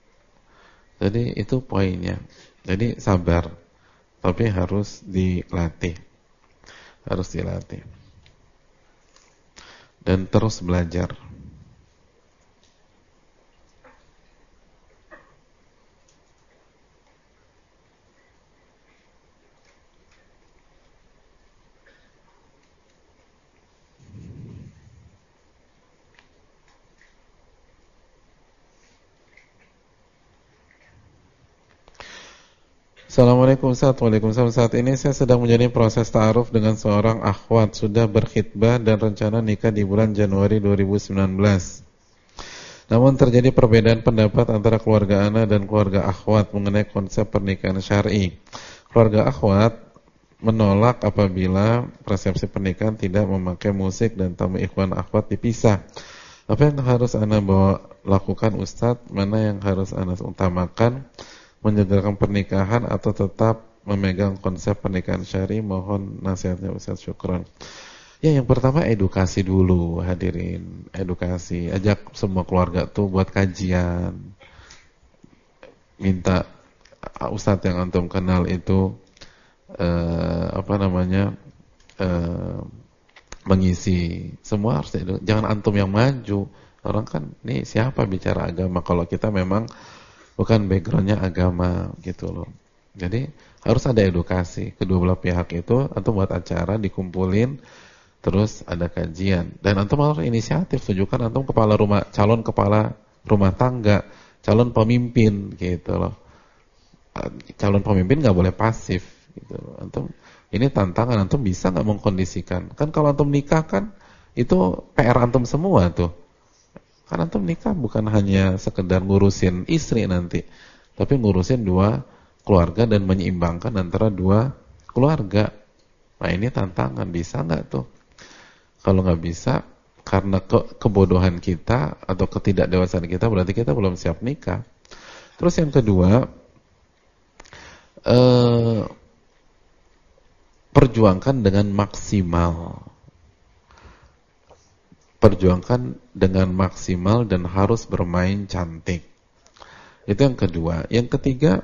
Jadi itu poinnya. Jadi sabar, tapi harus dilatih, dan terus belajar. Assalamualaikum Ustaz. Waalaikumsalam. Saat ini saya sedang menjalani proses ta'aruf dengan seorang akhwat. Sudah berkhitbah dan rencana nikah di bulan Januari 2019. Namun terjadi perbedaan pendapat antara keluarga ana dan keluarga akhwat mengenai konsep pernikahan syar'i. Keluarga akhwat menolak apabila persepsi pernikahan tidak memakai musik dan tamu ikhwan akhwat dipisah. Apa yang harus ana lakukan Ustaz? Mana yang harus ana utamakan? Menjalankan pernikahan atau tetap memegang konsep pernikahan syar'i? Mohon nasihatnya Ustaz, syukran. Ya, yang pertama edukasi dulu hadirin, edukasi. Ajak semua keluarga tuh buat kajian. Minta Ustaz yang antum kenal itu mengisi. Semua harus jangan antum yang maju. Orang kan, nih siapa bicara agama kalau kita memang bukan backgroundnya agama gitu loh. Jadi harus ada edukasi kedua belah pihak itu. Antum buat acara, dikumpulin, terus ada kajian. Dan antum harus inisiatif, tunjukkan antum calon kepala rumah tangga, calon pemimpin gitu loh. Calon pemimpin nggak boleh pasif gitu. Antum ini tantangan, antum bisa nggak mengkondisikan? Kan kalau antum nikah kan itu PR antum semua tuh. Kan antum nikah bukan hanya sekedar ngurusin istri nanti, tapi ngurusin dua keluarga dan menyeimbangkan antara dua keluarga. Nah ini tantangan, bisa nggak tuh? Kalau nggak bisa, karena kebodohan kita atau ketidakdewasaan kita, berarti kita belum siap nikah. Terus yang kedua, perjuangkan dengan maksimal. Perjuangkan dengan maksimal dan harus bermain cantik. Itu yang kedua. Yang ketiga,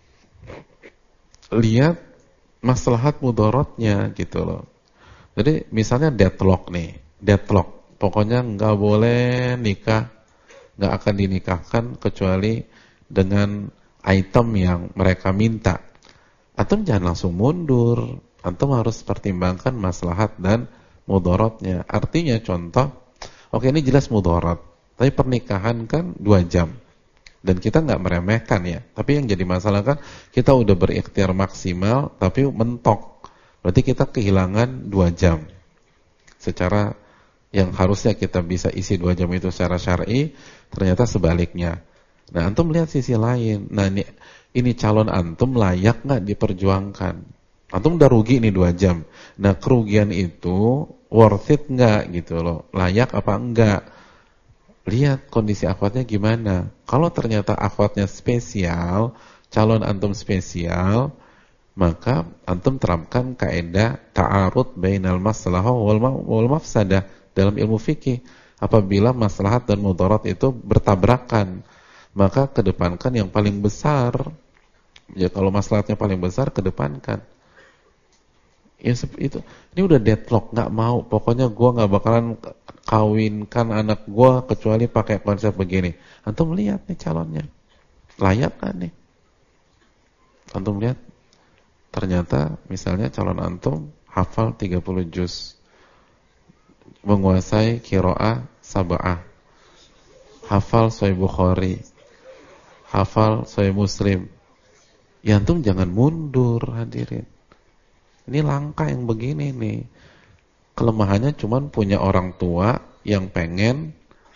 lihat maslahat mudaratnya gitu loh. Jadi misalnya deadlock nih, deadlock. Pokoknya nggak boleh nikah, nggak akan dinikahkan kecuali dengan item yang mereka minta. Antum jangan langsung mundur. Antum harus pertimbangkan maslahat dan mudaratnya. Artinya contoh, oke ini jelas mudarat, tapi pernikahan kan 2 jam. Dan kita nggak meremehkan ya. Tapi yang jadi masalah kan kita udah berikhtiar maksimal tapi mentok. Berarti kita kehilangan 2 jam. Secara yang harusnya kita bisa isi 2 jam itu secara syar'i, ternyata sebaliknya. Nah, antum lihat sisi lain. Nah, ini calon antum layak nggak diperjuangkan? Antum udah rugi nih 2 jam. Nah, kerugian itu worth it nggak gitu loh? Layak apa enggak? Lihat kondisi akhwatnya gimana. Kalau ternyata akhwatnya spesial, calon antum spesial, maka antum terapkan kaidah ta'arud bainal maslahah wal mafsadah dalam ilmu fikih. Apabila maslahat dan mudarat itu bertabrakan, maka kedepankan yang paling besar. Ya kalau maslahatnya paling besar, kedepankan. Ya itu. Ini udah deadlock, nggak mau. Pokoknya gue nggak bakalan kawinkan anak gue kecuali pakai konsep begini. Antum lihat nih calonnya, layak kan nih? Antum lihat, ternyata misalnya calon antum hafal 30 juz, menguasai qiraah sab'ah, hafal Sahih Bukhari, hafal Sahih Muslim. Ya antum jangan mundur, hadirin. Ini langkah yang begini nih. Kelemahannya cuman punya orang tua yang pengen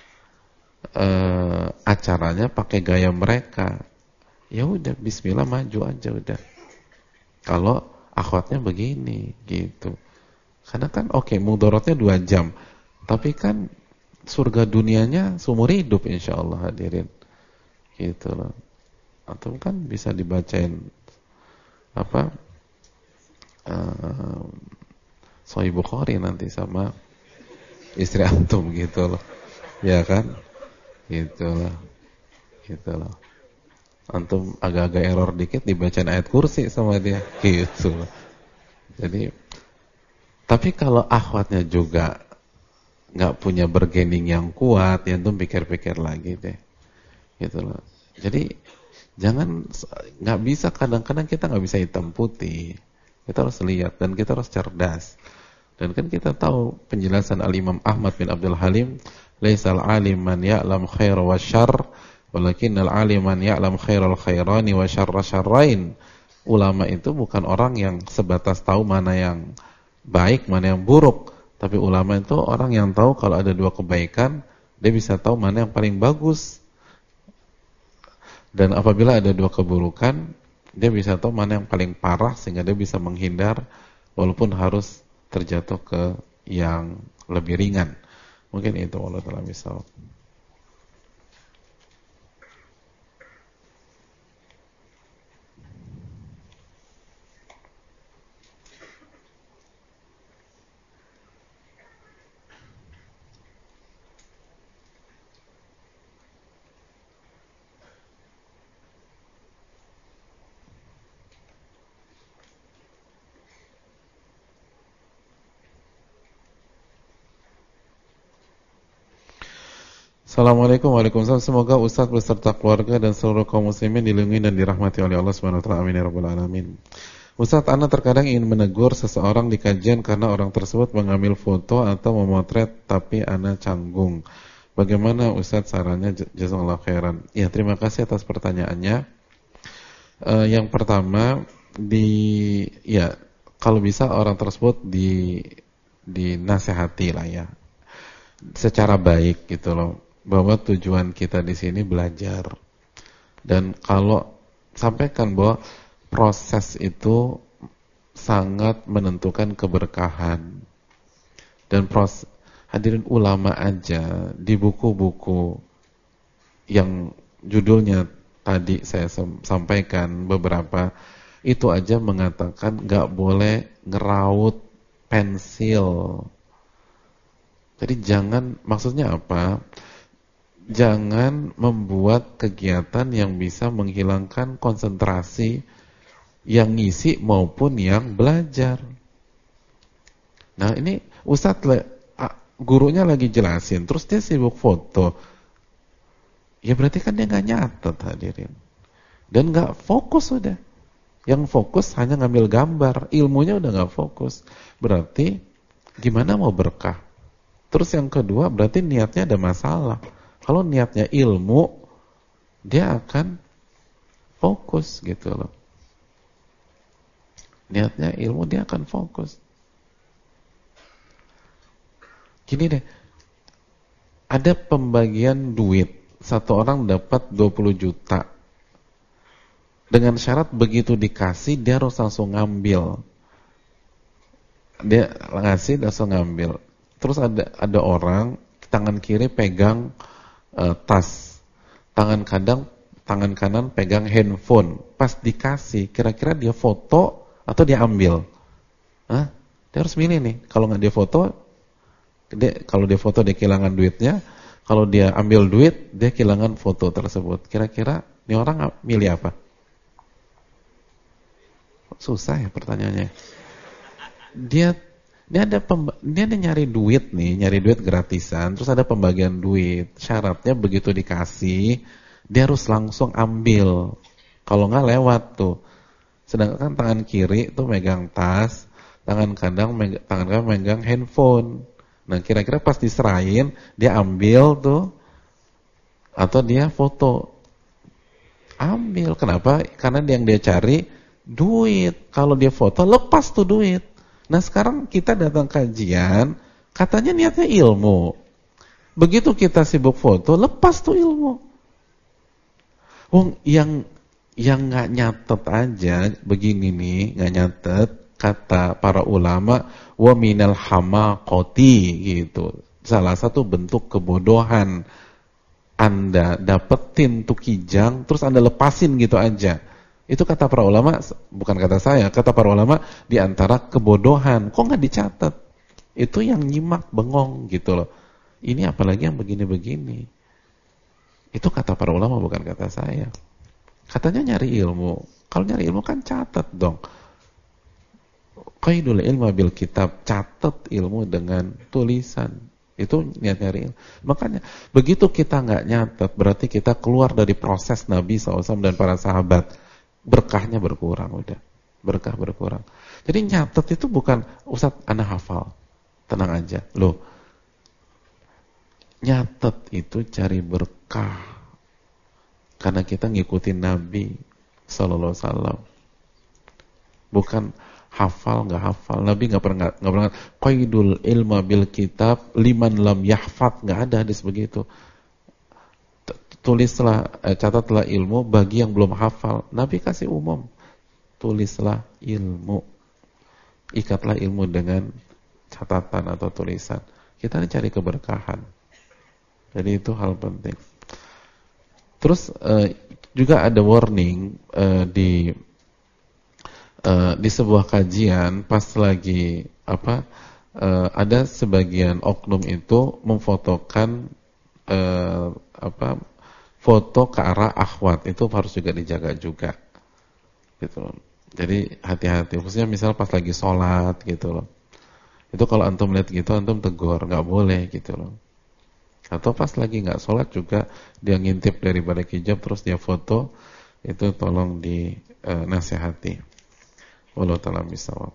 acaranya pakai gaya mereka. Ya udah, bismillah maju aja udah. Kalau akhwatnya begini gitu. Karena kan oke, mudaratnya 2 jam. Tapi kan surga dunianya seumur hidup insyaallah, hadirin. Gitu loh. Atau kan bisa dibacain apa? Sahih Bukhari nanti sama istri antum gitu loh. Ya kan? Gitu loh. Gitu loh. Antum agak-agak error dikit dibacain ayat kursi sama dia. Gitu loh. Jadi, tapi kalau akhwatnya juga nggak punya bargaining yang kuat, ya antum pikir-pikir lagi deh. Gitu loh. Jadi jangan, nggak bisa, kadang-kadang kita nggak bisa hitam putih. Kita harus lihat dan kita harus cerdas. Dan kan kita tahu penjelasan Al-Imam Ahmad bin Abdul Halim, laisal alim man ya'lam khair wa syarr, walakinnal alim man ya'lam khairal khairani wa syarra syarrain. Ulama itu bukan orang yang sebatas tahu mana yang baik, mana yang buruk, tapi ulama itu orang yang tahu kalau ada 2 kebaikan, dia bisa tahu mana yang paling bagus. Dan apabila ada 2 keburukan, dia bisa tahu mana yang paling parah sehingga dia bisa menghindar walaupun harus terjatuh ke yang lebih ringan. Mungkin itu Allah Ta'ala misal. Assalamualaikum warahmatullahi wabarakatuh. Semoga Ustaz beserta keluarga dan seluruh kaum muslimin dilindungi dan dirahmati oleh Allah Subhanahu wa taala. Amin ya rabbal alamin. Ustaz, ana terkadang ingin menegur seseorang di kajian karena orang tersebut mengambil foto atau memotret tapi ana canggung. Bagaimana Ustaz sarannya? Jazakallahu khairan. Ya, terima kasih atas pertanyaannya. Yang pertama, kalau bisa orang tersebut dinasehati lah ya, secara baik gitu loh, bahwa tujuan kita di sini belajar. Dan kalau sampaikan bahwa proses itu sangat menentukan keberkahan. Dan hadirin ulama aja di buku-buku yang judulnya tadi saya sampaikan beberapa, itu aja mengatakan nggak boleh ngeraut pensil. Jadi jangan, maksudnya apa? Jangan membuat kegiatan yang bisa menghilangkan konsentrasi yang ngisi maupun yang belajar. Nah ini Ustadz, gurunya lagi jelasin, terus dia sibuk foto. Ya berarti kan dia nggak nyatet, hadirin. Dan nggak fokus udah. Yang fokus hanya ngambil gambar, ilmunya udah nggak fokus. Berarti gimana mau berkah? Terus yang kedua, berarti niatnya ada masalah. Kalau niatnya ilmu, dia akan fokus gitu loh. Niatnya ilmu, dia akan fokus. Gini deh, ada pembagian duit. Satu orang dapat 20 juta. Dengan syarat begitu dikasih, dia harus langsung ngambil. Dia ngasih, langsung ngambil. Terus ada orang, tangan kiri pegang tas, tangan kanan pegang handphone. Pas dikasih, kira-kira dia foto atau dia ambil? Hah? Dia harus milih nih. Kalau nggak dia foto, kalau dia foto dia kehilangan duitnya. Kalau dia ambil duit, dia kehilangan foto tersebut. Kira-kira ini orang milih apa? Susah ya pertanyaannya. Dia nyari duit nih, nyari duit gratisan, terus ada pembagian duit. Syaratnya begitu dikasih, dia harus langsung ambil. Kalau nggak lewat tuh. Sedangkan tangan kiri tuh megang tas, tangan kanan megang handphone. Nah kira-kira pas diserahin, dia ambil tuh atau dia foto? Ambil. Kenapa? Karena yang dia cari duit. Kalau dia foto, lepas tuh duit. Nah sekarang kita datang kajian, katanya niatnya ilmu. Begitu kita sibuk foto, lepas tuh ilmu. Wong yang nggak nyatet aja begini nih, nggak nyatet, kata para ulama, wa minal hamaqati gitu. Salah satu bentuk kebodohan. Anda dapetin tuh kijang, terus Anda lepasin gitu aja. Itu kata para ulama, bukan kata saya, kata para ulama, di antara kebodohan. Kok nggak dicatat? Itu yang nyimak, bengong gitu loh. Ini apalagi yang begini-begini. Itu kata para ulama, bukan kata saya. Katanya nyari ilmu. Kalau nyari ilmu kan catat dong. Qaidul ilma bil kitab, catat ilmu dengan tulisan. Itu niat nyari ilmu. Makanya begitu kita nggak nyatat, berarti kita keluar dari proses Nabi SAW dan para sahabat. Berkahnya berkurang udah. Berkah berkurang. Jadi nyatet itu bukan Ustadz ana hafal. Tenang aja. Loh. Nyatet itu cari berkah. Karena kita ngikutin Nabi sallallahu alaihi wasallam. Bukan hafal nggak hafal. Nabi nggak pernah qaidul ilma bil kitab liman lam yahfad, nggak ada hadis begitu. Tulislah, catatlah ilmu bagi yang belum hafal. Nabi kasih umum. Tulislah ilmu. Ikatlah ilmu dengan catatan atau tulisan. Kita ini cari keberkahan. Jadi itu hal penting. Terus juga ada warning di sebuah kajian pas lagi ada sebagian oknum itu memfotokan foto ke arah akhwat, itu harus juga dijaga juga gitu loh. Jadi hati-hati, khususnya misal pas lagi sholat gitu loh. Itu kalau antum lihat gitu, antum tegur, nggak boleh gitu loh. Atau pas lagi nggak sholat juga dia ngintip dari balik hijab terus dia foto, itu tolong dinasihati. Wallahu ta'ala bishawab.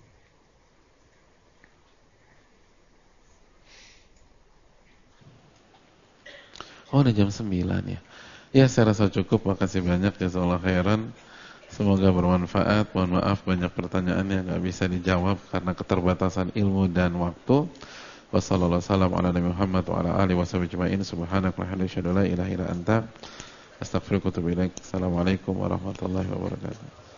Oh, udah jam 9 ya. Ya, saya rasa cukup. Makasih banyak, jazakallahu khairan. Semoga bermanfaat. Mohon maaf banyak pertanyaan yang nggak bisa dijawab karena keterbatasan ilmu dan waktu. Wassalamualaikum warahmatullahi wabarakatuh. Assalamualaikum warahmatullahi wabarakatuh.